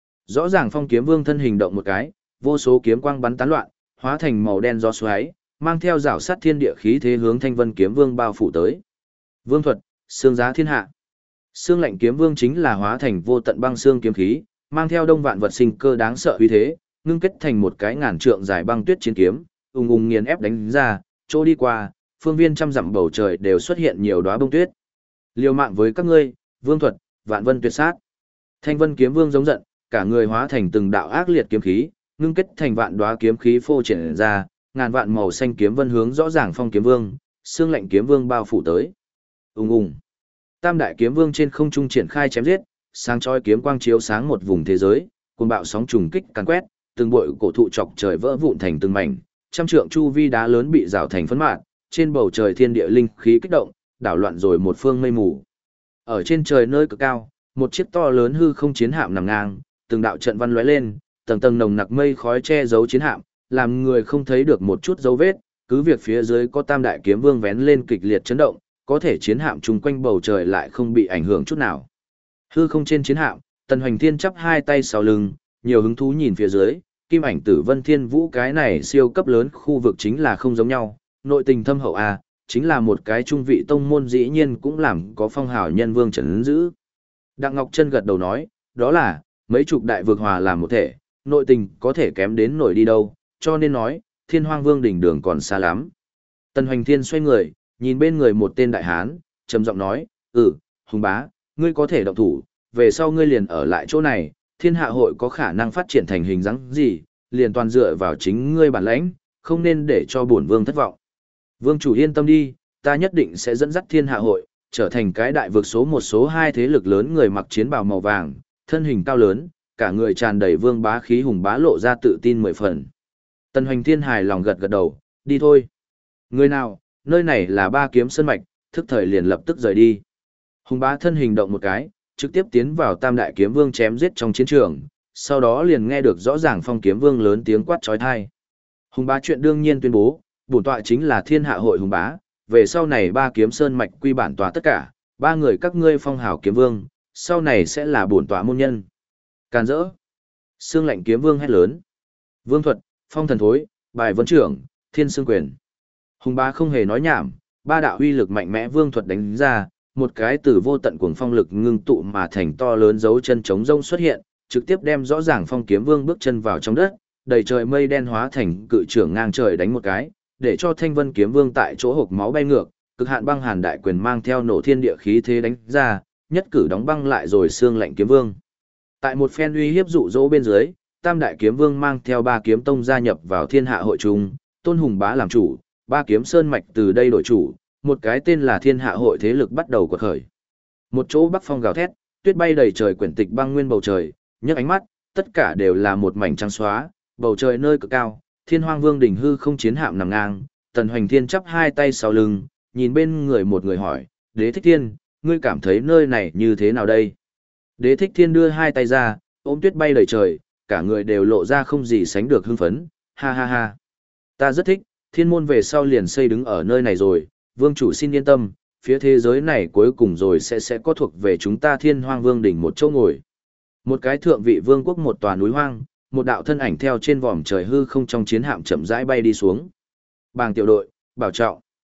Rõ ràng phong kiếm vương thân hình động một cái, vô số kiếm quang bắn tán loạn, hóa thành màu đen gió xoáy, mang theo rảo sát thiên địa khí thế hướng Thanh Vân kiếm vương bao phủ tới. Vương thuật, xương giá thiên hạ. Xương lạnh kiếm vương chính là hóa thành vô tận băng xương kiếm khí, mang theo đông vạn vật sinh cơ đáng sợ uy thế, ngưng kết thành một cái ngàn trượng dài băng tuyết chiến kiếm, ung ung nghiền ép đánh ra, chỗ đi qua, phương viên trăm dặm bầu trời đều xuất hiện nhiều đóa bông tuyết. Liều mạng với các ngươi, vương thuật, vạn vân tuyệt sát. Thanh Vân kiếm vương giống giận, cả người hóa thành từng đạo ác liệt kiếm khí, ngưng kết thành vạn đóa kiếm khí phô triển ra, ngàn vạn màu xanh kiếm vân hướng rõ ràng phong kiếm vương, xương lạnh kiếm vương bao phủ tới. Ung ung. Tam đại kiếm vương trên không trung triển khai chém giết, sáng chói kiếm quang chiếu sáng một vùng thế giới, cuồng bạo sóng trùng kích càn quét, từng bụi cổ thụ chọc trời vỡ vụn thành từng mảnh, trăm trượng chu vi đá lớn bị rào thành phấn mạt, trên bầu trời thiên địa linh khí kích động, đảo loạn rồi một phương mây mù. Ở trên trời nơi cực cao, một chiếc to lớn hư không chiến hạm nằm ngang, từng đạo trận văn lóe lên, tầng tầng nồng nặc mây khói che giấu chiến hạm, làm người không thấy được một chút dấu vết, cứ việc phía dưới có tam đại kiếm vương vén lên kịch liệt chấn động, có thể chiến hạm chung quanh bầu trời lại không bị ảnh hưởng chút nào. Hư không trên chiến hạm, Tần Hoành Thiên chắp hai tay sau lưng, nhiều hứng thú nhìn phía dưới, Kim Ảnh Tử Vân Thiên Vũ cái này siêu cấp lớn khu vực chính là không giống nhau, nội tình thâm hậu a, chính là một cái trung vị tông môn dĩ nhiên cũng làm có phong hào nhân vương trấn giữ. Đặng Ngọc Chân gật đầu nói, đó là mấy chục đại vực hòa làm một thể, nội tình có thể kém đến nổi đi đâu, cho nên nói, Thiên Hoang Vương đỉnh đường còn xa lắm. Tần Hoành Thiên xoay người, nhìn bên người một tên đại hán, trầm giọng nói, Hùng bá, ngươi có thể động thủ, về sau ngươi liền ở lại chỗ này, thiên hạ hội có khả năng phát triển thành hình dáng gì, liền toàn dựa vào chính ngươi bản lãnh, không nên để cho bổn vương thất vọng. Vương chủ yên tâm đi, ta nhất định sẽ dẫn dắt thiên hạ hội, trở thành cái đại vực số một số hai thế lực lớn người mặc chiến bào màu vàng, thân hình cao lớn, cả người tràn đầy vương bá khí hùng bá lộ ra tự tin 10 phần. Tần Hoành Thiên hài lòng gật gật đầu, đi thôi. Người nào, nơi này là ba kiếm sơn mạch, thức thời liền lập tức rời đi. Hùng bá thân hình động một cái, trực tiếp tiến vào tam đại kiếm vương chém giết trong chiến trường, sau đó liền nghe được rõ ràng phong kiếm vương lớn tiếng quát trói thai. Hùng bá chuyện đương nhiên tuyên bố, bổn tọa chính là thiên hạ hội hùng bá, về sau này ba kiếm sơn mạch quy bản tọa tất cả, ba người các ngươi phong hào kiếm vương, sau này sẽ là bổn tọa môn nhân. Càn rỡ. Xương lạnh kiếm vương hét lớn. Vương thuật, phong thần thối, bài vấn trưởng, thiên xương quyền. Hùng bá không hề nói nhảm, ba đạo uy lực mạnh mẽ vương thuật đánh ra, một cái từ vô tận cuồng phong lực ngưng tụ mà thành to lớn dấu chân trống rông xuất hiện, trực tiếp đem rõ ràng phong kiếm vương bước chân vào trong đất, đầy trời mây đen hóa thành cự trưởng ngang trời đánh một cái, để cho Thanh Vân kiếm vương tại chỗ hộc máu bay ngược, cực hạn băng hàn đại quyền mang theo nổ thiên địa khí thế đánh ra, nhất cử đóng băng lại rồi xương lạnh kiếm vương. Tại một phen uy hiếp dụ dỗ bên dưới, Tam đại kiếm vương mang theo ba kiếm tông gia nhập vào thiên hạ hội trung, Tôn Hùng Bá làm chủ, ba kiếm sơn mạch từ đây đổi chủ, một cái tên là thiên hạ hội thế lực bắt đầu quật khởi. Một chỗ bắc phong gào thét, tuyết bay đầy trời quyển tịch băng nguyên bầu trời, nhấc ánh mắt, tất cả đều là một mảnh trắng xóa, bầu trời nơi cực cao, Thiên Hoang Vương đỉnh hư không chiến hạm nằm ngang, Tần Hoành Thiên chắp hai tay sau lưng, nhìn bên người một người hỏi, Đế Thích Thiên, ngươi cảm thấy nơi này như thế nào đây? Đế Thích Thiên đưa hai tay ra, ôm tuyết bay đầy trời, cả người đều lộ ra không gì sánh được hưng phấn, ha ha ha. Ta rất thích, thiên môn về sau liền xây đứng ở nơi này rồi, vương chủ xin yên tâm, phía thế giới này cuối cùng rồi sẽ có thuộc về chúng ta Thiên Hoang Vương đỉnh một chỗ ngồi. Một cái thượng vị vương quốc một tòa núi hoang, một đạo thân ảnh theo trên vòm trời hư không trong chiến hạm chậm rãi bay đi xuống. Bàng tiểu đội, bảo trọng.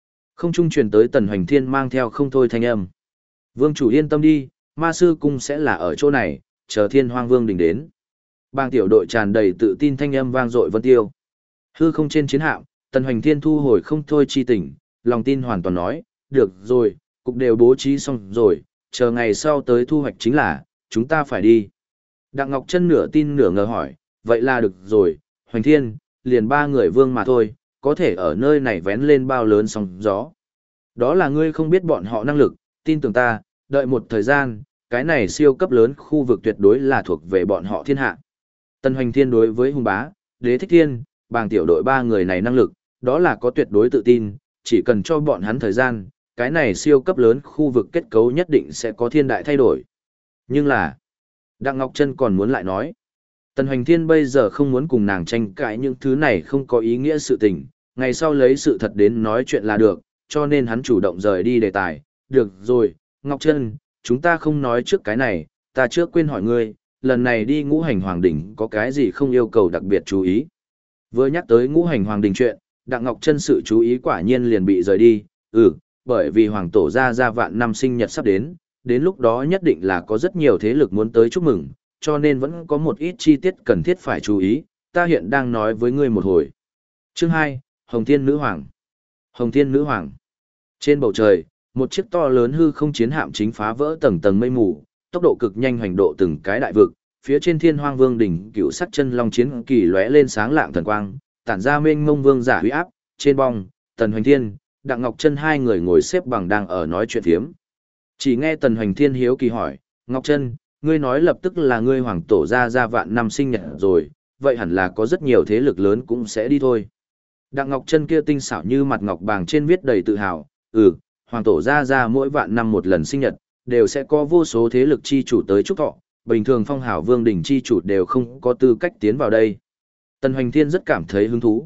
Không trung truyền tới Tần Hoành Thiên mang theo không thôi thanh âm. Vương chủ yên tâm đi, ma sư cung sẽ là ở chỗ này, chờ Thiên Hoang Vương đỉnh đến. Bang tiểu đội tràn đầy tự tin thanh âm vang dội vân tiêu. Hư không trên chiến hạm, Tần Hoành Thiên thu hồi không thôi chi tỉnh, lòng tin hoàn toàn nói, được rồi, cục đều bố trí xong rồi, chờ ngày sau tới thu hoạch chính là, chúng ta phải đi. Đặng Ngọc Trân nửa tin nửa ngờ hỏi, vậy là được rồi, Hoành Thiên, liền 3 người vương mà thôi, có thể ở nơi này vén lên bao lớn sóng gió. Đó là ngươi không biết bọn họ năng lực, tin tưởng ta, đợi một thời gian, cái này siêu cấp lớn khu vực tuyệt đối là thuộc về bọn họ thiên hạ. Tần Hoành Thiên đối với Hùng Bá, Đế Thích Thiên, Bàng tiểu đội 3 người này năng lực, đó là có tuyệt đối tự tin, chỉ cần cho bọn hắn thời gian, cái này siêu cấp lớn khu vực kết cấu nhất định sẽ có thiên đại thay đổi. Nhưng là, Đặng Ngọc Trân còn muốn lại nói, Tần Hoành Thiên bây giờ không muốn cùng nàng tranh cãi những thứ này không có ý nghĩa sự tình, ngày sau lấy sự thật đến nói chuyện là được, cho nên hắn chủ động rời đi đề tài. Được rồi, Ngọc Trân, chúng ta không nói trước cái này, ta trước quên hỏi ngươi, lần này đi ngũ hành hoàng đỉnh có cái gì không yêu cầu đặc biệt chú ý. Vừa nhắc tới ngũ hành hoàng đỉnh chuyện, Đặng Ngọc Trân sự chú ý quả nhiên liền bị rời đi, bởi vì hoàng tổ ra vạn năm sinh nhật sắp đến lúc đó nhất định là có rất nhiều thế lực muốn tới chúc mừng, cho nên vẫn có một ít chi tiết cần thiết phải chú ý, ta hiện đang nói với ngươi một hồi. Chương 2, Hồng Thiên Nữ Hoàng. Hồng Thiên Nữ Hoàng. Trên bầu trời, một chiếc to lớn hư không chiến hạm chính phá vỡ tầng tầng mây mù, tốc độ cực nhanh hoành độ từng cái đại vực, phía trên Thiên Hoang Vương đỉnh cựu sắc chân long chiến kỳ lóe lên sáng lạng thần quang, tản ra mênh mông vương giả uy áp, trên bong, Tần Hoành Thiên, Đặng Ngọc Trân hai người ngồi xếp bằng đang ở nói chuyện phiếm. Chỉ nghe Tần Hoành Thiên hiếu kỳ hỏi, Ngọc Trân, ngươi nói lập tức là ngươi hoàng tổ ra vạn năm sinh nhật rồi, vậy hẳn là có rất nhiều thế lực lớn cũng sẽ đi thôi. Đặng Ngọc Trân kia tinh xảo như mặt ngọc bàng trên viết đầy tự hào, hoàng tổ ra mỗi vạn năm một lần sinh nhật, đều sẽ có vô số thế lực chi chủ tới chúc thọ, bình thường phong hào vương đỉnh chi chủ đều không có tư cách tiến vào đây. Tần Hoành Thiên rất cảm thấy hứng thú,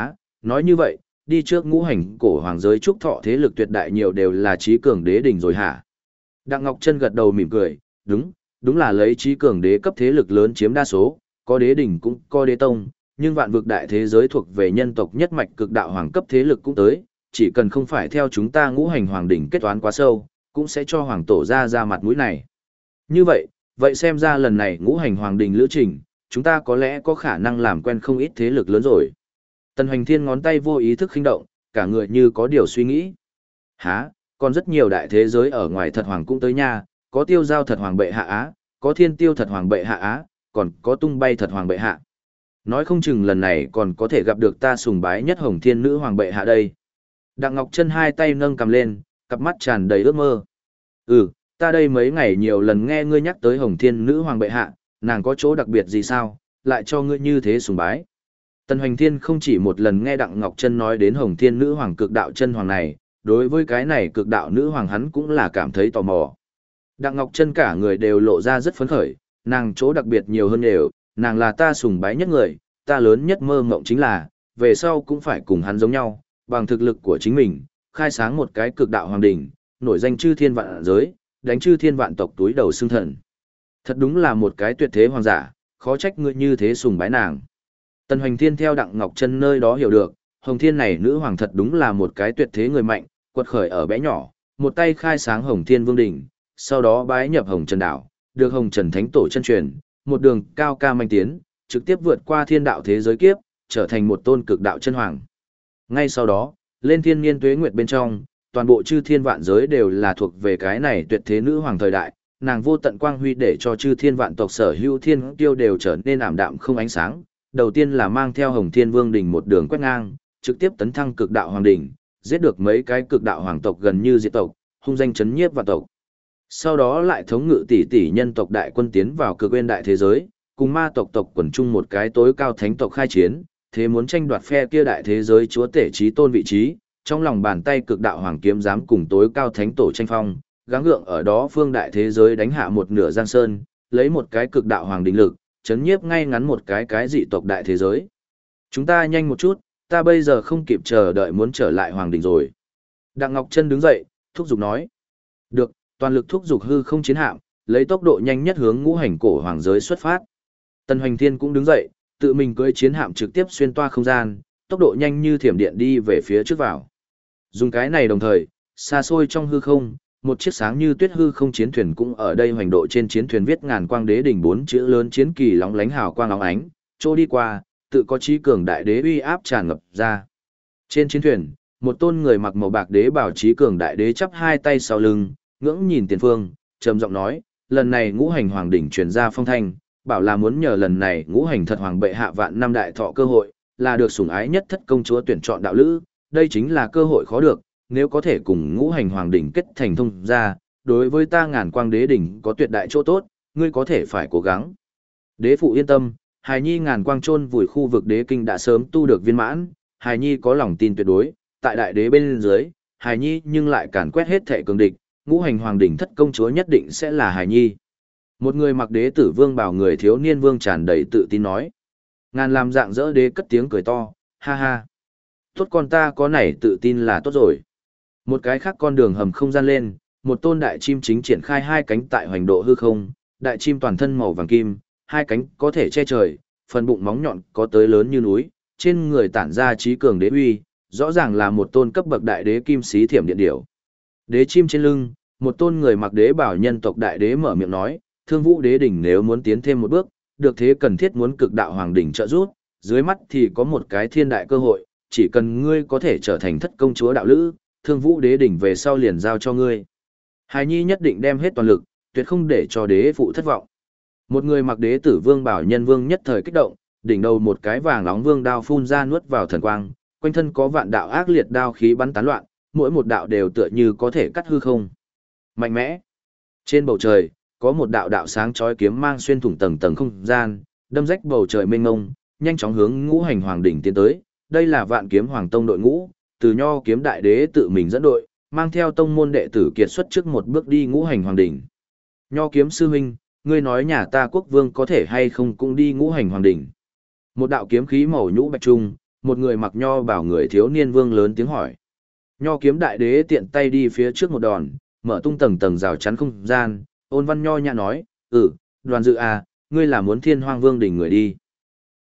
nói như vậy, đi trước ngũ hành cổ hoàng giới chúc thọ thế lực tuyệt đại nhiều đều là trí cường đế đỉnh rồi hả? Đặng Ngọc Trân gật đầu mỉm cười, đúng là lấy trí cường đế cấp thế lực lớn chiếm đa số, có đế đỉnh cũng có đế tông, nhưng vạn vực đại thế giới thuộc về nhân tộc nhất mạch cực đạo hoàng cấp thế lực cũng tới, chỉ cần không phải theo chúng ta ngũ hành hoàng đỉnh kết toán quá sâu, cũng sẽ cho hoàng tổ ra mặt mũi này. Như vậy xem ra lần này ngũ hành hoàng đỉnh lữ trình, chúng ta có lẽ có khả năng làm quen không ít thế lực lớn rồi. Tần Hoành Thiên ngón tay vô ý thức khinh động, cả người như có điều suy nghĩ. Còn rất nhiều đại thế giới ở ngoài thật hoàng cũng tới nha, có tiêu giao thật hoàng bệ hạ á, có thiên tiêu thật hoàng bệ hạ á, còn có tung bay thật hoàng bệ hạ. Nói không chừng lần này còn có thể gặp được ta sùng bái nhất Hồng Thiên Nữ Hoàng bệ hạ đây. Đặng Ngọc Trân hai tay nâng cầm lên, cặp mắt tràn đầy ước mơ. Ta đây mấy ngày nhiều lần nghe ngươi nhắc tới Hồng Thiên Nữ Hoàng bệ hạ, nàng có chỗ đặc biệt gì sao, lại cho ngươi như thế sùng bái. Tần Hoành Thiên không chỉ một lần nghe Đặng Ngọc Trân nói đến Hồng Thiên Nữ Hoàng cực đạo chân hoàng này, đối với cái này cực đạo nữ hoàng hắn cũng là cảm thấy tò mò. Đặng Ngọc Trân cả người đều lộ ra rất phấn khởi, nàng chỗ đặc biệt nhiều hơn đều, nàng là ta sùng bái nhất người, ta lớn nhất mơ mộng chính là, về sau cũng phải cùng hắn giống nhau, bằng thực lực của chính mình, khai sáng một cái cực đạo hoàng đỉnh, nổi danh chư thiên vạn giới, đánh chư thiên vạn tộc túi đầu xương thần. Thật đúng là một cái tuyệt thế hoàng giả, khó trách ngươi như thế sùng bái nàng. Tần Hoành Thiên theo Đặng Ngọc Trân nơi đó hiểu được, Hồng Thiên này nữ hoàng thật đúng là một cái tuyệt thế người mạnh, quật khởi ở bé nhỏ, một tay khai sáng Hồng Thiên Vương đỉnh, sau đó bái nhập Hồng Trần Đảo, được Hồng Trần Thánh Tổ chân truyền, một đường cao ca manh tiến, trực tiếp vượt qua thiên đạo thế giới kiếp, trở thành một tôn cực đạo chân hoàng. Ngay sau đó, lên thiên niên tuế nguyệt bên trong, toàn bộ chư thiên vạn giới đều là thuộc về cái này tuyệt thế nữ hoàng thời đại, nàng vô tận quang huy để cho chư thiên vạn tộc sở hữu thiên tiêu đều trở nên ảm đạm không ánh sáng. Đầu tiên là mang theo Hồng Thiên Vương đỉnh một đường quét ngang, trực tiếp tấn thăng cực đạo hoàng đỉnh, giết được mấy cái cực đạo hoàng tộc gần như diệt tộc, hung danh chấn nhiếp vạn tộc. Sau đó lại thống ngự tỷ nhân tộc đại quân tiến vào cực nguyên đại thế giới, cùng ma tộc tộc quần chung một cái tối cao thánh tộc khai chiến, thế muốn tranh đoạt phe kia đại thế giới chúa tể chí tôn vị trí, trong lòng bàn tay cực đạo hoàng kiếm dám cùng tối cao thánh tổ tranh phong, gắng gượng ở đó phương đại thế giới đánh hạ một nửa giang sơn, lấy một cái cực đạo hoàng đỉnh lực, chấn nhiếp ngay ngắn một cái dị tộc đại thế giới. Chúng ta nhanh một chút, ta bây giờ không kịp chờ đợi muốn trở lại hoàng đỉnh rồi. Đặng Ngọc Trân đứng dậy, thúc giục nói. Được, toàn lực thúc giục hư không chiến hạm, lấy tốc độ nhanh nhất hướng ngũ hành cổ hoàng giới xuất phát. Tần Hoành Thiên cũng đứng dậy, tự mình cưỡi chiến hạm trực tiếp xuyên toa không gian, tốc độ nhanh như thiểm điện đi về phía trước vào. Dùng cái này đồng thời, xa xôi trong hư không, một chiếc sáng như tuyết hư không chiến thuyền cũng ở đây hoành độ, trên chiến thuyền viết ngàn quang đế đỉnh 4 chữ lớn, chiến kỳ lóng lánh hào quang óng ánh, trôi đi qua, tự có chí cường đại đế uy áp tràn ngập ra. Trên chiến thuyền, một tôn người mặc màu bạc đế bảo chí cường đại đế chắp hai tay sau lưng, ngưỡng nhìn tiền phương, trầm giọng nói, lần này ngũ hành hoàng đỉnh truyền ra phong thanh, bảo là muốn nhờ lần này ngũ hành thật hoàng bệ hạ vạn năm đại thọ cơ hội, là được sủng ái nhất thất công chúa tuyển chọn đạo lữ, đây chính là cơ hội khó được, nếu có thể cùng ngũ hành hoàng đỉnh kết thành thông ra, đối với ta ngàn quang đế đỉnh có tuyệt đại chỗ tốt, ngươi có thể phải cố gắng. Đế phụ yên tâm, hài nhi ngàn quang chôn vùi khu vực đế kinh đã sớm tu được viên mãn, hài nhi có lòng tin tuyệt đối, tại đại đế bên dưới, hài nhi nhưng lại càn quét hết thể cường địch, ngũ hành hoàng đỉnh thất công chúa nhất định sẽ là hài nhi. Một người mặc đế tử vương bảo người thiếu niên vương tràn đầy tự tin nói. Ngàn làm dạng dỡ đế cất tiếng cười to, ha ha. Tốt, con ta có này tự tin là tốt rồi. Một cái khác con đường hầm không gian lên, một tôn đại chim chính triển khai hai cánh tại hoành độ hư không, đại chim toàn thân màu vàng kim, hai cánh có thể che trời, phần bụng móng nhọn có tới lớn như núi, trên người tản ra trí cường đế uy, rõ ràng là một tôn cấp bậc đại đế kim sĩ thiểm điện điểu. Đế chim trên lưng, một tôn người mặc đế bảo nhân tộc đại đế mở miệng nói, Thương Vũ đế đỉnh nếu muốn tiến thêm một bước, được thế cần thiết muốn cực đạo hoàng đỉnh trợ giúp, dưới mắt thì có một cái thiên đại cơ hội, chỉ cần ngươi có thể trở thành thất công chúa đạo lữ, Thương Vũ đế đỉnh về sau liền giao cho ngươi. Hài nhi nhất định đem hết toàn lực, tuyệt không để cho đế phụ thất vọng. Một người mặc đế tử vương bảo nhân vương nhất thời kích động, đỉnh đầu một cái vàng nóng vương đao phun ra nuốt vào thần quang, quanh thân có vạn đạo ác liệt đao khí bắn tán loạn, mỗi một đạo đều tựa như có thể cắt hư không. Mạnh mẽ. Trên bầu trời, có một đạo đạo sáng chói kiếm mang xuyên thủng tầng tầng không gian, đâm rách bầu trời mênh mông, nhanh chóng hướng ngũ hành hoàng đỉnh tiến tới. Đây là Vạn Kiếm Hoàng Tông đội ngũ, từ Nho kiếm đại đế tự mình dẫn đội, mang theo tông môn đệ tử kiệt xuất trước một bước đi ngũ hành hoàng đỉnh. Nho kiếm sư huynh, ngươi nói nhà ta quốc vương có thể hay không cũng đi ngũ hành hoàng đỉnh? Một đạo kiếm khí màu nhũ bạch trung, một người mặc nho bảo người thiếu niên vương lớn tiếng hỏi. Nho kiếm đại đế tiện tay đi phía trước một đòn, mở tung tầng tầng rào chắn không gian, ôn văn nho nhã nói, Đoàn dự à, ngươi là muốn thiên hoang vương đỉnh người đi.